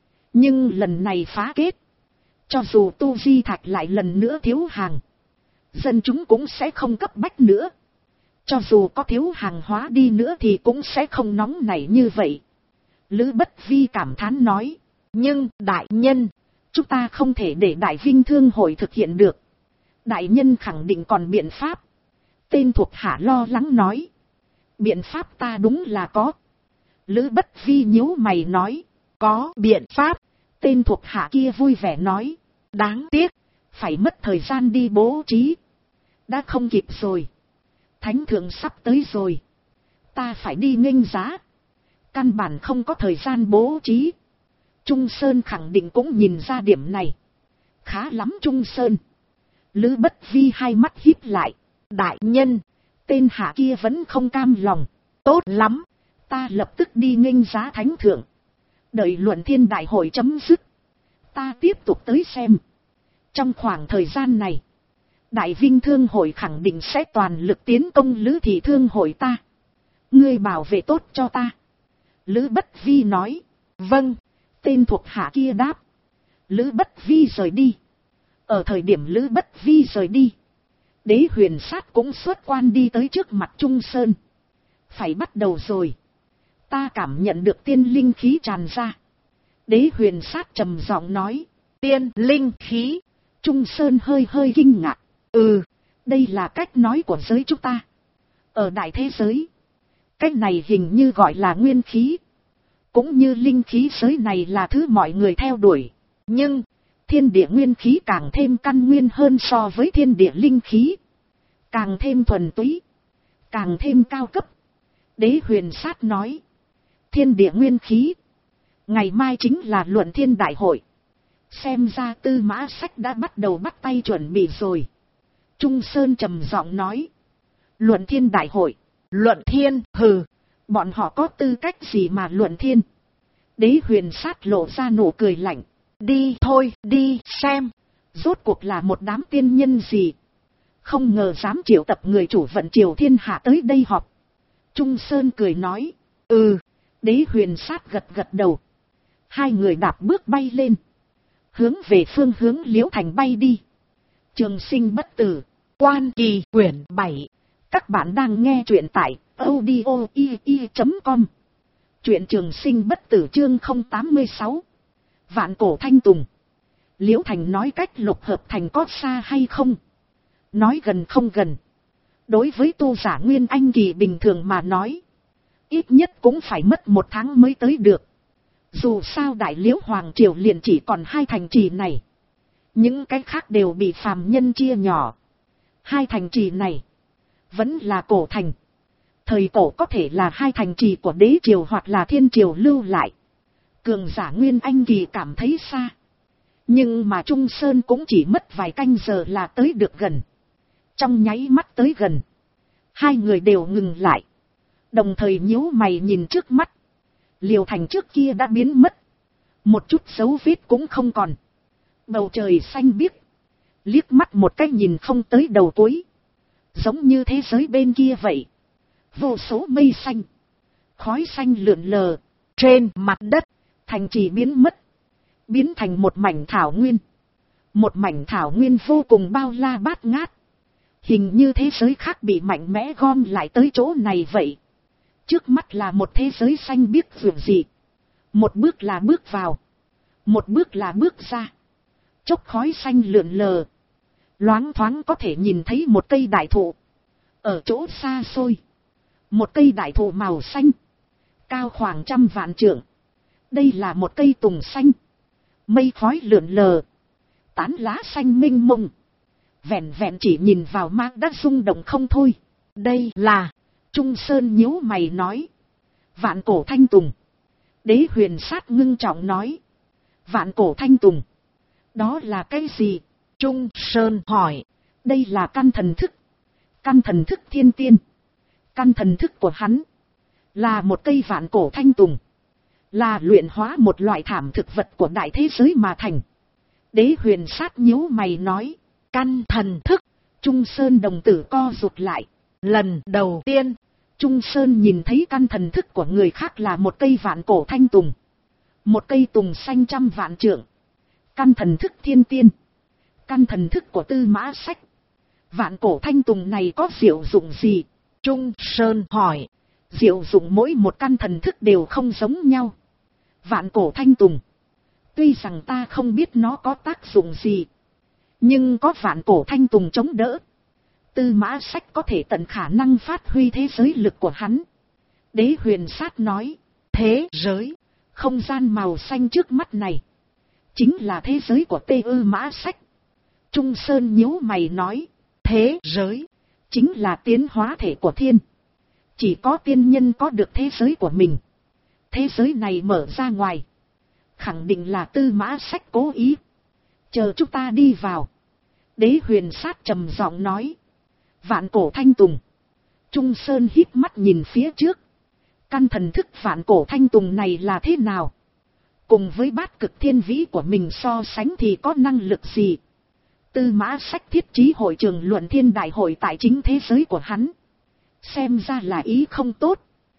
Nhưng lần này phá kết. Cho dù tu vi thạch lại lần nữa thiếu hàng, dân chúng cũng sẽ không cấp bách nữa. Cho dù có thiếu hàng hóa đi nữa thì cũng sẽ không nóng nảy như vậy. Lữ Bất Vi cảm thán nói. Nhưng đại nhân, chúng ta không thể để Đại Vinh Thương hội thực hiện được. Đại nhân khẳng định còn biện pháp. Tên thuộc hạ lo lắng nói. Biện pháp ta đúng là có. Lữ Bất Vi nhíu mày nói. Có biện pháp. Tên thuộc hạ kia vui vẻ nói. Đáng tiếc, phải mất thời gian đi bố trí. Đã không kịp rồi. Thánh thượng sắp tới rồi. Ta phải đi nghênh giá. Căn bản không có thời gian bố trí. Trung Sơn khẳng định cũng nhìn ra điểm này. Khá lắm Trung Sơn. Lữ Bất Vi hai mắt híp lại. Đại nhân, tên hạ kia vẫn không cam lòng. Tốt lắm, ta lập tức đi nghênh giá thánh thượng. Đợi luận thiên đại hội chấm dứt, ta tiếp tục tới xem. Trong khoảng thời gian này, Đại Vinh Thương hội khẳng định sẽ toàn lực tiến công Lữ Thị Thương hội ta. Ngươi bảo vệ tốt cho ta. Lữ Bất Vi nói. Vâng, tên thuộc hạ kia đáp. Lữ Bất Vi rời đi. Ở thời điểm Lữ Bất Vi rời đi, Đế Huyền Sát cũng xuất quan đi tới trước mặt Trung Sơn. Phải bắt đầu rồi. Ta cảm nhận được tiên linh khí tràn ra. Đế Huyền Sát trầm giọng nói. Tiên linh khí. Trung Sơn hơi hơi kinh ngạc. Đây là cách nói của giới chúng ta. Ở đại thế giới, cách này hình như gọi là nguyên khí. Cũng như linh khí giới này là thứ mọi người theo đuổi. Nhưng thiên địa nguyên khí càng thêm căn nguyên hơn so với thiên địa linh khí. Càng thêm thuần túy, càng thêm cao cấp. Đế Huyền Sát nói. Thiên địa nguyên khí. Ngày mai chính là luận thiên đại hội. Xem ra Tư Mã Sách đã bắt đầu bắt tay chuẩn bị rồi. Trung Sơn trầm giọng nói. Luận thiên đại hội. Luận thiên, hừ. Bọn họ có tư cách gì mà luận thiên? Đế Huyền Sát lộ ra nụ cười lạnh. Đi thôi, đi xem. Rốt cuộc là một đám tiên nhân gì? Không ngờ dám triệu tập người chủ vận triều thiên hạ tới đây họp. Trung Sơn cười nói. Đế Huyền Sát gật gật đầu. Hai người đạp bước bay lên, hướng về phương hướng Liễu Thành bay đi. Trường sinh bất tử, Quan Kỳ quyển 7. Các bạn đang nghe truyện tại audio.com. Truyện Trường sinh bất tử chương 086. Vạn cổ thanh tùng. Liễu Thành nói cách Lục Hợp Thành có xa hay không? Nói gần không gần. Đối với tu giả Nguyên Anh kỳ bình thường mà nói, ít nhất cũng phải mất 1 tháng mới tới được. Dù sao Đại Liễu Hoàng Triều liền chỉ còn 2 thành trì này. Những cái khác đều bị phàm nhân chia nhỏ. 2 thành trì này vẫn là cổ thành. Thời cổ có thể là 2 thành trì của đế triều hoặc là thiên triều lưu lại. Cường giả Nguyên Anh kỳ cảm thấy xa. Nhưng mà Trung Sơn cũng chỉ mất vài canh giờ là tới được gần. Trong nháy mắt tới gần, hai người đều ngừng lại, đồng thời nhíu mày nhìn trước mắt. Liều Thành trước kia đã biến mất, một chút dấu vết cũng không còn. Bầu trời xanh biếc, liếc mắt một cái nhìn không tới đầu cuối, giống như thế giới bên kia vậy. Vô số mây xanh, khói xanh lượn lờ Trên mặt đất, thành trì biến mất, biến thành một mảnh thảo nguyên. Một mảnh thảo nguyên vô cùng bao la bát ngát, hình như thế giới khác bị mạnh mẽ gom lại tới chỗ này vậy. Trước mắt là một thế giới xanh biếc rực rỡ. Một bước là bước vào, một bước là bước ra. Chốc khói xanh lượn lờ, loáng thoáng có thể nhìn thấy một cây đại thụ. Ở chỗ xa xôi, một cây đại thụ màu xanh, cao khoảng 100 vạn trượng. Đây là một cây tùng xanh. Mây khói lượn lờ, tán lá xanh mênh mông. Vẹn vẹn chỉ nhìn vào mà đã rung động không thôi. đây là... Trung Sơn nhíu mày nói. Vạn cổ thanh tùng. Đế Huyền Sát ngưng trọng nói. Vạn cổ thanh tùng, đó là cái gì? Trung Sơn hỏi. Đây là căn thần thức. Căn thần thức thiên tiên. Căn thần thức của hắn là một cây vạn cổ thanh tùng, là luyện hóa một loại thảm thực vật của đại thế giới mà thành. Đế Huyền Sát nhíu mày nói. Căn thần thức. Trung Sơn đồng tử co rụt lại. Lần đầu tiên, Trung Sơn nhìn thấy căn thần thức của người khác là một cây vạn cổ thanh tùng. Một cây tùng xanh 100 vạn trượng. Căn thần thức thiên tiên. Căn thần thức của Tư Mã Sách. Vạn cổ thanh tùng này có diệu dụng gì? Trung Sơn hỏi. Diệu dụng mỗi một căn thần thức đều không giống nhau. Vạn cổ thanh tùng, tuy rằng ta không biết nó có tác dụng gì, nhưng có vạn cổ thanh tùng chống đỡ, Tư Mã Sách có thể tận khả năng phát huy thế giới lực của hắn. Đế Huyền Sát nói. Thế giới, không gian màu xanh trước mắt này, chính là thế giới của Tư Mã Sách. Trung Sơn nhíu mày nói. Thế giới, chính là tiến hóa thể của thiên. Chỉ có tiên nhân có được thế giới của mình. Thế giới này mở ra ngoài, khẳng định là Tư Mã Sách cố ý. Chờ chúng ta đi vào. Đế Huyền Sát trầm giọng nói. Vạn cổ thanh tùng. Trung Sơn híp mắt nhìn phía trước. Căn thần thức vạn cổ thanh tùng này là thế nào? Cùng với bát cực thiên vĩ của mình so sánh thì có năng lực gì? Tư Mã Sách thiết trí hội trường luận thiên đại hội tại chính thế giới của hắn, xem ra là ý không tốt.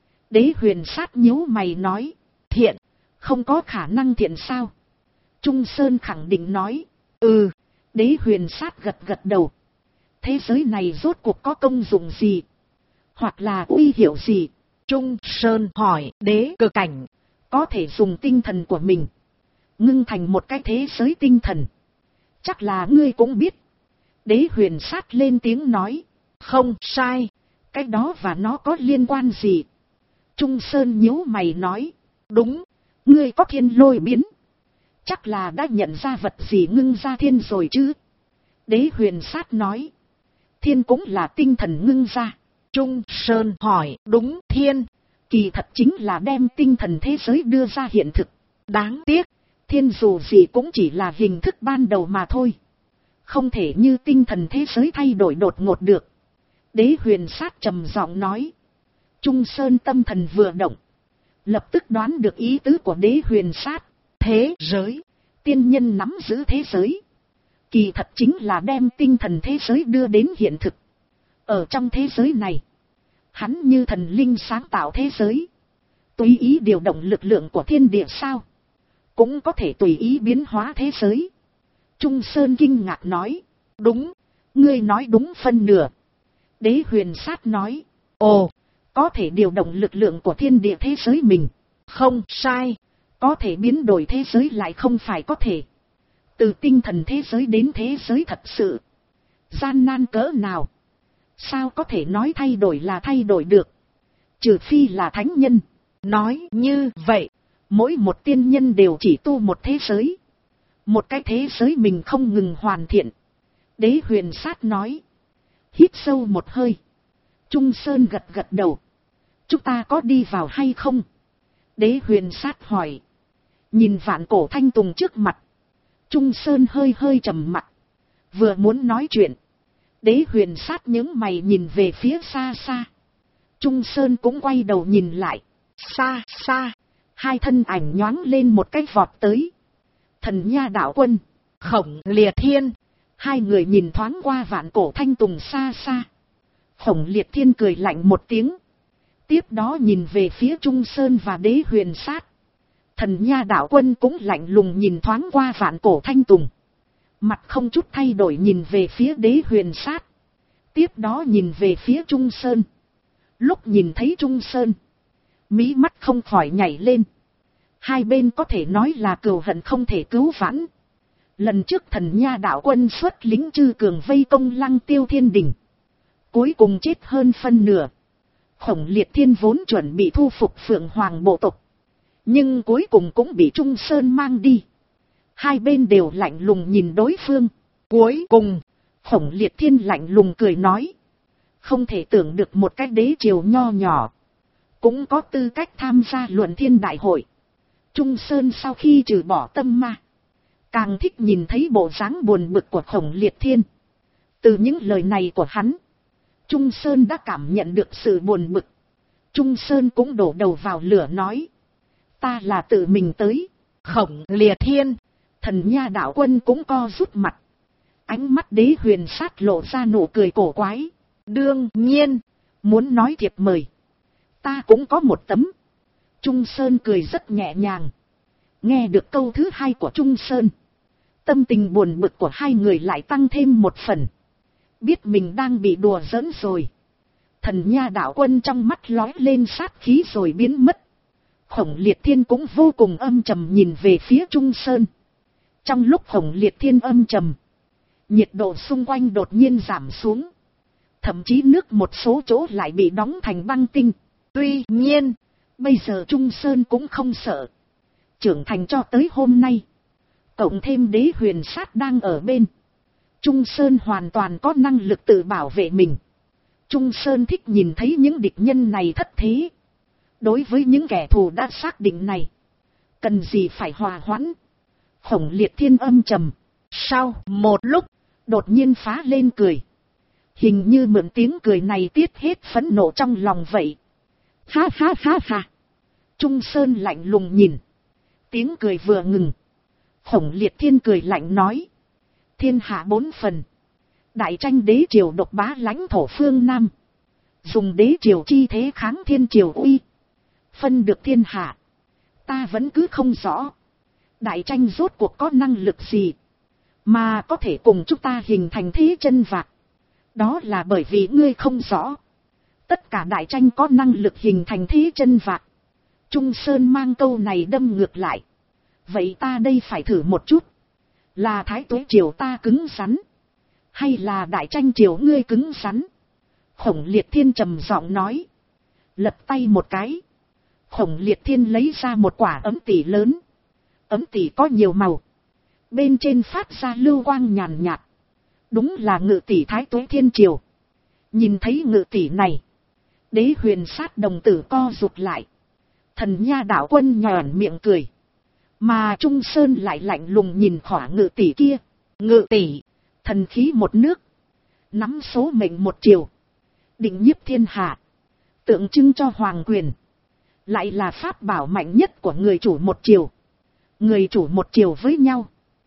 Đế Huyền Sát nhíu mày nói. Thiện, không có khả năng thiện sao? Trung Sơn khẳng định nói. Ừ. Đế Huyền Sát gật gật đầu. Thế giới này rốt cuộc có công dụng gì? Hoặc là uy hiệu gì? Trung Sơn hỏi. Đế cực cảnh có thể dùng tinh thần của mình ngưng thành một cái thế giới tinh thần. Chắc là ngươi cũng biết. Đế Huyền Sát lên tiếng nói. Không sai. Cái đó và nó có liên quan gì? Trung Sơn nhíu mày nói. Đúng, ngươi có thiên lôi biến, chắc là đã nhận ra vật gì ngưng ra thiên rồi chứ? Đế Huyền Sát nói. Thiên cũng là tinh thần ngưng ra. Trung Sơn hỏi. Đúng, thiên kỳ thật chính là đem tinh thần thế giới đưa ra hiện thực. Đáng tiếc, thiên dù gì cũng chỉ là hình thức ban đầu mà thôi, không thể như tinh thần thế giới thay đổi đột ngột được. Đế Huyền Sát trầm giọng nói. Trung Sơn tâm thần vừa động, lập tức đoán được ý tứ của Đế Huyền Sát. Thế giới, tiên nhân nắm giữ thế giới, kỳ thật chính là đem tinh thần thế giới đưa đến hiện thực. Ở trong thế giới này, hắn như thần linh sáng tạo thế giới, tùy ý điều động lực lượng của thiên địa sao? cũng có thể tùy ý biến hóa thế giới. Trung Sơn kinh ngạc nói, đúng, ngươi nói đúng phân nửa. Đế Huyền Sát nói, ồ, có thể điều động lực lượng của thiên địa thế giới mình. Không sai, có thể biến đổi thế giới lại không phải có thể. Từ tinh thần thế giới đến thế giới thật sự, gian nan cỡ nào, sao có thể nói thay đổi là thay đổi được, trừ phi là thánh nhân. Nói như vậy, mỗi một tiên nhân đều chỉ tu một thế giới, một cái thế giới mình không ngừng hoàn thiện. Đế Huyền Sát nói, hít sâu một hơi. Trung Sơn gật gật đầu, chúng ta có đi vào hay không? Đế Huyền Sát hỏi. Nhìn Vạn Cổ Thanh Tùng trước mặt, Trung Sơn hơi hơi trầm mặt, vừa muốn nói chuyện, Đế Huyền Sát nhướng mày nhìn về phía xa xa. Trung Sơn cũng quay đầu nhìn lại, xa xa, hai thân ảnh nhoáng lên một cái vọt tới. Thần Nha Đạo Quân, Khổng Liệt Thiên. Hai người nhìn thoáng qua Vạn Cổ Thanh Tùng xa xa. Khổng Liệt Thiên cười lạnh một tiếng, tiếp đó nhìn về phía Trung Sơn và Đế Huyền Sát. Thần Nha Đạo Quân cũng lạnh lùng nhìn thoáng qua Vạn Cổ Thanh Tùng, mặt không chút thay đổi nhìn về phía Đế Huyền Sát, tiếp đó nhìn về phía Trung Sơn. Lúc nhìn thấy Trung Sơn, mí mắt không khỏi nhảy lên. Hai bên có thể nói là cừu hận không thể cứu vãn. Lần trước Thần Nha Đạo Quân xuất lính chư cường vây công Lăng Tiêu Thiên Đình, cuối cùng chết hơn phân nửa. Khổng Liệt Thiên vốn chuẩn bị thu phục Phượng Hoàng bộ tộc, nhưng cuối cùng cũng bị Trung Sơn mang đi. Hai bên đều lạnh lùng nhìn đối phương. Cuối cùng, Khổng Liệt Thiên lạnh lùng cười nói, không thể tưởng được một cái đế triều nho nhỏ cũng có tư cách tham gia luận thiên đại hội. Trung Sơn sau khi trừ bỏ tâm ma, càng thích nhìn thấy bộ dáng buồn bực của Khổng Liệt Thiên. Từ những lời này của hắn, Trung Sơn đã cảm nhận được sự buồn bực. Trung Sơn cũng đổ đầu vào lửa nói, ta là tự mình tới. Khổng Liệt Thiên. Thần Nha Đạo Quân cũng co rút mặt. Ánh mắt Đế Huyền Sát lộ ra nụ cười cổ quái. Đương nhiên, muốn nói thiệp mời, ta cũng có một tấm. Trung Sơn cười rất nhẹ nhàng. Nghe được câu thứ hai của Trung Sơn, tâm tình buồn bực của hai người lại tăng thêm một phần. Biết mình đang bị đùa giỡn rồi. Thần Nha Đạo Quân trong mắt lói lên sát khí rồi biến mất. Khổng Liệt Thiên cũng vô cùng âm trầm nhìn về phía Trung Sơn. Trong lúc Khổng Liệt Thiên âm trầm, nhiệt độ xung quanh đột nhiên giảm xuống. Thậm chí nước một số chỗ lại bị đóng thành băng tinh. Tuy nhiên, bây giờ Trung Sơn cũng không sợ. Trưởng thành cho tới hôm nay, cộng thêm Đế Huyền Sát đang ở bên, Trung Sơn hoàn toàn có năng lực tự bảo vệ mình. Trung Sơn thích nhìn thấy những địch nhân này thất thế. Đối với những kẻ thù đã xác định này, cần gì phải hòa hoãn. Khổng Liệt Thiên âm trầm, sau một lúc, đột nhiên phá lên cười. Hình như mượn tiếng cười này tiết hết phẫn nộ trong lòng vậy. Ha ha ha ha. Trung Sơn lạnh lùng nhìn. Tiếng cười vừa ngừng, Khổng Liệt Thiên cười lạnh nói, thiên hạ bốn phần, đại tranh đế triều độc bá lãnh thổ phương Nam, dùng đế triều chi thế kháng thiên triều uy, phân được thiên hạ. Ta vẫn cứ không rõ, đại tranh rốt cuộc có năng lực gì mà có thể cùng chúng ta hình thành thế chân vạc. Đó là bởi vì ngươi không rõ. Tất cả đại tranh có năng lực hình thành thế chân vạc. Trung Sơn mang câu này đâm ngược lại. Vậy ta đây phải thử một chút. Là Thái Tuế triều ta cứng rắn, hay là đại tranh triều ngươi cứng rắn? Khổng Liệt Thiên trầm giọng nói. Lật tay một cái, Khổng Liệt Thiên lấy ra một quả ấm tỷ lớn. Ấm tỷ có nhiều màu, bên trên phát ra lưu quang nhàn nhạt. Đúng là ngự tỷ Thái Tuế Thiên triều. Nhìn thấy ngự tỷ này, Đế Huyền Sát đồng tử co rụt lại. Thần Nha Đạo Quân nhòn miệng cười, mà Trung Sơn lại lạnh lùng nhìn khỏa ngự tỷ kia. Ngự tỷ, thần khí một nước, nắm số mệnh một triều, định nhiếp thiên hạ, tượng trưng cho hoàng quyền, lại là pháp bảo mạnh nhất của người chủ một triều. Người chủ một triều với nhau,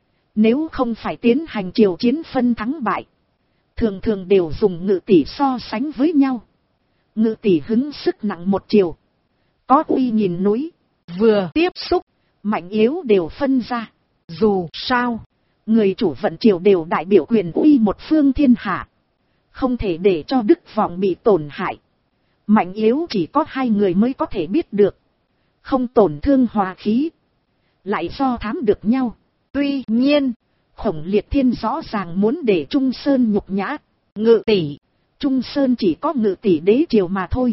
nếu không phải tiến hành triều chiến phân thắng bại, thường thường đều dùng ngự tỷ so sánh với nhau. Ngự tỷ hứng sức nặng một triều, có uy nghìn núi, vừa tiếp xúc mạnh yếu đều phân ra. Dù sao, Người chủ vận triều đều đại biểu quyền uy một phương thiên hạ. Không thể để cho đức vọng bị tổn hại. Mạnh yếu chỉ có hai người mới có thể biết được. Không tổn thương hòa khí. Lại do thám được nhau. tuy nhiên, Khổng Liệt Thiên rõ ràng muốn để Trung Sơn nhục nhã. Ngự tỷ, Trung Sơn chỉ có ngự tỷ đế triều mà thôi.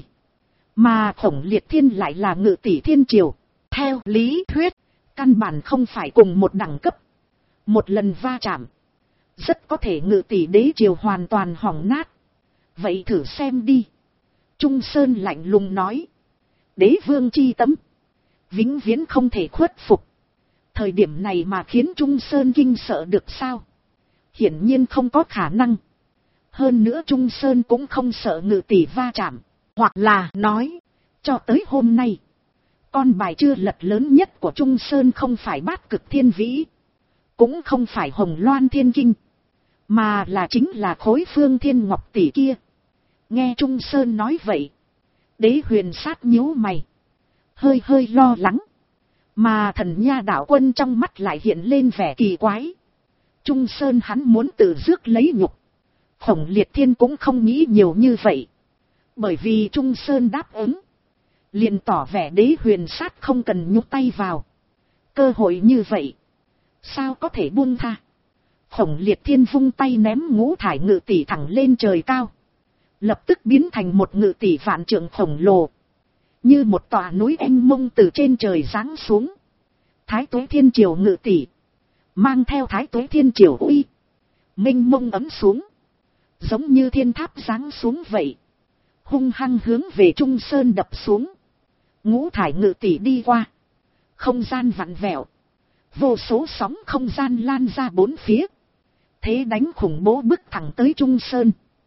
Mà Khổng Liệt Thiên lại là ngự tỷ thiên triều. theo lý thuyết, Căn bản không phải cùng một đẳng cấp. Một lần va chạm, rất có thể ngự tỷ đế triều hoàn toàn hỏng nát. Vậy thử xem đi. Trung Sơn lạnh lùng nói. Đế vương chi tấm, vĩnh viễn không thể khuất phục. Thời điểm này mà khiến Trung Sơn kinh sợ được sao? Hiển nhiên không có khả năng. Hơn nữa Trung Sơn cũng không sợ ngự tỷ va chạm. hoặc là nói, Cho tới hôm nay, con bài chưa lật lớn nhất của Trung Sơn không phải Bát Cực Thiên Vĩ, cũng không phải Hồng Loan Thiên Kinh, mà là chính là khối Phương Thiên Ngọc tỷ kia. Nghe Trung Sơn nói vậy, Đế Huyền Sát nhíu mày, hơi hơi lo lắng. Mà Thần Nha đạo quân trong mắt lại hiện lên vẻ kỳ quái. Trung Sơn hắn muốn tự rước lấy nhục. Khổng Liệt Thiên cũng không nghĩ nhiều như vậy. Bởi vì Trung Sơn đáp ứng, liền tỏ vẻ Đế Huyền Sát không cần nhúc tay vào. Cơ hội như vậy, sao có thể buông tha? Khổng Liệt Thiên vung tay ném ngũ thải ngự tỷ thẳng lên trời cao. Lập tức biến thành một ngự tỷ vạn trượng khổng lồ. Như một tòa núi anh mông từ trên trời giáng xuống. Thái Tuế Thiên Triều ngự tỷ, mang theo Thái Tuế Thiên Triều uy, minh mông ấm xuống. Giống như thiên tháp giáng xuống vậy. Hung hăng hướng về Trung Sơn đập xuống. Ngũ thải ngự tỷ đi qua. Không gian vặn vẹo. Vô số sóng không gian lan ra bốn phía. Thế đánh khủng bố bức thẳng tới Trung Sơn.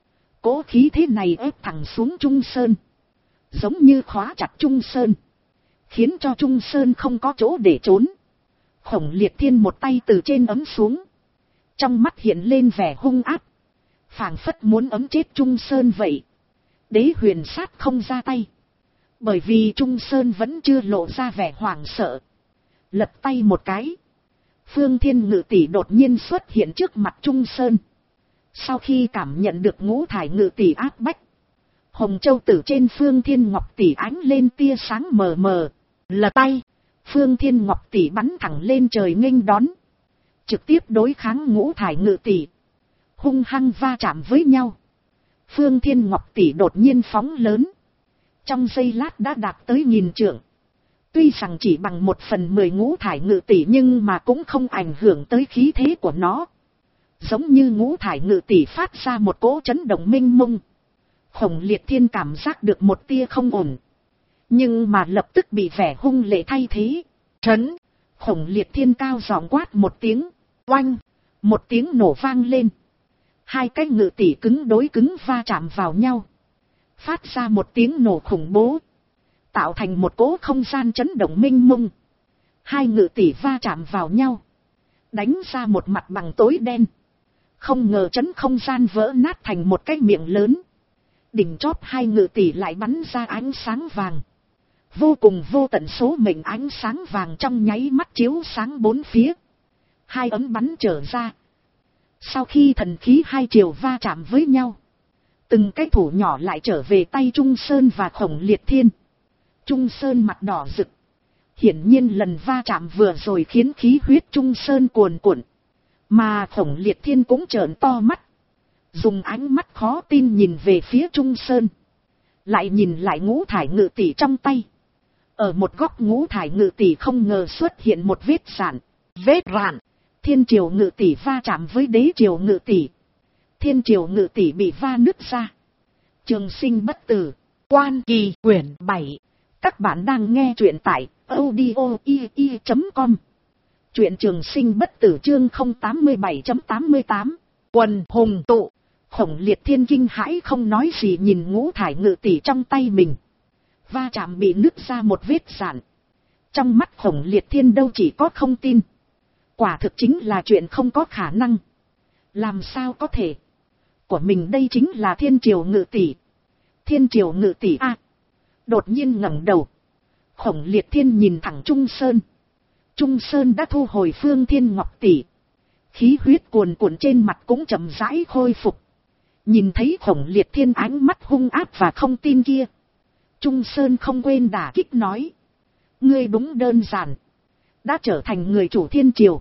Cố khí thế này ép thẳng xuống Trung Sơn. Giống như khóa chặt Trung Sơn. Khiến cho Trung Sơn không có chỗ để trốn. Khổng Liệt Thiên một tay từ trên ấm xuống. Trong mắt hiện lên vẻ hung ác. Phảng phất muốn ấm chết Trung Sơn vậy. Đế Huyền Sát không ra tay. Bởi vì Trung Sơn vẫn chưa lộ ra vẻ hoảng sợ. Lật tay một cái. Phương Thiên ngự tỷ đột nhiên xuất hiện trước mặt Trung Sơn. Sau khi cảm nhận được ngũ thải ngự tỷ áp bách, Hồng Châu Tử trên Phương Thiên Ngọc tỷ ánh lên tia sáng mờ mờ. lật tay, Phương Thiên Ngọc tỷ bắn thẳng lên trời nghênh đón. Trực tiếp đối kháng ngũ thải ngự tỷ. Hung hăng va chạm với nhau. Phương Thiên Ngọc tỷ đột nhiên phóng lớn. Trong giây lát đã đạt tới 1000 trượng. Tuy rằng chỉ bằng 1/10 ngũ thải ngự tỷ nhưng mà cũng không ảnh hưởng tới khí thế của nó. Giống như ngũ thải ngự tỷ phát ra một cỗ chấn động minh mông. Khổng Liệt Thiên cảm giác được một tia không ổn. Nhưng mà lập tức bị vẻ hung lệ thay thế. trấn, Khổng Liệt Thiên cao giọng quát một tiếng. oanh, Một tiếng nổ vang lên. Hai cái ngự tỷ cứng đối cứng va chạm vào nhau. Phát ra một tiếng nổ khủng bố. Tạo thành một cỗ không gian chấn động minh mông. Hai ngự tỷ va chạm vào nhau. Đánh ra một mặt bằng tối đen. Không ngờ chấn không gian vỡ nát thành một cái miệng lớn. Đỉnh chóp hai ngự tỷ lại bắn ra ánh sáng vàng. Vô cùng vô tận số mệnh ánh sáng vàng trong nháy mắt chiếu sáng bốn phía. Hai ấm bắn trở ra. Sau khi thần khí hai chiều va chạm với nhau, từng cái thủ nhỏ lại trở về tay Trung Sơn và Khổng Liệt Thiên. Trung Sơn mặt đỏ rực. Hiển nhiên lần va chạm vừa rồi khiến khí huyết Trung Sơn cuồn cuộn. Mà Khổng Liệt Thiên cũng trợn to mắt. Dùng ánh mắt khó tin nhìn về phía Trung Sơn. Lại nhìn lại ngũ thải ngự tỷ trong tay. Ở một góc ngũ thải ngự tỷ không ngờ xuất hiện một vết rạn. vết rạn, Thiên triều ngự tỷ va chạm với đế triều ngự tỷ. Thiên triều ngự tỷ bị va nứt ra. Trường sinh bất tử. Quan Kỳ quyển 7. Các bạn đang nghe truyện tại audio.com. Truyện Trường Sinh Bất Tử chương 087.88. Quần hùng tụ. Khổng Liệt Thiên kinh hãi không nói gì nhìn ngũ thải ngự tỷ trong tay mình. Va chạm bị nứt ra một vết rạn. Trong mắt Khổng Liệt Thiên đâu chỉ có không tin. Quả thực chính là chuyện không có khả năng. Làm sao có thể? Của mình đây chính là Thiên triều ngự tỷ. Thiên triều ngự tỷ a. Đột nhiên ngẩng đầu. Khổng Liệt Thiên nhìn thẳng Trung Sơn. Trung Sơn đã thu hồi Phương Thiên Ngọc tỷ. Khí huyết cuồn cuộn trên mặt cũng chậm rãi khôi phục. Nhìn thấy Khổng Liệt Thiên ánh mắt hung ác và không tin kia. Trung Sơn không quên đả kích nói. Ngươi đúng đơn giản. Đã trở thành người chủ thiên triều.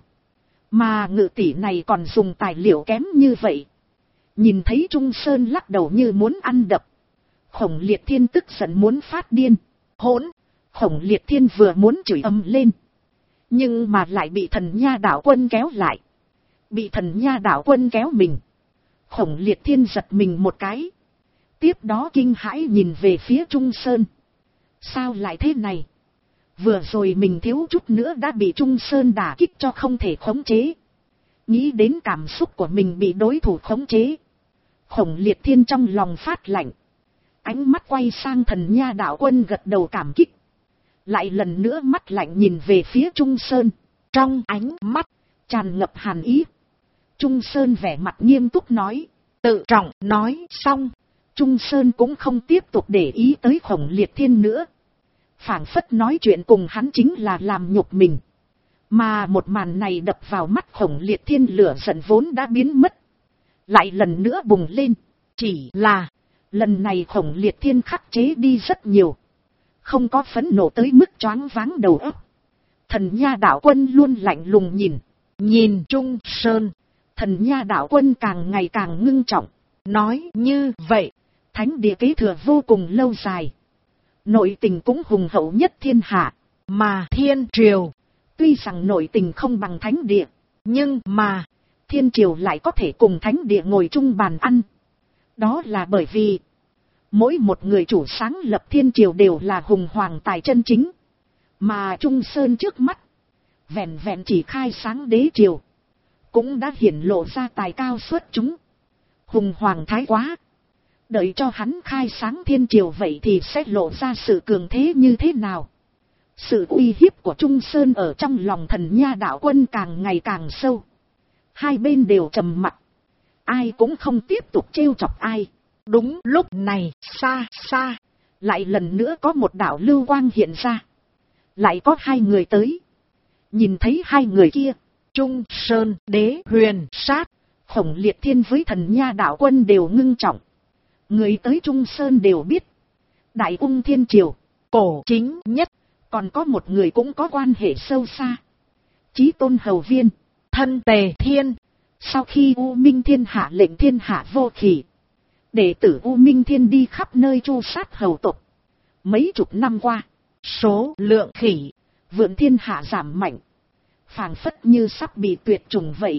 Mà ngự tỷ này còn dùng tài liệu kém như vậy. Nhìn thấy Trung Sơn lắc đầu như muốn ăn đập. Khổng Liệt Thiên tức giận muốn phát điên. Hỗn! Khổng Liệt Thiên vừa muốn chửi ầm lên. Nhưng mà lại bị Thần Nha Đạo Quân kéo lại. Bị Thần Nha Đạo Quân kéo mình. Khổng Liệt Thiên giật mình một cái. Tiếp đó kinh hãi nhìn về phía Trung Sơn. Sao lại thế này? Vừa rồi mình thiếu chút nữa đã bị Trung Sơn đả kích cho không thể khống chế. Nghĩ đến cảm xúc của mình bị đối thủ khống chế. Khổng Liệt Thiên trong lòng phát lạnh. Ánh mắt quay sang Thần Nha Đạo Quân gật đầu cảm kích. Lại lần nữa mắt lạnh nhìn về phía Trung Sơn. Trong ánh mắt tràn ngập hàn ý. Trung Sơn vẻ mặt nghiêm túc nói. Tự trọng nói xong. Trung Sơn cũng không tiếp tục để ý tới Khổng Liệt Thiên nữa. Phảng phất nói chuyện cùng hắn chính là làm nhục mình. Mà một màn này đập vào mắt Khổng Liệt Thiên, lửa giận vốn đã biến mất. Lại lần nữa bùng lên. Chỉ là lần này Khổng Liệt Thiên khắc chế đi rất nhiều. Không có phẫn nộ tới mức choáng váng đầu óc. Thần Nha Đạo Quân luôn lạnh lùng nhìn. Nhìn Trung Sơn. Thần Nha Đạo Quân càng ngày càng ngưng trọng. Nói như vậy. Thánh địa kế thừa vô cùng lâu dài. Nội tình cũng hùng hậu nhất thiên hạ. Mà thiên triều. Tuy rằng nội tình không bằng thánh địa. Nhưng mà thiên triều lại có thể cùng thánh địa ngồi chung bàn ăn. Đó là bởi vì mỗi một người chủ sáng lập thiên triều đều là hùng hoàng tài chân chính. Mà Trung Sơn trước mắt. Vẹn vẹn chỉ khai sáng đế triều. Cũng đã hiển lộ ra tài cao xuất chúng. Hùng hoàng thái quá. Đợi cho hắn khai sáng thiên triều vậy thì sẽ lộ ra sự cường thế như thế nào. Sự uy hiếp của Trung Sơn ở trong lòng Thần Nha Đạo Quân càng ngày càng sâu. Hai bên đều trầm mặc. Ai cũng không tiếp tục trêu chọc ai. Đúng lúc này, xa xa, lại lần nữa có một đạo lưu quang hiện ra. Lại có hai người tới. Nhìn thấy hai người kia, Trung Sơn, Đế Huyền Sát, Khổng Liệt Thiên với Thần Nha Đạo Quân đều ngưng trọng. Người tới Trung Sơn đều biết. Đại Ung Thiên Triều, cổ chính nhất. Còn có một người cũng có quan hệ sâu xa. Chí Tôn Hầu Viên, thân Tề Thiên. Sau khi U Minh Thiên hạ lệnh thiên hạ vô khỉ. Đệ tử U Minh Thiên đi khắp nơi tru sát hầu tộc. Mấy chục năm qua, số lượng khỉ vượn thiên hạ giảm mạnh. Phảng phất như sắp bị tuyệt chủng vậy.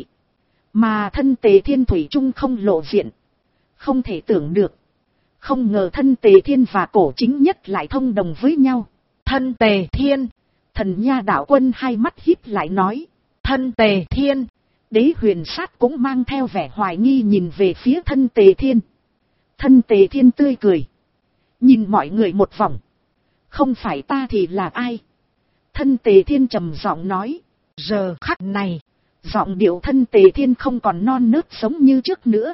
Mà thân Tề Thiên thủy chung không lộ diện. Không thể tưởng được. Không ngờ thân Tề Thiên và cổ chính nhất lại thông đồng với nhau. Thân Tề Thiên. Thần Nha Đạo Quân hai mắt híp lại nói. Thân Tề Thiên. Đế Huyền Sát cũng mang theo vẻ hoài nghi nhìn về phía thân Tề Thiên. Thân Tề Thiên tươi cười. Nhìn mọi người một vòng. Không phải ta thì là ai? Thân Tề Thiên trầm giọng nói. Giờ khắc này. Giọng điệu thân Tề Thiên không còn non nớt giống như trước nữa.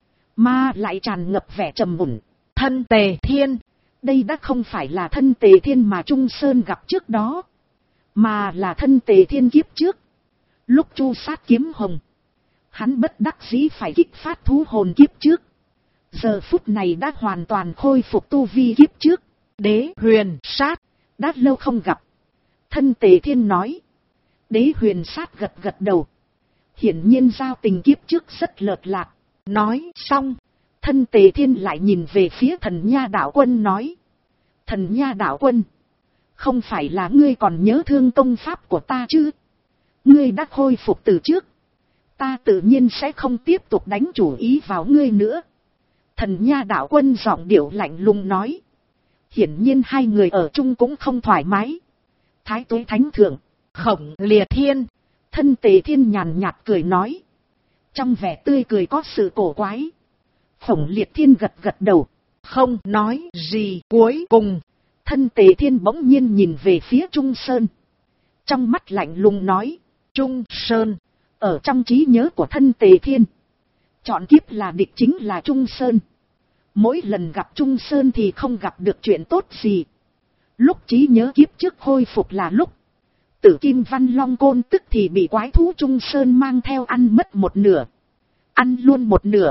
Mà lại tràn ngập vẻ trầm mùn. Thân Tề Thiên. Đây đã không phải là thân Tề Thiên mà Trung Sơn gặp trước đó. Mà là thân Tề Thiên kiếp trước. Lúc chu sát kiếm hồng. Hắn bất đắc dĩ phải kích phát thú hồn kiếp trước. Giờ phút này đã hoàn toàn khôi phục tu vi kiếp trước. Đế Huyền Sát. Đã lâu không gặp. Thân Tề Thiên nói. Đế Huyền Sát gật gật đầu. Hiển nhiên giao tình kiếp trước rất lợt lạc. Nói xong. Thân Tề Thiên lại nhìn về phía Thần Nha Đạo Quân nói. Thần Nha Đạo Quân. Không phải là ngươi còn nhớ thương công pháp của ta chứ? Ngươi đã khôi phục từ trước. Ta tự nhiên sẽ không tiếp tục đánh chủ ý vào ngươi nữa. Thần Nha Đạo Quân giọng điệu lạnh lùng nói. Hiển nhiên hai người ở chung cũng không thoải mái. Thái Tuế Thánh Thượng, Khổng Liệt Thiên. Thân Tề Thiên nhàn nhạt cười nói. Trong vẻ tươi cười có sự cổ quái. Khổng Liệt Thiên gật gật đầu. Không nói gì. Cuối cùng, thân Tề Thiên bỗng nhiên nhìn về phía Trung Sơn. Trong mắt lạnh lùng nói. Trung Sơn. Ở trong trí nhớ của thân Tề Thiên. Chọn kiếp là địch chính là Trung Sơn. Mỗi lần gặp Trung Sơn thì không gặp được chuyện tốt gì. Lúc trí nhớ kiếp trước khôi phục là lúc Tử Kim Văn Long Côn tức thì bị quái thú Trung Sơn mang theo ăn mất một nửa. Ăn luôn một nửa.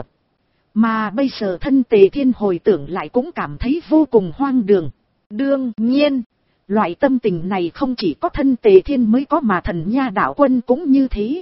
Mà bây giờ thân Tề Thiên hồi tưởng lại cũng cảm thấy vô cùng hoang đường. Đương nhiên, loại tâm tình này không chỉ có thân Tề Thiên mới có mà Thần Nha Đạo Quân cũng như thế.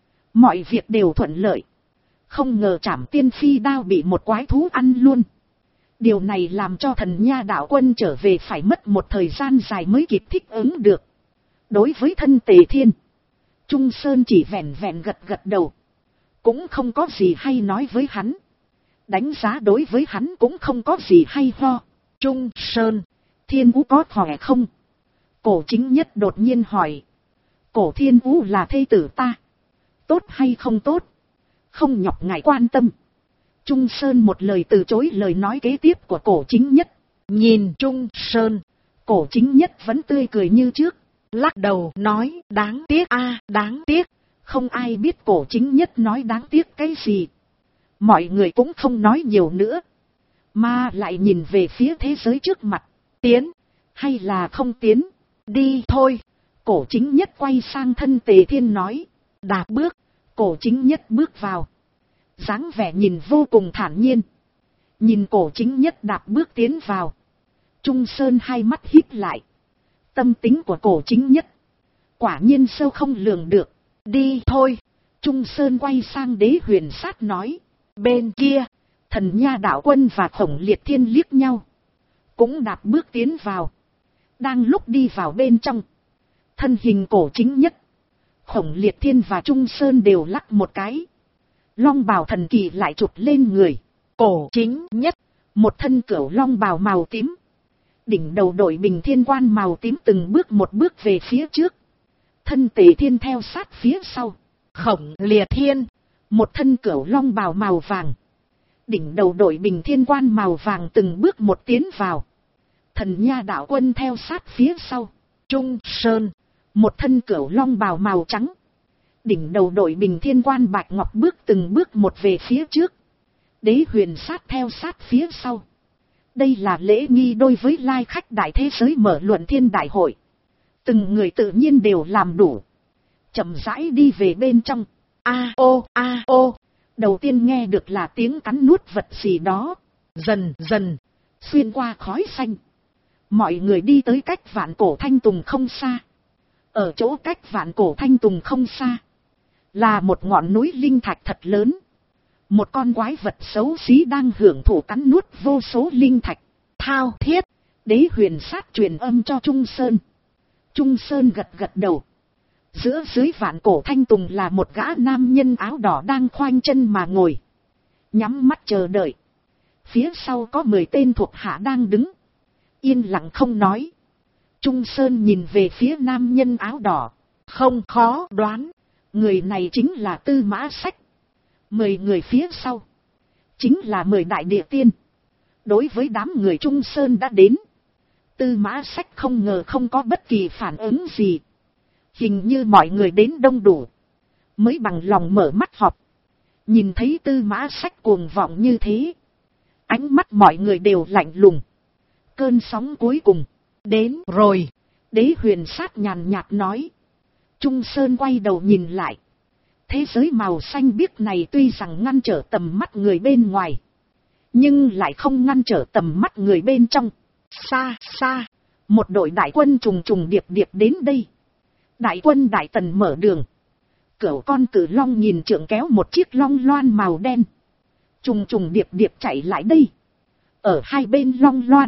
Mọi việc đều thuận lợi. Không ngờ Trảm Tiên Phi đao bị một quái thú ăn luôn. Điều này làm cho Thần Nha Đạo Quân trở về phải mất một thời gian dài mới kịp thích ứng được. Đối với thân Tề Thiên, Trung Sơn chỉ vẹn vẹn gật gật đầu. Cũng không có gì hay nói với hắn. Đánh giá đối với hắn cũng không có gì hay ho. Trung Sơn, Thiên Vũ có khỏe không? Cổ Chính Nhất đột nhiên hỏi. Cổ Thiên Vũ là thê tử ta. Tốt hay không tốt? Không nhọc ngài quan tâm. Trung Sơn một lời từ chối lời nói kế tiếp của Cổ Chính Nhất. Nhìn Trung Sơn, Cổ Chính Nhất vẫn tươi cười như trước. Lắc đầu nói đáng tiếc a, đáng tiếc. Không ai biết Cổ Chính Nhất nói đáng tiếc cái gì. Mọi người cũng không nói nhiều nữa. Mà lại nhìn về phía thế giới trước mặt. Tiến, hay là không tiến? Đi thôi. Cổ Chính Nhất quay sang thân Tề Thiên nói. Đạp bước. Cổ Chính Nhất bước vào. Dáng vẻ nhìn vô cùng thản nhiên. Nhìn Cổ Chính Nhất đạp bước tiến vào. Trung Sơn hai mắt híp lại. Tâm tính của Cổ Chính Nhất quả nhiên sâu không lường được. Đi thôi. Trung Sơn quay sang Đế Huyền Sát nói. Bên kia, Thần Nha Đạo Quân và Khổng Liệt Thiên liếc nhau. Cũng đạp bước tiến vào. Đang lúc đi vào bên trong, thân hình Cổ Chính Nhất, Khổng Liệt Thiên và Trung Sơn đều lắc một cái. Long bào thần kỳ lại chụp lên người. Cổ Chính Nhất, một thân cửu long bào màu tím. Đỉnh đầu đội bình thiên quan màu tím từng bước một bước về phía trước. Thân Tề Thiên theo sát phía sau. Khổng Liệt Thiên, một thân cửu long bào màu vàng. Đỉnh đầu đội bình thiên quan màu vàng từng bước một tiến vào. Thần Nha Đạo Quân theo sát phía sau. Trung Sơn, một thân cửu long bào màu trắng. Đỉnh đầu đội bình thiên quan bạch ngọc bước từng bước một về phía trước. Đế Huyền Sát theo sát phía sau. Đây là lễ nghi đối với lai khách đại thế giới mở luận thiên đại hội. Từng người tự nhiên đều làm đủ. Chậm rãi đi về bên trong. A ô. Đầu tiên nghe được là tiếng cắn nuốt vật gì đó. Dần dần, xuyên qua khói xanh. Mọi người đi tới cách Vạn Cổ Thanh Tùng không xa. Ở chỗ cách Vạn Cổ Thanh Tùng không xa, là một ngọn núi linh thạch thật lớn. Một con quái vật xấu xí đang hưởng thụ cắn nuốt vô số linh thạch. Thao thiết, Đế Huyền Sát truyền âm cho Trung Sơn. Trung Sơn gật gật đầu. Giữa dưới Vạn Cổ Thanh Tùng là một gã nam nhân áo đỏ đang khoanh chân mà ngồi, nhắm mắt chờ đợi. Phía sau có 10 tên thuộc hạ đang đứng, yên lặng không nói. Trung Sơn nhìn về phía nam nhân áo đỏ. Không khó đoán, người này chính là Tư Mã Sách. 10 người phía sau chính là 10 đại địa tiên. Đối với đám người Trung Sơn đã đến, Tư Mã Sách không ngờ không có bất kỳ phản ứng gì. Hình như mọi người đến đông đủ, mới bằng lòng mở mắt họp. Nhìn thấy Tư Mã Sách cuồng vọng như thế, ánh mắt mọi người đều lạnh lùng. Cơn sóng cuối cùng đến rồi. Đế Huyền Sát nhàn nhạt nói. Trung Sơn quay đầu nhìn lại. Thế giới màu xanh biếc này tuy rằng ngăn trở tầm mắt người bên ngoài, nhưng lại không ngăn trở tầm mắt người bên trong. Xa xa, một đội đại quân trùng trùng điệp điệp đến đây. Đại quân Đại Tần mở đường. Cửu con cử long nhìn trượng kéo một chiếc long loan màu đen, trùng trùng điệp điệp chạy lại đây. Ở hai bên long loan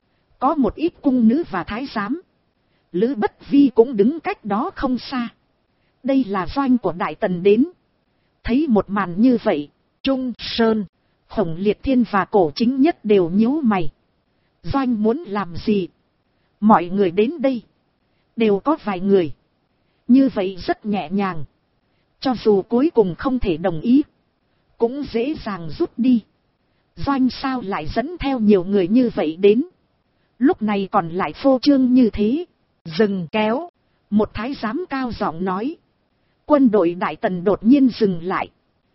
có một ít cung nữ và thái giám. Lữ Bất Vi cũng đứng cách đó không xa. Đây là doanh của Đại Tần đến. Thấy một màn như vậy, Trung Sơn, Khổng Liệt Thiên và Cổ Chính Nhất đều nhíu mày. Doanh muốn làm gì? Mọi người đến đây đều có vài người. Như vậy rất nhẹ nhàng. Cho dù cuối cùng không thể đồng ý, cũng dễ dàng rút đi. Doanh sao lại dẫn theo nhiều người như vậy đến? Lúc này còn lại phô trương như thế. Dừng kéo. Một thái giám cao giọng nói. Quân đội Đại Tần đột nhiên dừng lại.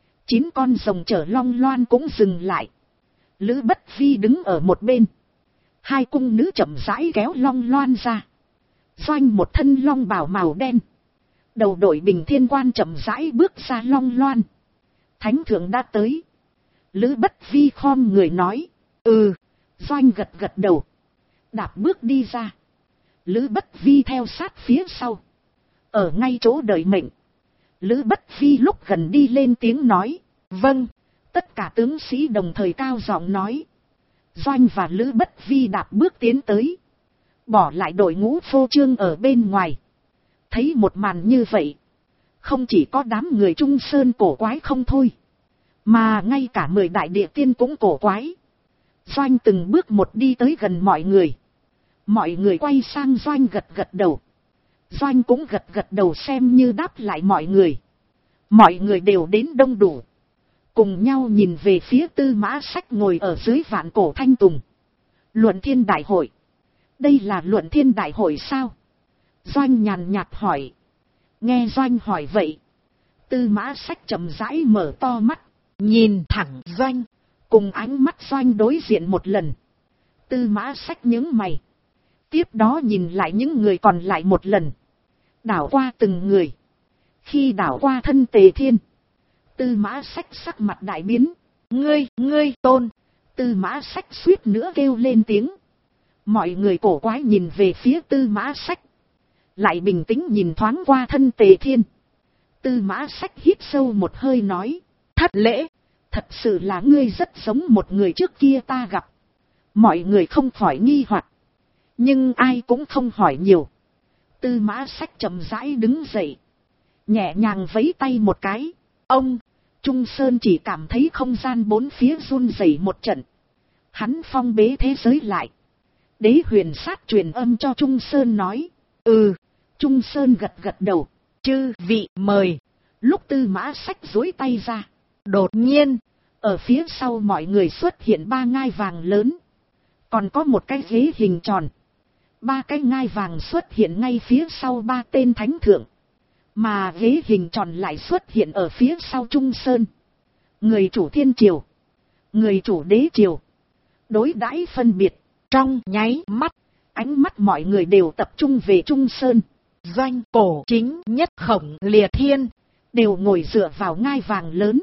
9 con rồng chở long loan cũng dừng lại. Lữ Bất Vi đứng ở một bên. 2 cung nữ chậm rãi kéo long loan ra. Doanh một thân long bào màu đen. Đầu đội bình thiên quan chậm rãi bước ra long loan. Thánh thượng đã tới. Lữ Bất Vi khom người nói. Doanh gật gật đầu. Đạp bước đi ra. Lữ Bất Vi theo sát phía sau. Ở ngay chỗ đợi mệnh. Lữ Bất Vi lúc gần đi lên tiếng nói. Vâng. Tất cả tướng sĩ đồng thời cao giọng nói. Doanh và Lữ Bất Vi đạp bước tiến tới. Bỏ lại đội ngũ phô trương ở bên ngoài. Thấy một màn như vậy. Không chỉ có đám người Trung Sơn cổ quái không thôi. Mà ngay cả 10 đại địa tiên cũng cổ quái. Doanh từng bước một đi tới gần mọi người. Mọi người quay sang Doanh gật gật đầu. Doanh cũng gật gật đầu xem như đáp lại mọi người. Mọi người đều đến đông đủ. Cùng nhau nhìn về phía Tư Mã Sách ngồi ở dưới vạn cổ thanh tùng. Luận thiên đại hội. Đây là luận thiên đại hội sao? Doanh nhàn nhạt hỏi. Nghe Doanh hỏi vậy. Tư Mã Sách chậm rãi mở to mắt. Nhìn thẳng Doanh. Cùng ánh mắt Doanh đối diện một lần. Tư Mã Sách nhướng mày. Tiếp đó nhìn lại những người còn lại một lần. Đảo qua từng người. Khi đảo qua thân Tề Thiên. Tư Mã Sách sắc mặt đại biến. Ngươi Tôn. Tư Mã Sách suýt nữa kêu lên tiếng. Mọi người cổ quái nhìn về phía Tư Mã Sách. Lại bình tĩnh nhìn thoáng qua thân Tề Thiên. Tư Mã Sách hít sâu một hơi nói. Thất lễ. Thật sự là ngươi rất giống một người trước kia ta gặp. Mọi người không khỏi nghi hoặc. Nhưng ai cũng không hỏi nhiều. Tư Mã Sách chậm rãi đứng dậy. Nhẹ nhàng vẫy tay một cái. Ông. Trung Sơn chỉ cảm thấy không gian bốn phía run rẩy một trận. Hắn phong bế thế giới lại. Đế Huyền Sát truyền âm cho Trung Sơn nói. Trung Sơn gật gật đầu. Chư vị mời. Lúc Tư Mã Sách duỗi tay ra. Đột nhiên. Ở phía sau mọi người xuất hiện 3 ngai vàng lớn. Còn có một cái ghế hình tròn. 3 cái ngai vàng xuất hiện ngay phía sau 3 tên thánh thượng. Mà ghế hình tròn lại xuất hiện ở phía sau Trung Sơn. Người chủ thiên triều. Người chủ đế triều. Đối đãi phân biệt. Trong nháy mắt. Ánh mắt mọi người đều tập trung về Trung Sơn. Doanh cổ chính nhất Khổng Liệt Thiên. Đều ngồi dựa vào ngai vàng lớn.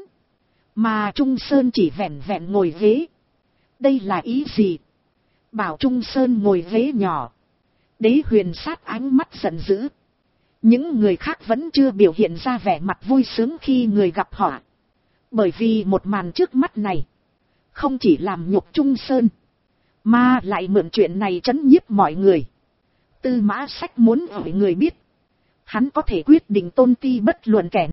Mà Trung Sơn chỉ vẹn vẹn ngồi ghế. Đây là ý gì? Bảo Trung Sơn ngồi ghế nhỏ. Đế Huyền Sát ánh mắt giận dữ. Những người khác vẫn chưa biểu hiện ra vẻ mặt vui sướng khi người gặp họ. Bởi vì một màn trước mắt này. Không chỉ làm nhục Trung Sơn. Mà lại mượn chuyện này trấn nhiếp mọi người. Tư Mã Sách muốn hỏi người biết. Hắn có thể quyết định tôn ti bất luận kẻ